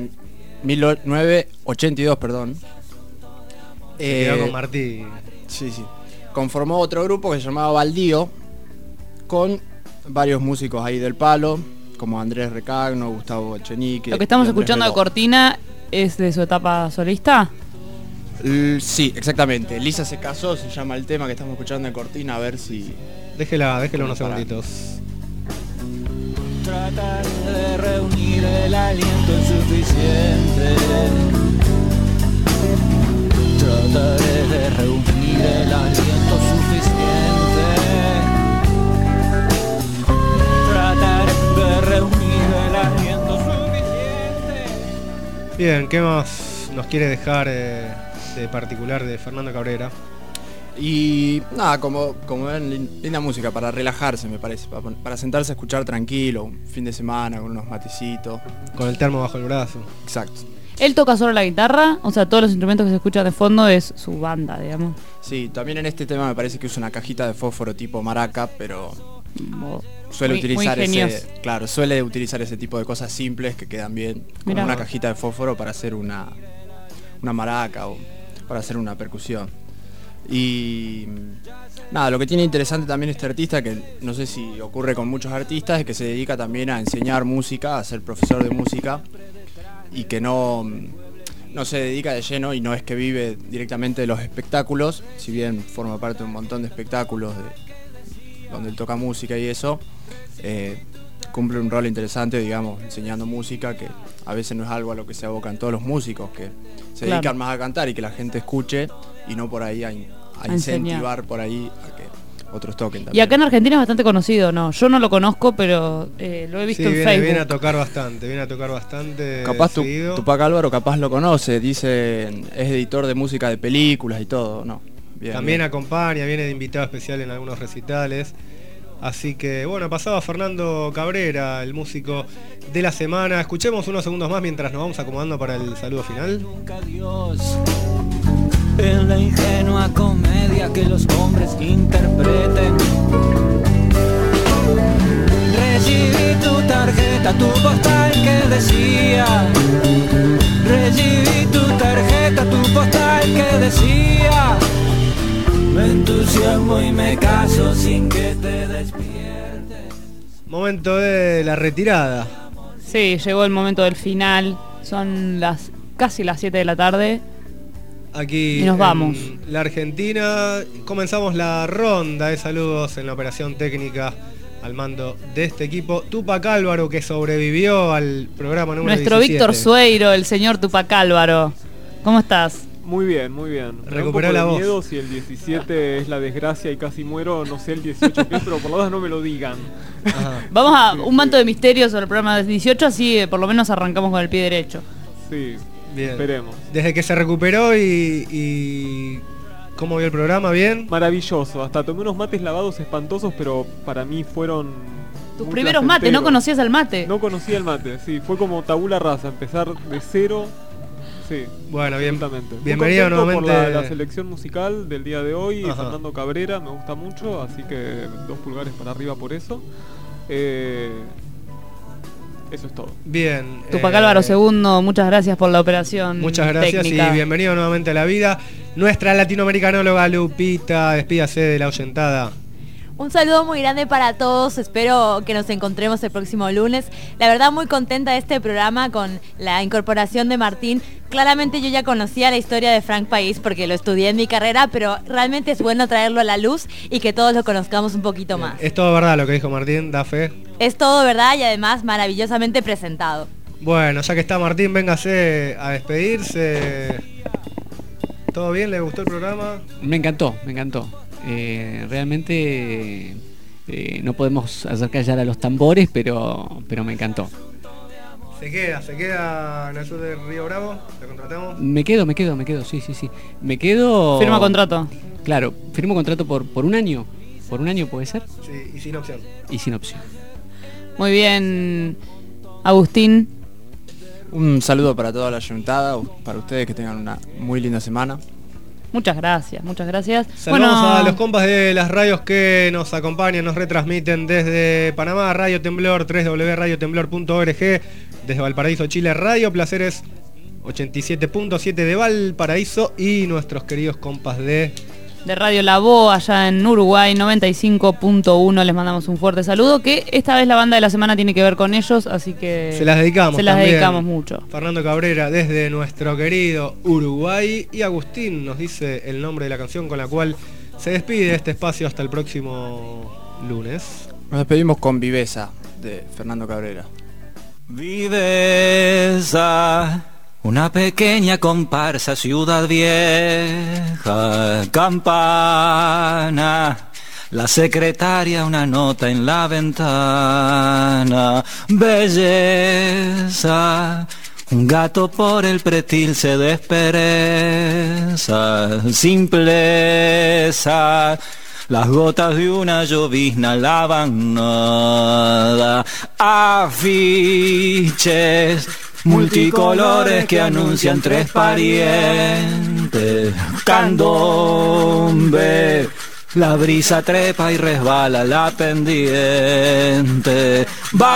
1982, perdón. Se quedó con Martí. Sí. Conformó otro grupo que se llamaba Baldío, con varios músicos ahí del palo, como Andrés Recagno, Gustavo Echenique. Lo que estamos escuchando de cortina es de su etapa solista. Sí, exactamente. Lisa se casó, se llama el tema que estamos escuchando de cortina, a ver si... Déjela unos segunditos. Tratar de reunir el aliento suficiente. Trataré de reunir el aliento suficiente. Trataré de reunir el aliento suficiente. Bien, ¿qué más nos quiere dejar de particular de Fernando Cabrera? Y nada, como ven, linda música para relajarse, me parece, para sentarse a escuchar tranquilo, un fin de semana, con unos matecitos. Con el termo bajo el brazo. Exacto. ¿Él toca solo la guitarra? O sea, todos los instrumentos que se escuchan de fondo es su banda, digamos. Sí, también en este tema me parece que usa una cajita de fósforo tipo maraca, pero suele utilizar ese tipo de cosas simples que quedan bien, como una cajita de fósforo para hacer una maraca o para hacer una percusión. Y nada, lo que tiene interesante también este artista, que no sé si ocurre con muchos artistas, es que se dedica también a enseñar música, a ser profesor de música, y que no se dedica de lleno, y no es que vive directamente de los espectáculos, si bien forma parte de un montón de espectáculos donde él toca música y eso, cumple un rol interesante, digamos, enseñando música, que a veces no es algo a lo que se abocan todos los músicos, que se dedican más a cantar y que la gente escuche, y no por ahí a incentivar por ahí a que otros toquen también. Y acá en Argentina es bastante conocido, ¿no? Yo no lo conozco, pero lo he visto en Facebook. Viene a tocar bastante. Capaz Tupac Álvaro capaz lo conoce, dice, es editor de música de películas y todo, ¿no? También acompaña, viene de invitado especial en algunos recitales. Así que bueno, pasaba Fernando Cabrera, el músico de la semana. Escuchemos unos segundos más mientras nos vamos acomodando para el saludo final. en la ingenua comedia que los hombres interpreten. Recibí tu tarjeta, tu postal que decía. Recibí tu tarjeta, tu postal que decía. Me entusiasmo y me caso sin que te despiertes. Momento de la retirada. Sí, llegó el momento del final. Son casi las 7 de la tarde. Aquí y nos vamos. En la Argentina comenzamos la ronda de saludos en la operación técnica al mando de este equipo. Tupac Álvaro, que sobrevivió al programa número Nuestro 17. Víctor Sueiro, el señor Tupac Álvaro. ¿Cómo estás? Muy bien, muy bien. Recuperó la voz. Miedo, si el 17 es la desgracia y casi muero, no sé el 18 qué es, pero por lo menos no me lo digan. Ajá. Vamos a un manto de misterio sobre el programa 18, así por lo menos arrancamos con el pie derecho. Sí, bien. Esperemos. Desde que se recuperó y ¿cómo vio el programa? ¿Bien? Maravilloso, hasta tomé unos mates lavados espantosos, pero para mí fueron... Tus primeros mates, ¿no conocías el mate? No conocía el mate, sí, fue como tabula rasa, empezar de cero. Sí, bueno, bien, absolutamente. Bienvenido nuevamente por la selección musical del día de hoy. Ajá. Fernando Cabrera me gusta mucho, así que 2 pulgares para arriba por eso. Eso es todo. Bien. Tupac Álvaro II, muchas gracias por la operación. Muchas gracias técnica. Y bienvenido nuevamente a la vida. Nuestra latinoamericanóloga Lupita, despídase de la oyentada. Un saludo muy grande para todos, espero que nos encontremos el próximo lunes. La verdad muy contenta de este programa con la incorporación de Martín. Claramente yo ya conocía la historia de Frank País porque lo estudié en mi carrera, pero realmente es bueno traerlo a la luz y que todos lo conozcamos un poquito más. Es todo verdad lo que dijo Martín, da fe. Es todo verdad y además maravillosamente presentado. Bueno, ya que está Martín, véngase a despedirse. ¿Todo bien? ¿Le gustó el programa? Me encantó, me encantó. Realmente no podemos hacer callar a los tambores, pero me encantó. Se queda en el sur de Río Bravo, ¿la contratamos? Me quedo, sí. Me quedo... Firma contrato. Claro, firmo contrato por un año. ¿Por un año puede ser? Sí, y sin opción. Y sin opción. Muy bien, Agustín. Un saludo para toda la ayuntada, para ustedes que tengan una muy linda semana. Muchas gracias. Saludamos a los compas de las radios que nos acompañan, nos retransmiten desde Panamá, Radio Temblor, www.radiotemblor.org, desde Valparaíso, Chile, Radio Placeres 87.7 de Valparaíso y nuestros queridos compas de Radio La Voz allá en Uruguay 95.1, les mandamos un fuerte saludo, que esta vez la banda de la semana tiene que ver con ellos, así que se las dedicamos mucho. Fernando Cabrera desde nuestro querido Uruguay y Agustín nos dice el nombre de la canción con la cual se despide este espacio hasta el próximo lunes. Nos despedimos con Viveza de Fernando Cabrera. Viveza, una pequeña comparsa, ciudad vieja, campana, la secretaria, una nota en la ventana, belleza, un gato por el pretil se despereza, simpleza, las gotas de una llovizna lavan nada, afiches multicolores que anuncian 3 parientes, candombe, la brisa trepa y resbala la pendiente,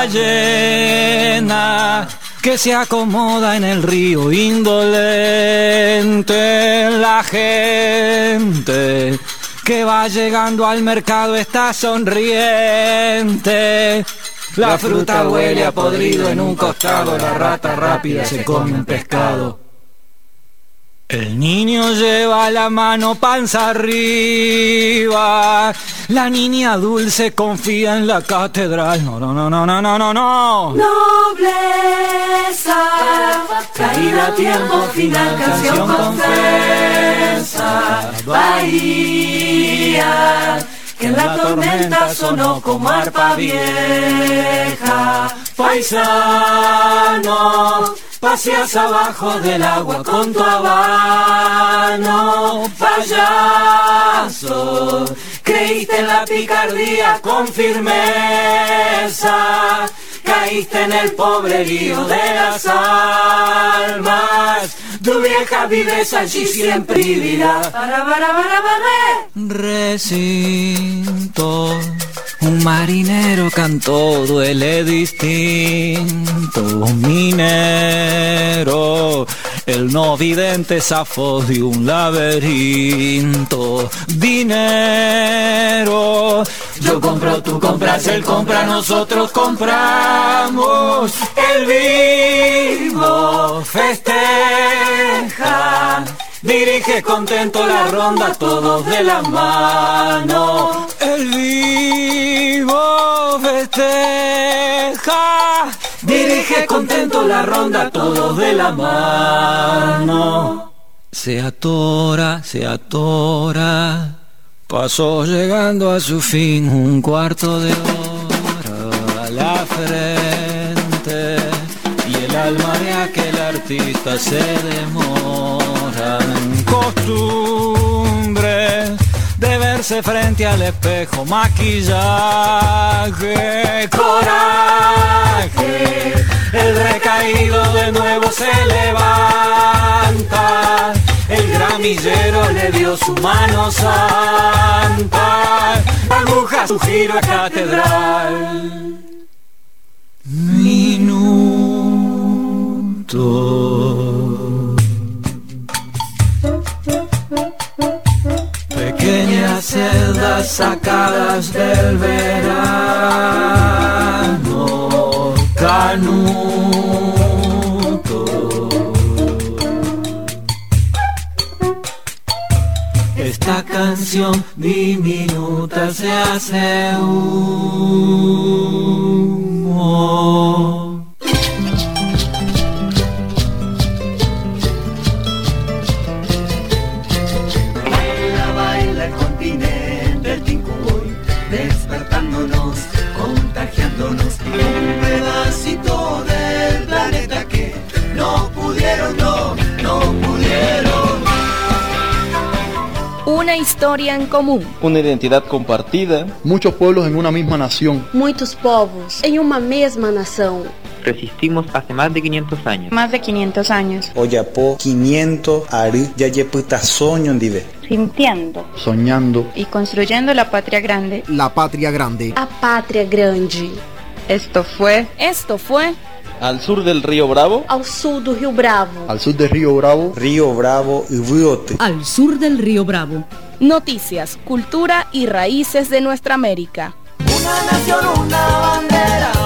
ballena que se acomoda en el río indolente, la gente que va llegando al mercado está sonriente. La fruta huele a podrido en un costado, la rata rápida se come un pescado. El niño lleva la mano panza arriba, la niña dulce confía en la catedral. No. Nobleza, caída a tiempo final, canción confesa. Bahía, que en la tormenta sonó como arpa vieja. Paisano, paseas abajo del agua con tu habano. Payaso, creíste en la picardía con firmeza. caíste en el pobrerío de las almas. Tu vieja vives allí siempre vivirá. Recinto, un marinero cantó, duele distinto. Minero, el no vidente zafó de un laberinto. Dinero, yo compro, tú compras, él compra, nosotros compramos. El vivo festeja, dirige contento la ronda, todos de la mano. El vivo festeja, dirige contento la ronda, todos de la mano. Se atora, pasó llegando a su fin un cuarto de hora a la frente, y el alma de aquel artista se demora. Costumbre de verse frente al espejo, maquillaje, coraje, el recaído de nuevo se levanta, el gramillero le dio su mano santa, aguja su giro a catedral. Minuto, pequeñas celdas sacadas del verano, canuto. Esta canción diminuta se hace humo. Baila el continente, el Tincuboy, despertándonos, contagiándonos. Un pedacito del planeta que no pudieron. Una historia en común. Una identidad compartida. Muchos pueblos en una misma nación. Muitos povos em uma mesma nação. Resistimos hace más de 500 años. Más de 500 años. Oyapo 500 ari yayeputa soño ndive. Sintiendo. Soñando. Y construyendo la patria grande. La patria grande. A pátria grande. Esto fue. Al sur del río Bravo. Al sur do Rio Bravo. Al sur del río Bravo. Río Bravo y Riote. Al sur del río Bravo. Noticias, cultura y raíces de nuestra América. Una nación, una bandera.